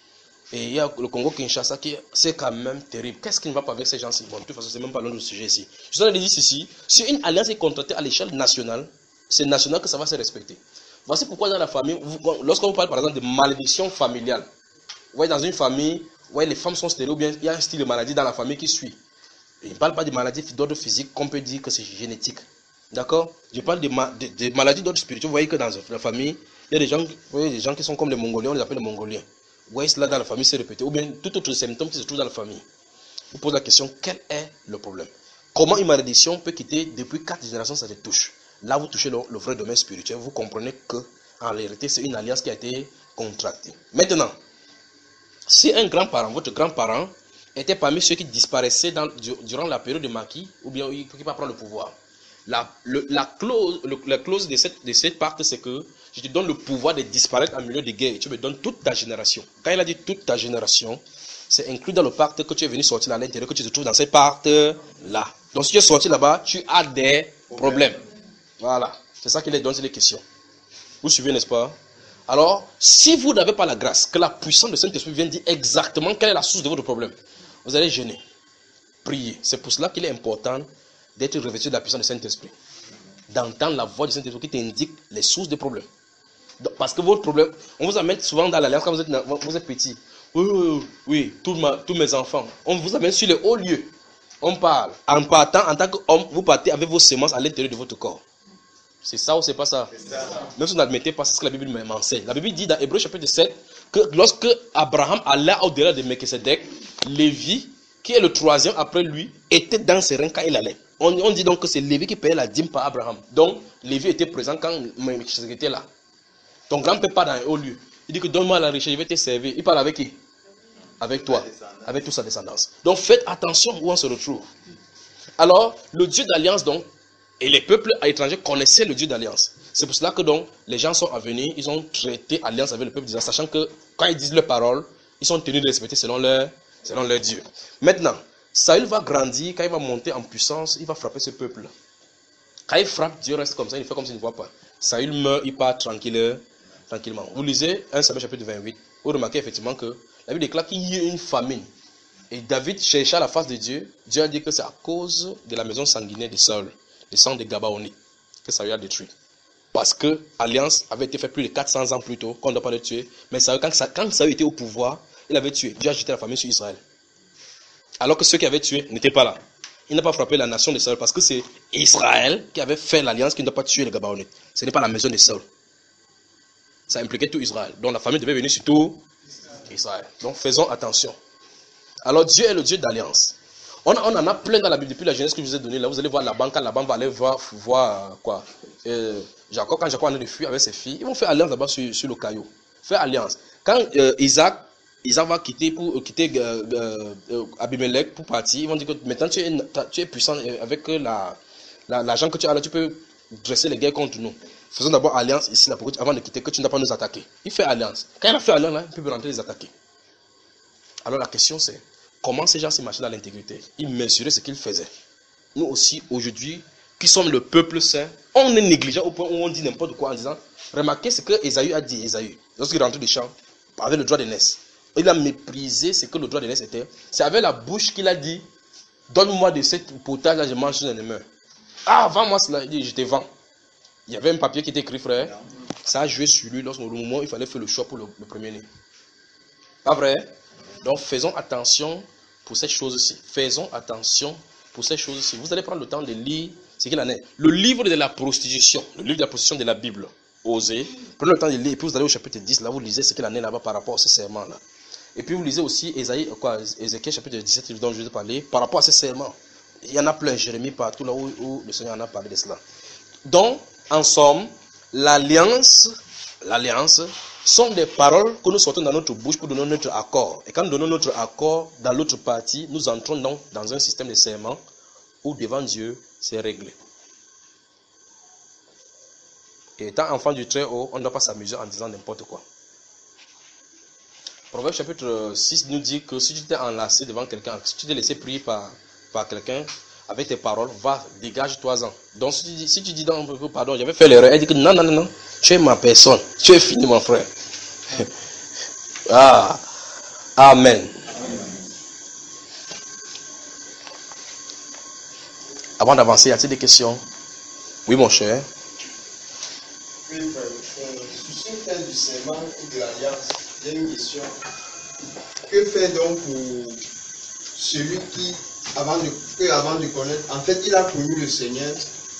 Et il y a le Congo-Kinshasa qui c'est quand même terrible. Qu'est-ce qui ne va pas avec ces gens-ci? Bon, de toute façon, c'est même pas l'un de sujet ici. Je vous ai dit ceci, si une alliance est contractée à l'échelle nationale, c'est national que ça va se respecter. Voici pourquoi dans la famille, lorsqu'on parle par exemple de malédiction familiale, vous voyez dans une famille, vous voyez les femmes sont stériles ou bien il y a un style de maladie dans la famille qui suit. Je ne parle pas de maladies d'ordre physique qu'on peut dire que c'est génétique. D'accord? Je parle de, ma, de, de maladies d'ordre spirituel. Vous voyez que dans la famille, il y a des gens, vous voyez, des gens qui sont comme les Mongoliens, on les appelle les Mongoliens. Vous voyez cela dans la famille, c'est répété. Ou bien tout autre symptôme qui se trouve dans la famille. Vous posez la question, quel est le problème? Comment une malédiction peut quitter depuis quatre générations, ça te touche? Là, vous touchez le, le vrai domaine spirituel. Vous comprenez que, en réalité, c'est une alliance qui a été contractée. Maintenant, si un grand-parent, votre grand-parent, était parmi ceux qui disparaissaient dans, durant la période de maquis, ou bien qui va prendre le pouvoir, la, le, la clause, le, la clause de cette, de cette pacte, c'est que je te donne le pouvoir de disparaître en milieu de guerre et tu me donnes toute ta génération. Quand il a dit toute ta génération, c'est inclus dans le pacte que tu es venu sortir à l'intérieur, que tu te trouves dans ce pacte-là. Donc si tu es sorti là-bas, tu as des problèmes. Voilà, c'est ça qu'il est donné les questions. Vous suivez, n'est-ce pas? Alors, si vous n'avez pas la grâce, que la puissance de Saint-Esprit vient dire exactement quelle est la source de votre problème, vous allez jeûner, prier. C'est pour cela qu'il est important d'être revêtu de la puissance du Saint-Esprit. D'entendre la voix du Saint-Esprit qui t'indique les sources des problèmes. Donc, parce que votre problème, on vous amène souvent dans l'alliance quand vous êtes, vous êtes petit. Oui, oui, oui, oui tous, ma, tous mes enfants. On vous amène sur les hauts lieux. On parle. En partant, en tant qu'homme, vous partez avec vos semences à l'intérieur de votre corps. C'est ça ou c'est pas ça? ça? Même si vous n'admettez pas, c'est ce que la Bible m'enseigne. La Bible dit dans Hébreux chapitre sept que lorsque Abraham alla au-delà de Melchisedec, Lévi, qui est le troisième après lui, était dans ses reins quand il allait. On, on dit donc que c'est Lévi qui payait la dîme par Abraham. Donc, Lévi était présent quand Melchisedec était là. Ton grand-père part dans un haut lieu. Il dit que donne-moi la richesse, je vais te servir. Il parle avec qui? Avec toi. Avec toute sa descendance. Donc, faites attention où on se retrouve. Alors, le Dieu d'alliance, donc, et les peuples étrangers connaissaient le Dieu d'alliance. C'est pour cela que donc, les gens sont venus, ils ont traité alliance avec le peuple d'Israël, sachant que quand ils disent leurs paroles, ils sont tenus de respecter selon leur, selon leur Dieu. Maintenant, Saül va grandir, quand il va monter en puissance, il va frapper ce peuple. Quand il frappe, Dieu reste comme ça, il fait comme s'il ne voit pas. Saül meurt, il part tranquille, tranquillement. Vous lisez un Samuel chapitre vingt-huit, vous remarquez effectivement que la Bible déclare qu'il y a une famine. Et David chercha la face de Dieu. Dieu a dit que c'est à cause de la maison sanguinaire de Saül, le sang des Gabaonites, que Saül a détruit. Parce que l'alliance avait été faite plus de quatre cents ans plus tôt, qu'on ne doit pas le tuer. Mais Saül, quand, quand Saül était au pouvoir, il avait tué. Dieu a jeté la famille sur Israël. Alors que ceux qui avaient tué n'étaient pas là. Il n'a pas frappé la nation de Saül parce que c'est Israël qui avait fait l'alliance qui ne doit pas tuer les Gabaonites. Ce n'est pas la maison de Saül. Ça impliquait tout Israël. Donc la famille devait venir sur tout Israël. Donc faisons attention. Alors Dieu est le Dieu d'alliance. On, on en a plein dans la Bible depuis la Genèse que je vous ai donnée. Là, vous allez voir Laban, quand Laban va aller voir, voir euh, quoi. Euh, Jacob, quand Jacob en est de fuir avec ses filles, ils vont faire alliance là-bas sur, sur le caillou. Faire alliance. Quand euh, Isaac, Isaac va quitter pour quitter euh, euh, euh, Abimelech pour partir, ils vont dire que maintenant tu es, tu es puissant avec la, la, l'argent que tu as là, tu peux dresser les guerres contre nous. Faisons d'abord alliance ici là, pour que, avant de quitter, que tu n'as pas nous attaquer. Il fait alliance. Quand il a fait alliance là, il peut rentrer les attaquer. Alors la question c'est, comment ces gens se marchaient dans l'intégrité? Ils mesuraient ce qu'ils faisaient. Nous aussi, aujourd'hui, qui sommes le peuple saint, on est négligent au point où on dit n'importe quoi en disant, remarquez ce que Ésaü a dit, Ésaü, lorsqu'il rentre du champ, avec le droit d'aînesse. Il a méprisé ce que le droit d'aînesse était. C'est avec la bouche qu'il a dit, donne-moi de cette potage là, je mange, je ne meurs. Ah, vends-moi cela, il dit, je te vends. Il y avait un papier qui était écrit, frère. Ça a joué sur lui lorsqu'au moment où il fallait faire le choix pour le, le premier-né. Pas vrai? Donc faisons attention pour ces choses-ci. Faisons attention pour ces choses-ci. Vous allez prendre le temps de lire ce qu'il en est. Le livre de la prostitution, le livre de la prostitution de la Bible, osez. Prenez le temps de lire et puis vous allez au chapitre dix, là vous lisez ce qu'il en est là-bas par rapport à ces serments-là. Et puis vous lisez aussi Ésaïe, quoi, Ézéchiel chapitre dix-sept dont je vous ai parlé, par rapport à ces serments. Il y en a plein, Jérémie partout là où, où le Seigneur en a parlé de cela. Donc, en somme, l'alliance, l'alliance, sont des paroles que nous sortons dans notre bouche pour donner notre accord. Et quand nous donnons notre accord dans l'autre partie, nous entrons donc dans un système de serment où devant Dieu, c'est réglé. Et étant enfant du Très-Haut, on ne doit pas s'amuser en disant n'importe quoi. Proverbe chapitre six nous dit que si tu t'es enlacé devant quelqu'un, si tu t'es laissé prier par, par quelqu'un, avec tes paroles, va, dégage-toi-en. Donc si tu dis, si tu dis non, pardon, j'avais fait l'erreur, elle dit que non, non, non, non, tu es ma personne, tu es fini mon frère. Ah, Amen. Avant d'avancer, y a-t-il des questions? Oui, mon cher. Oui, frère. Euh, sur ce thème du serment ou de l'alliance, j'ai une question. Que fait donc pour celui qui, avant de, que avant de connaître, en fait, il a connu le Seigneur,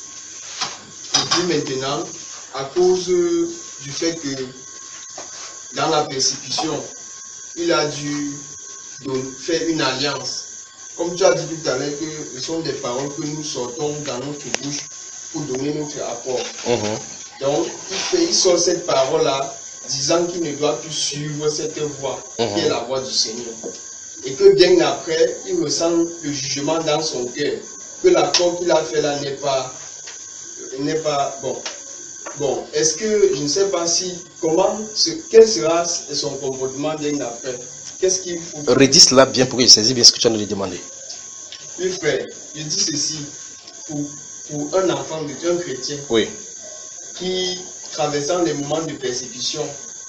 et puis maintenant, à cause du fait que dans la persécution, il a dû donc, faire une alliance. Comme tu as dit tout à l'heure, que ce sont des paroles que nous sortons dans notre bouche pour donner notre apport. Mm-hmm. Donc, il, fait, il sort cette parole-là, disant qu'il ne doit plus suivre cette voie, mm-hmm. qui est la voie du Seigneur. Et que bien après, il ressent le jugement dans son cœur, que l'accord qu'il a fait là n'est pas, n'est pas bon. Bon, est-ce que, je ne sais pas si, comment, ce, quel sera son comportement bien après? Qu'est-ce qu'il faut? Redis cela bien pour que je saisisse bien ce que tu as nous demandé. Oui, frère, je dis ceci, pour, pour un enfant, de un chrétien, oui, qui, traversant les moments de persécution,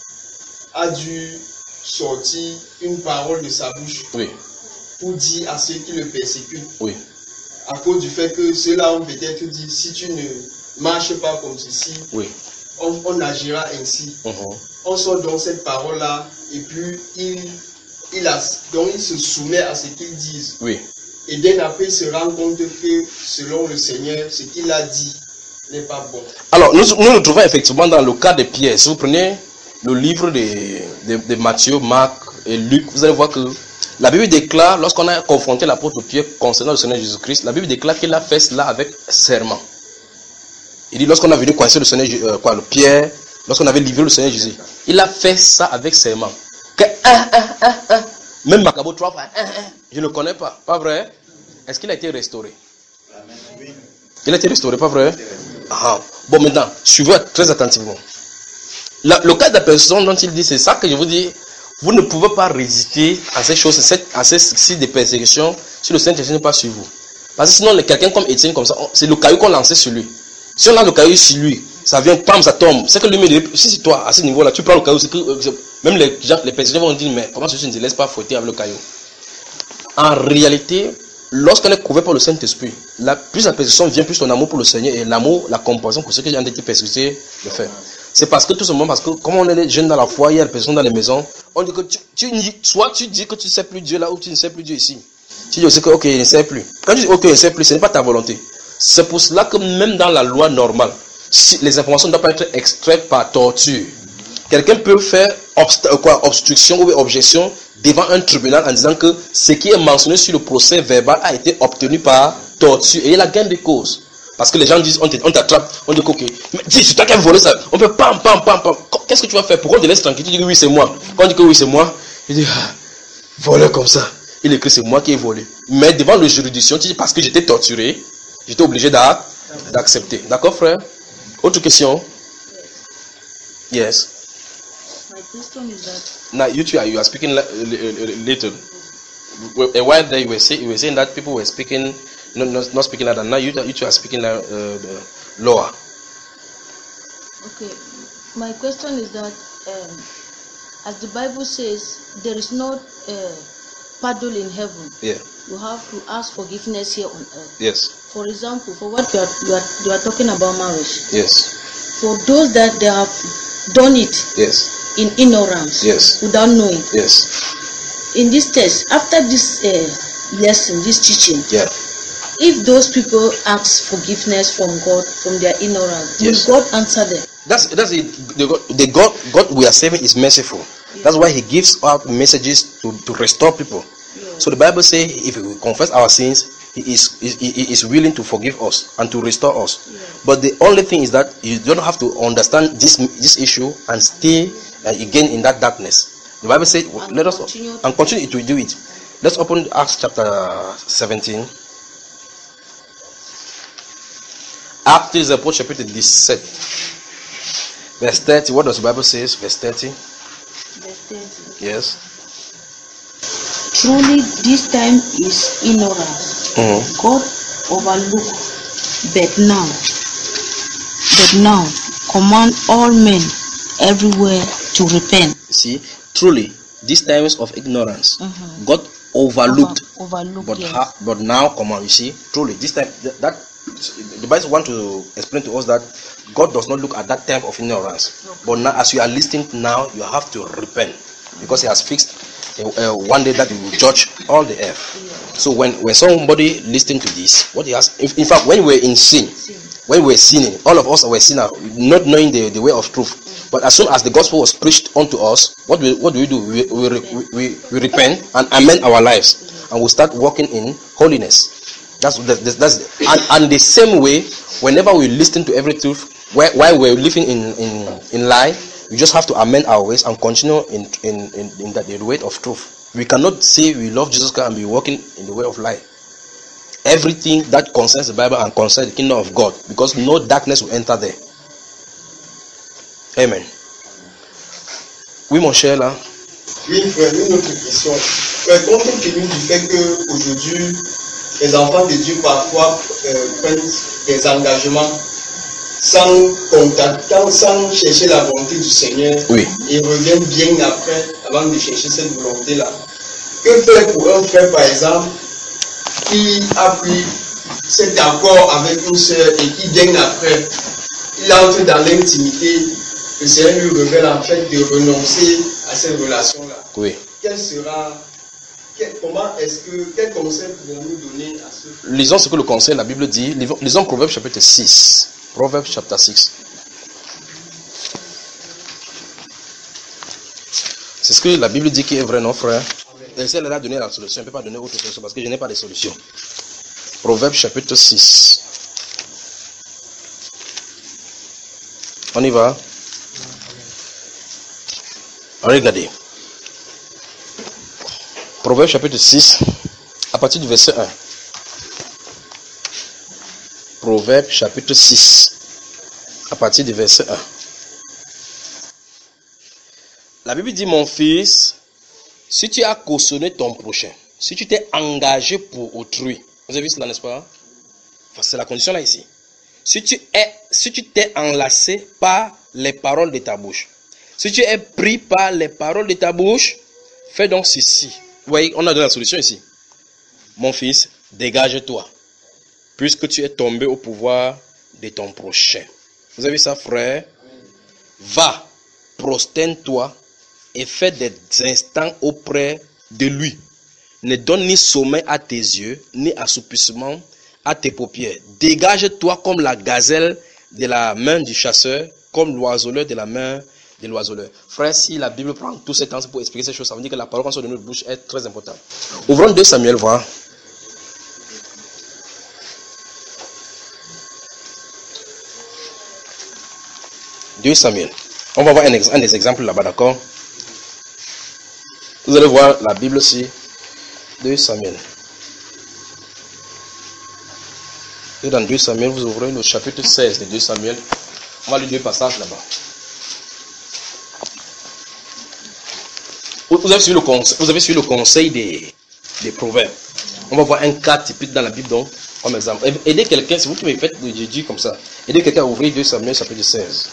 a dû sortir une parole de sa bouche, oui, pour dire à ceux qui le persécutent, oui, à cause du fait que ceux-là ont peut-être dit, si tu ne marches pas comme ceci, oui, on, on agira ainsi. uh-huh. On sort donc cette parole-là, et puis il, il, a, donc il se soumet à ce qu'ils disent. Oui. Et bien après, il se rend compte que, selon le Seigneur, ce qu'il a dit n'est pas bon. Alors, nous, nous nous trouvons effectivement dans le cas de Pierre. Si vous prenez le livre de, de, de Matthieu, Marc et Luc, vous allez voir que la Bible déclare, lorsqu'on a confronté l'apôtre Pierre concernant le Seigneur Jésus-Christ, la Bible déclare qu'il a fait cela avec serment. Il dit, lorsqu'on a venu coincer le Seigneur, euh, quoi, le Pierre, lorsqu'on avait livré le Seigneur Jésus, il a fait ça avec serment. Que, ah, ah, ah, ah, même Macabo trois fois, ah, ah, je ne le connais pas, pas vrai? Est-ce qu'il a été restauré? Oui. Il a été restauré, pas vrai? Ah. Bon, maintenant, suivez très attentivement. La, le cas de la personne dont il dit, c'est ça que je vous dis, vous ne pouvez pas résister à ces choses, à ces sites de persécution, si le Saint-Esprit n'est pas sur vous. Parce que sinon, quelqu'un comme Étienne, comme ça, c'est le caillou qu'on lançait sur lui. Si on lance le caillou sur lui, ça vient, pam, ça tombe. C'est que lui, si c'est toi, à ce niveau-là, tu prends le caillou, c'est que même les gens, les persécuteurs vont dire, mais comment tu ne te laisses pas fouetter avec le caillou? En réalité, lorsqu'on est couvert par le Saint-Esprit, la, plus la persécution vient, plus ton amour pour le Seigneur et l'amour, la compassion pour ceux qui ont été persécutés le fait. C'est parce que tout simplement, parce que comme on est jeunes dans la foi, il y a des personnes dans les maisons, on dit que tu, tu, soit tu dis que tu ne sais plus Dieu là ou tu ne sais plus Dieu ici. Tu dis aussi que ok, il ne sait plus. Quand tu dis ok, il ne sait plus, ce n'est pas ta volonté. C'est pour cela que même dans la loi normale, si les informations ne doivent pas être extraites par torture. Quelqu'un peut faire obst quoi, obstruction ou objection devant un tribunal en disant que ce qui est mentionné sur le procès verbal a été obtenu par torture et il a gain de cause. Parce que les gens disent, on t'attrape, on dit ok, mais dis, c'est toi qui as volé ça, on fait pam, pam, pam, pam. Qu'est-ce que tu vas faire? Pourquoi on te laisse tranquille? Tu dis que oui, c'est moi. Quand on dit que oui, c'est moi, il dit, ah, volé comme ça. Il écrit, c'est moi qui ai volé. Mais devant le juridiction, tu dis, parce que j'étais torturé, j'étais obligé d'accepter. D'accord, frère? Autre question? Yes. My question is that. Now, you two are, you are speaking little. A while there, you were, say, you were saying that people were speaking, not, not, not speaking louder. Now, you, you two are speaking uh, lower. Okay. My question is that, um, as the Bible says, there is not uh, pardon in heaven. Yeah. You have to ask forgiveness here on earth. Yes. For example, for what you are, you are, you are talking about marriage. Yes. For those that they have done it. Yes. In ignorance. Yes. Without knowing. Yes. In this test, after this uh, lesson, this teaching, yeah. if those people ask forgiveness from God, from their ignorance, yes. will God answer them? That's that's it. The God, the God, God we are serving is merciful. Yeah. That's why He gives out messages to, to restore people. Yeah. So the Bible says, if we confess our sins, He is he, he is willing to forgive us and to restore us. Yeah. But the only thing is that you don't have to understand this this issue and stay uh, again in that darkness. The Bible says, and let us and continue to do it. Let's open Acts chapter seventeen. Actes des Apôtres chapitre dix-sept. Verse thirty. What does the Bible say? Verse thirty. Verse thirty. Yes. Truly this time is ignorance. Mm-hmm. God overlooked, but now, but now command all men everywhere to repent. See, truly, these times of ignorance, Mhm. God overlooked. Over- overlooked, But yes. ha- but now, come on, you see, truly, this time th- that the Bible want to explain to us that God does not look at that time of ignorance. But now, as you are listening now, you have to repent because He has fixed uh, uh, one day that He will judge all the earth. So when when somebody listening to this, what He has, in, in fact, when we were in sin, when we were sinning, all of us were sinners, not knowing the, the way of truth. But as soon as the gospel was preached unto us, what do we, what do we do? We, we, we, we, we repent and amend our lives, and we start walking in holiness. That's that's, that's and, and the same way, whenever we listen to every truth, while, while we're living in, in, in lie, we just have to amend our ways and continue in in, in, in the, the way of truth. We cannot say we love Jesus Christ and be walking in the way of lie. Everything that concerns the Bible and concerns the kingdom of God, because no darkness will enter there. Amen. Oui, mon cher, là. Oui, frère, une autre question. Frère, compte tenu du fait qu'aujourd'hui, les enfants de Dieu parfois euh, prennent des engagements sans contactant, sans chercher la volonté du Seigneur, Oui. et reviennent bien après, avant de chercher cette volonté-là. Que faire pour un frère, par exemple, qui a pris cet accord avec une sœur et qui bien après, il entre dans l'intimité, le Seigneur lui révèle en fait de renoncer à cette relation-là. Oui. Quel sera, quel, comment est-ce que, quel conseil pouvons-nous donner à ce Lisons ce que le conseil, la Bible dit. Lisons Proverbe chapitre six. Proverbe chapitre six. C'est ce que la Bible dit qui est vrai, non, frère? Et si elle a donné la solution, elle ne peut pas donner autre solution parce que je n'ai pas de solution. Proverbe chapitre six. On y va. Regardez. Proverbe chapitre six, à partir du verset un. Proverbe chapitre six, à partir du verset un. La Bible dit, mon fils, si tu as cautionné ton prochain, si tu t'es engagé pour autrui, vous avez vu cela, n'est-ce pas? Enfin, c'est la condition là ici. Si tu es, si tu t'es enlacé par les paroles de ta bouche, si tu es pris par les paroles de ta bouche, fais donc ceci. Vous voyez, on a donné la solution ici. Mon fils, dégage-toi, puisque tu es tombé au pouvoir de ton prochain. Vous avez vu ça, frère? Va, prosterne-toi et fais des instants auprès de lui. Ne donne ni sommeil à tes yeux, ni assoupissement à tes paupières. Dégage-toi comme la gazelle de la main du chasseur, comme l'oiseleur de la main de l'oiseleur. Frère, si la Bible prend tout ce temps pour expliquer ces choses, ça veut dire que la parole qu'on sort de notre bouche est très importante. Ouvrons deux Samuel, voir. deux Samuel. On va voir un, un des exemples là-bas, d'accord? Vous allez voir la Bible aussi. deux Samuel. Et dans deux Samuel, vous ouvrez le chapitre seize de deux Samuel. On va lire deux passages là-bas. Vous avez suivi le conseil, vous avez suivi le conseil des, des proverbes. On va voir un cas typique dans la Bible, donc, comme exemple. Aidez quelqu'un, si vous pouvez faire de Jésus comme ça. Aidez quelqu'un à ouvrir deux Samuel chapitre seize.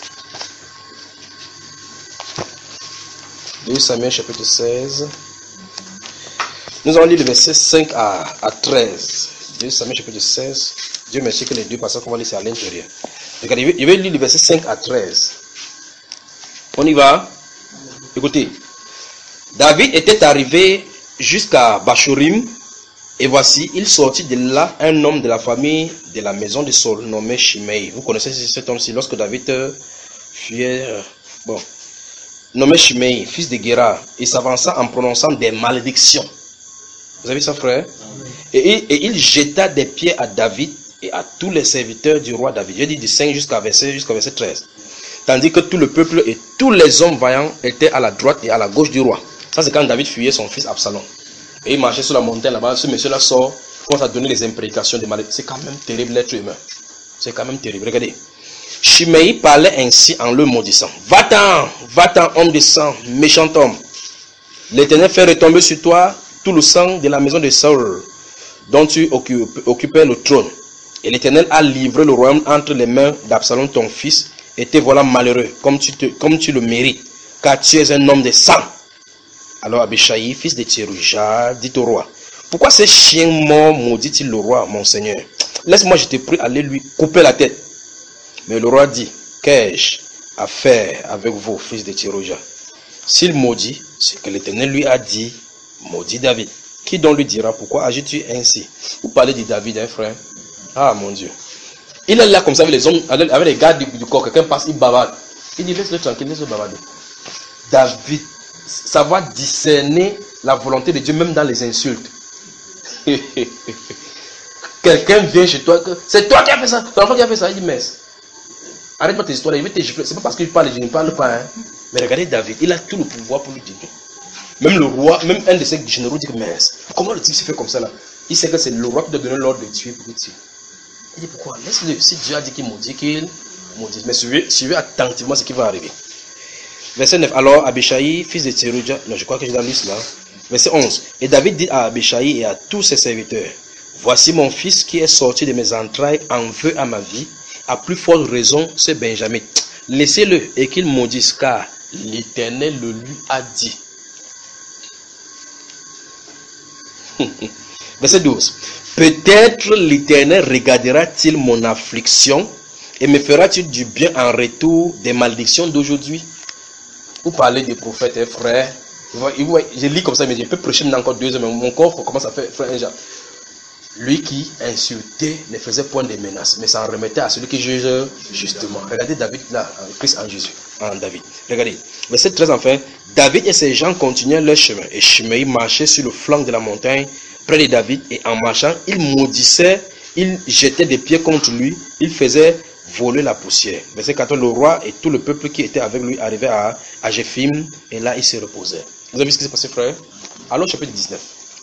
deux Samuel chapitre seize. Nous allons lire le verset cinq à, à treize. deux Samuel chapitre seize. Dieu merci que les deux passages qu'on va lire c'est à l'intérieur. Regardez, je vais lire le verset cinq à treize. On y va. Écoutez. David était arrivé jusqu'à Bachorim, et voici, il sortit de là un homme de la famille de la maison de Saul, nommé Shimei. Vous connaissez cet homme-ci, lorsque David fuyait, euh, bon, nommé Shimei, fils de Guéra, il s'avança en prononçant des malédictions. Vous avez ça, frère? Et, et, et il jeta des pieds à David et à tous les serviteurs du roi David. Je dis du cinq jusqu'à verset, jusqu'à verset treize. Tandis que tout le peuple et tous les hommes vaillants étaient à la droite et à la gauche du roi. Ça, c'est quand David fuyait son fils Absalom. Et il marchait sur la montagne là-bas. Ce monsieur-là sort, commence à donner les imprécations des malédictions. C'est quand même terrible l'être humain. C'est quand même terrible. Regardez. Shimei parlait ainsi en le maudissant. Va-t'en, va-t'en, homme de sang, méchant homme. L'Éternel fait retomber sur toi tout le sang de la maison de Saul, dont tu occupais le trône. Et l'Éternel a livré le royaume entre les mains d'Absalom, ton fils, et te voilà malheureux, comme tu, te, comme tu le mérites, car tu es un homme de sang. Alors Abishai, fils de Tsérouja, dit au roi, pourquoi ces chiens morts maudit-il le roi, mon seigneur? Laisse-moi, je te prie, aller lui couper la tête. Mais le roi dit, qu'ai-je à faire avec vous, fils de Tsérouja? S'il maudit ce que l'Éternel lui a dit, maudit David. Qui donc lui dira, pourquoi agis-tu ainsi? Vous parlez de David, hein, frère? Ah, mon Dieu. Il est là comme ça avec les hommes, avec les gardes du, du corps. Quelqu'un passe, il bavarde. Il dit, laisse-le tranquille, laisse-le bavarder. David, savoir discerner la volonté de Dieu, même dans les insultes. Quelqu'un vient chez toi, c'est toi qui as fait ça, c'est l'enfant qui a fait ça. Il dit, mais arrête pas tes histoires, il veut te gifler. C'est pas parce qu'il parle, je ne parle pas. Hein. Mais regardez David, il a tout le pouvoir pour lui dire. Même le roi, même un de ses généraux dit, mais comment le type se fait comme ça là? Il sait que c'est le roi qui doit donner l'ordre de tuer pour le tuer. Il dit, pourquoi? Laisse-le. Si Dieu a dit qu'il maudit, qu'il maudit. Mais suivez, suivez attentivement ce qui va arriver. Verset neuf. Alors Abishai, fils de Tsérouja, non, je crois que j'ai dans lu cela. Verset onze. Et David dit à Abishai et à tous ses serviteurs, voici mon fils qui est sorti de mes entrailles en veut à ma vie. À plus forte raison, c'est Benjamin. Laissez-le et qu'il maudisse, car l'Éternel le lui a dit. Verset douze. Peut-être l'Éternel regardera-t-il mon affliction et me fera-t-il du bien en retour des malédictions d'aujourd'hui? Vous parlez des prophètes, hein, frère. Je lis comme ça, mais je peux prêcher maintenant encore deux heures, mais mon corps commence à faire frère un genre. Lui qui insultait ne faisait point de menaces, mais s'en remettait à celui qui juge justement. Regardez David là, Christ en Jésus, en David. Regardez, verset treize enfin. David et ses gens continuaient leur chemin, et Shimei marchait sur le flanc de la montagne près de David, et en marchant, il maudissait, il jetait des pieds contre lui, il faisait voler la poussière. Verset quatorze, le roi et tout le peuple qui était avec lui arrivaient à, à Jéphim, et là, ils se reposaient. Vous avez vu ce qui s'est passé, frère? Allons au chapitre dix-neuf.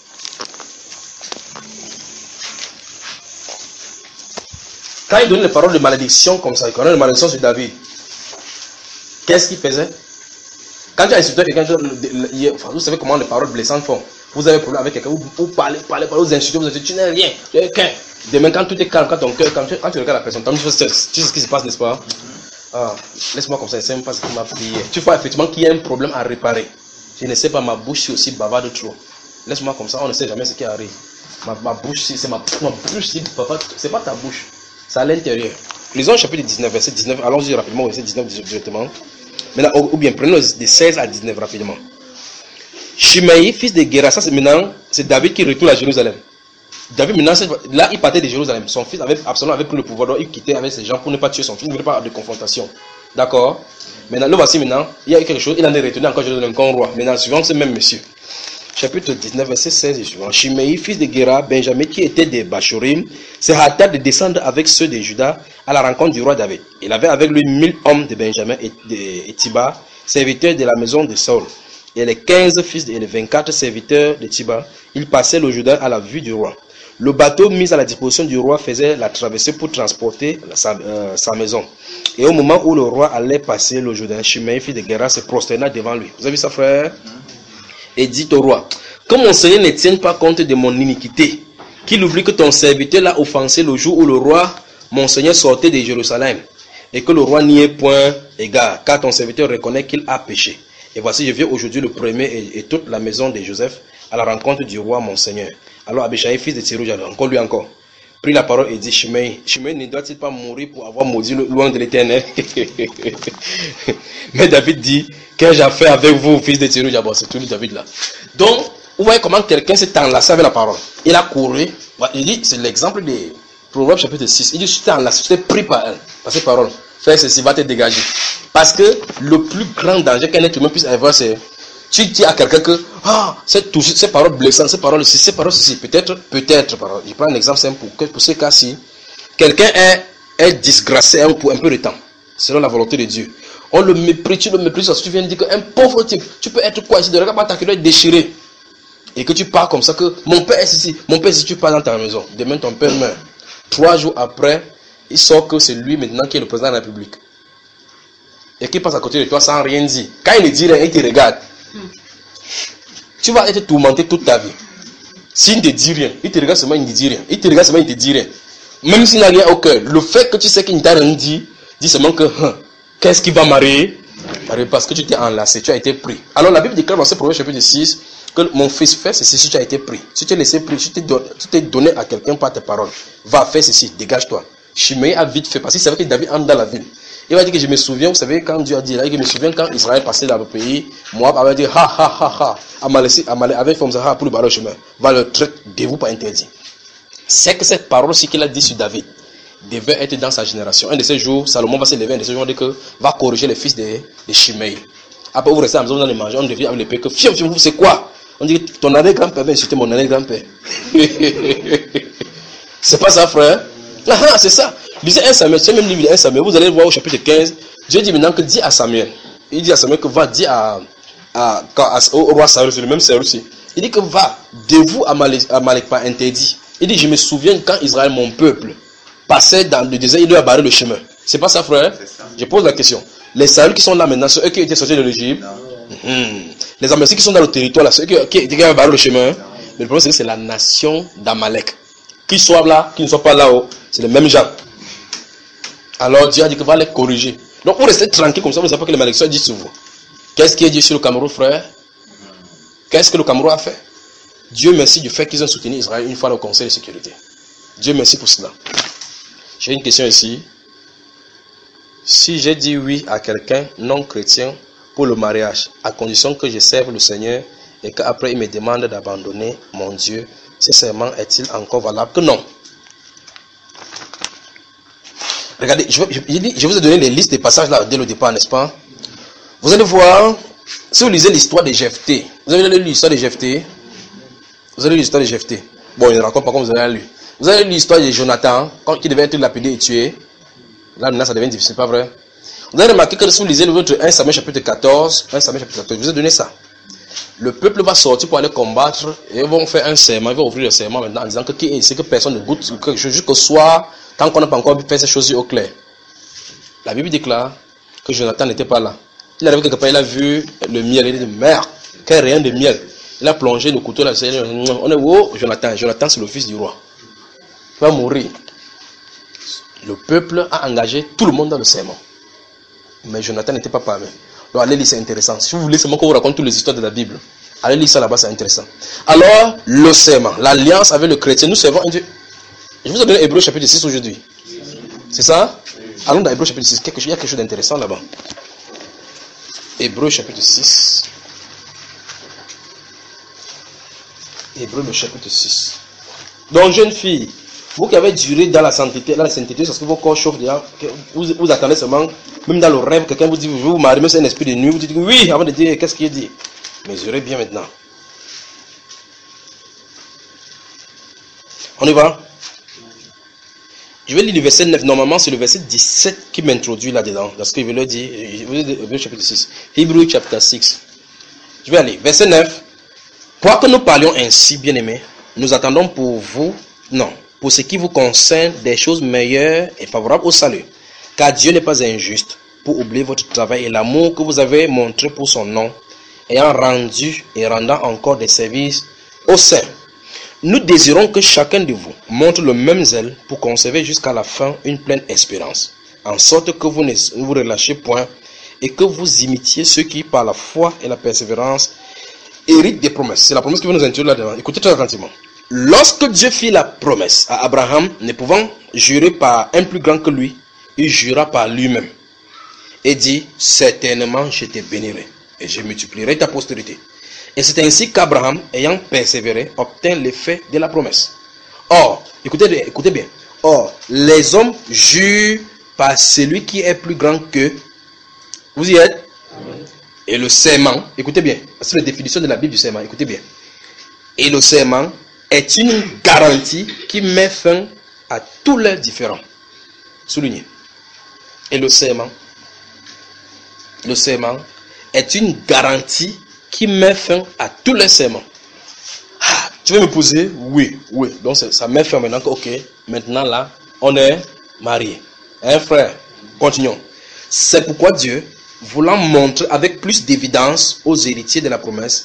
Quand il donnait les paroles de malédiction comme ça, il connaît les malédictions sur David, qu'est-ce qu'il faisait? Quand tu as insulté quelqu'un, vous savez comment les paroles blessantes font. Vous avez un problème avec quelqu'un, vous, vous parlez, parlez, parlez, vous insultez, vous dites, tu n'es rien, tu es qu'un. Demain, quand tout est calme, quand ton cœur, quand tu, quand tu regardes la personne, tu sais ce qui se passe, n'est-ce pas? Ah, laisse-moi comme ça, je ne sais même pas ce qui m'a prié. Tu vois effectivement qu'il y a un problème à réparer. Je ne sais pas, ma bouche est aussi bavarde trop. Laisse-moi comme ça, on ne sait jamais ce qui arrive. Ma, ma bouche, c'est ma, ma bouche, c'est pas ta bouche, c'est à l'intérieur. Lisons le chapitre dix-neuf, verset dix-neuf, allons-y rapidement au verset dix-neuf directement. Maintenant, ou, ou bien prenons de seize à dix-neuf rapidement. Shimei, fils de Guéra, ça c'est maintenant, c'est David qui retourne à Jérusalem. David maintenant, là il partait de Jérusalem. Son fils avait absolument avait pris le pouvoir, donc il quittait avec ses gens pour ne pas tuer son fils, il ne voulait pas avoir de confrontation. D'accord? Maintenant, le voici maintenant, il y a eu quelque chose, il en est retourné encore Jérusalem comme roi. Maintenant, suivant ce même monsieur. Chapitre dix-neuf, verset seize et suivant. Shimei, fils de Guéra, Benjamin, qui était des Bachorim, se hâta de descendre avec ceux de Juda à la rencontre du roi David. Il avait avec lui mille hommes de Benjamin et, de, et Tiba, serviteurs de la maison de Saul. Et les quinze fils et les vingt-quatre serviteurs de Tiba, ils passaient le Jourdain à la vue du roi. Le bateau mis à la disposition du roi faisait la traversée pour transporter sa, euh, sa maison. Et au moment où le roi allait passer le Jourdain, Shimei, fils de Guéra, se prosterna devant lui. Vous avez vu ça, frère? Et dit au roi, que mon Seigneur ne tienne pas compte de mon iniquité, qu'il oublie que ton serviteur l'a offensé le jour où le roi, mon Seigneur, sortait de Jérusalem, et que le roi n'y ait point égard, car ton serviteur reconnaît qu'il a péché. Et voici, je viens aujourd'hui le premier et, et toute la maison de Joseph à la rencontre du roi, mon Seigneur. Alors Abishai, fils de Tsérouja, encore lui encore, prit la parole et dit, Shimei, Shimei ne doit-il pas mourir pour avoir maudit loin de l'Éternel? Mais David dit, qu'ai-je à faire avec vous, fils de Tsérouja? Bon, c'est tout le David là. Donc, vous voyez comment quelqu'un s'est enlacé avec la parole. Il a couru. Il dit, c'est l'exemple de Proverbes chapitre six. Il dit, je t'ai enlacé, je t'ai pris par elle, par ces paroles. Fais ceci, va te dégager. Parce que le plus grand danger qu'un être humain puisse avoir, c'est tu dis à quelqu'un que ah, cette, ces paroles blessantes, ces paroles ci, ces paroles ceci, peut-être, peut-être, je prends un exemple simple pour, que, pour ce cas-ci, quelqu'un est, est disgracé pour un peu de temps, selon la volonté de Dieu. On le méprise, tu le méprises, parce que tu viens de dire qu'un pauvre type, tu peux être quoi ici, de regarder ta culotte déchirée, et que tu parles comme ça, que mon père est ici, mon père, si tu pars dans ta maison, demain ton père meurt. Trois jours après, il sort que c'est lui maintenant qui est le président de la République. Et qui passe à côté de toi sans rien dire. Quand il ne dit rien, il te regarde. Tu vas être tourmenté toute ta vie. S'il ne te dit rien, il te regarde seulement, il ne te dit rien. Il te regarde seulement, il ne te dit rien. Même s'il n'a rien au cœur, le fait que tu sais qu'il ne t'a rien dit, dis seulement que, hein, qu'est-ce qui va m'arriver? Parce que tu t'es enlacé, tu as été pris. Alors la Bible déclare dans ce Proverbe chapitre six que mon fils fait ceci si tu as été pris. Si tu es laissé pris, si tu t'es donné à quelqu'un par tes paroles, va faire ceci, dégage-toi. Shimei a vite fait, parce qu'il savait que David entre dans la ville. Il va dire que je me souviens, vous savez, quand Dieu a dit là, je me souviens quand Israël passait dans le pays, Moab avait dit, ha ha ha ha, Amalek avait fait ça pour le barrer le chemin, va le traiter de vous pas interdit. C'est que cette parole-ci qu'il a dit sur David devait être dans sa génération. Un de ces jours, Salomon va se lever, un de ces jours, on dit que va corriger les fils de, de Shimei. Après, vous restez à la maison, vous allez manger, on devient avec l'épée que, fiam, fiam, c'est quoi? On dit que ton arrière-grand-père va insulter mon arrière-grand-père. C'est pas ça, frère? Ah, c'est ça. Lisez un Samuel, c'est même livre un Samuel, vous allez voir au chapitre quinze. Dieu dit maintenant que dis à Samuel, il dit à Samuel que va dire à, à, à, au roi Saül, c'est le même Saül aussi. Il dit que va, dévoue Amalek pas interdit. Il dit, je me souviens quand Israël, mon peuple, passait dans le désert, il lui a barré le chemin. C'est pas ça, frère? Ça. Je pose la question. Les Saül qui sont là maintenant, ceux qui étaient sortis de l'Égypte, mmh. les Amalek qui sont dans le territoire, là, ceux qui, qui, qui ont barré le chemin, mais le problème c'est que c'est la nation d'Amalek. Qu'ils soient là, qu'ils ne soient pas là-haut, c'est les mêmes gens. Alors Dieu a dit qu'il va les corriger. Donc vous restez tranquille comme ça, vous ne savez pas que les malédictions disent sur vous. Qu'est-ce qui est dit sur le Cameroun, frère? Qu'est-ce que le Cameroun a fait? Dieu merci du fait qu'ils ont soutenu Israël une fois au Conseil de sécurité. Dieu merci pour cela. J'ai une question ici. Si j'ai dit oui à quelqu'un non chrétien pour le mariage, à condition que je serve le Seigneur et qu'après il me demande d'abandonner mon Dieu, ce serment est-il encore valable que non? Regardez, je, je, je vous ai donné les listes des passages là dès le départ, n'est-ce pas? Vous allez voir, si vous lisez l'histoire de Jephthé, vous avez lu l'histoire de Jephthé? Vous avez lu l'histoire de Jephthé? Bon, il ne raconte pas comme vous avez lu. Vous avez lu l'histoire de Jonathan, quand il devait être lapidé et tué. Là, maintenant, ça devient difficile, pas vrai? Vous avez remarqué que si vous lisez le votre un Samuel chapitre quatorze, un Samuel chapitre quatorze, je vous ai donné ça. Le peuple va sortir pour aller combattre et ils vont faire un serment, ils vont ouvrir le serment maintenant en disant que qui est ici, que personne ne goûte quelque chose jusqu'au soir, tant qu'on n'a pas encore fait ces choses au clair. La Bible déclare que Jonathan n'était pas là. Il arrive quelque part, il a vu le miel, il a dit merde, quel rien de miel. Il a plongé le couteau là, on est où? Jonathan, Jonathan c'est le fils du roi. Il va mourir. Le peuple a engagé tout le monde dans le serment. Mais Jonathan n'était pas parmi. Donc allez lire, c'est intéressant. Si vous voulez seulement qu'on vous raconte toutes les histoires de la Bible, allez lire ça là-bas, c'est intéressant. Alors, le serment, l'alliance avec le chrétien, nous servons un Dieu. Je vous ai donné Hébreu chapitre six aujourd'hui. C'est ça? Allons dans Hébreu chapitre six. Quelque chose, il y a quelque chose d'intéressant là-bas. Hébreu chapitre six. Hébreu le chapitre six. Donc, jeune fille, vous qui avez duré dans la sainteté, dans la sainteté, parce que vos corps chauffent déjà, vous, vous attendez seulement, même dans le rêve, quelqu'un vous dit, vous vous mariez, même c'est un esprit de nuit, vous dites oui, avant de dire, qu'est-ce qu'il dit? Mesurez bien maintenant. On y va? Je vais lire le verset neuf. Normalement, c'est le verset dix-sept qui m'introduit là-dedans. Parce qu'il veut le dire. Vous êtes Hébreu chapitre six. Hébreu chapitre six. Je vais aller. Verset neuf. Quoique nous parlions ainsi, bien-aimés, nous attendons pour vous, non, pour ce qui vous concerne, des choses meilleures et favorables au salut. Car Dieu n'est pas injuste pour oublier votre travail et l'amour que vous avez montré pour son nom, ayant rendu et rendant encore des services au sein. Nous désirons que chacun de vous montre le même zèle pour conserver jusqu'à la fin une pleine espérance, en sorte que vous ne vous relâchez point et que vous imitiez ceux qui, par la foi et la persévérance, héritent des promesses. C'est la promesse qui va nous introduire là-dedans. Écoutez très attentivement. Lorsque Dieu fit la promesse à Abraham, ne pouvant jurer par un plus grand que lui, il jura par lui-même et dit, certainement je te bénirai et je multiplierai ta postérité. Et c'est ainsi qu'Abraham, ayant persévéré, obtint l'effet de la promesse. Or, écoutez, écoutez bien, or, les hommes jurent par celui qui est plus grand qu'eux. Vous y êtes? Et le serment, écoutez bien, c'est la définition de la Bible du serment, écoutez bien. Et le serment est une garantie qui met fin à tous leurs différends. Soulignez. Et le serment, le serment est une garantie qui met fin à tous les serments. Ah, tu veux me poser? Oui, oui. Donc ça met fin maintenant que, ok, maintenant là, on est mariés. Hein, frère? Continuons. C'est pourquoi Dieu, voulant montrer avec plus d'évidence aux héritiers de la promesse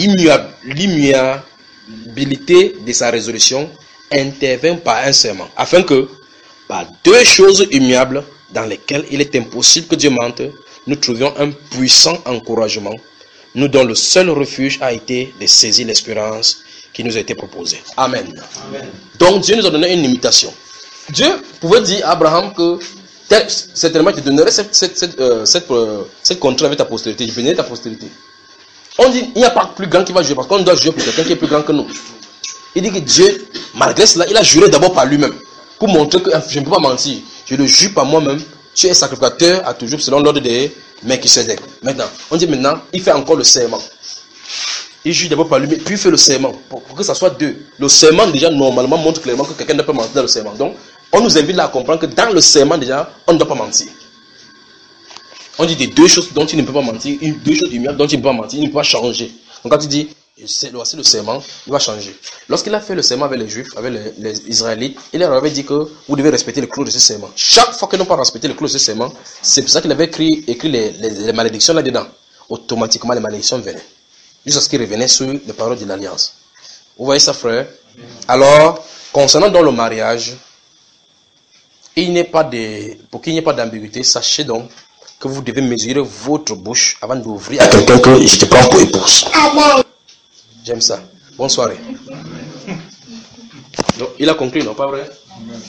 l'immuabilité de sa résolution, intervint par un serment, afin que, par deux choses immuables, dans lesquels il est impossible que Dieu mente, nous trouvions un puissant encouragement, nous dont le seul refuge a été de saisir l'espérance qui nous a été proposée. Amen. Amen. Donc Dieu nous a donné une limitation. Dieu pouvait dire à Abraham que certainement tu donnerais cette, cette, cette, euh, cette, euh, cette contrat avec ta postérité, je bénirai ta postérité. On dit il n'y a pas plus grand qui va jouer parce qu'on doit jouer pour quelqu'un qui est plus grand que nous. Il dit que Dieu, malgré cela, il a juré d'abord par lui-même pour montrer que je ne peux pas mentir. Je le jure par moi-même. Tu es sacrificateur à toujours selon l'ordre des Melchisédek. Maintenant, on dit maintenant, il fait encore le serment. Il jure d'abord par lui-même, puis il fait le serment pour, pour que ça soit deux. Le serment déjà normalement montre clairement que quelqu'un ne peut mentir dans le serment. Donc, on nous invite là à comprendre que dans le serment déjà, on ne doit pas mentir. On dit des deux choses dont il ne peut pas mentir, une, deux choses immuables dont il ne peut pas mentir, il ne peut pas changer. Donc quand il dit, voici le serment, il va changer. Lorsqu'il a fait le serment avec les Juifs, avec les, les Israélites, il leur avait dit que vous devez respecter les clauses de ce serment. Chaque fois qu'ils n'ont pas respecté les clauses de ce serment, c'est pour ça qu'il avait écrit, écrit les, les, les malédictions là-dedans. Automatiquement, les malédictions venaient. Jusqu'à ce qu'ils revenaient sur les paroles de l'alliance. Vous voyez ça, frère? Alors, concernant dans le mariage, il n'y a pas de, pour qu'il n'y ait pas d'ambiguïté, sachez donc que vous devez mesurer votre bouche avant d'ouvrir à quelqu'un que je te prends pour épouse. J'aime ça. Bonne soirée. Donc, il a conclu, non, pas vrai?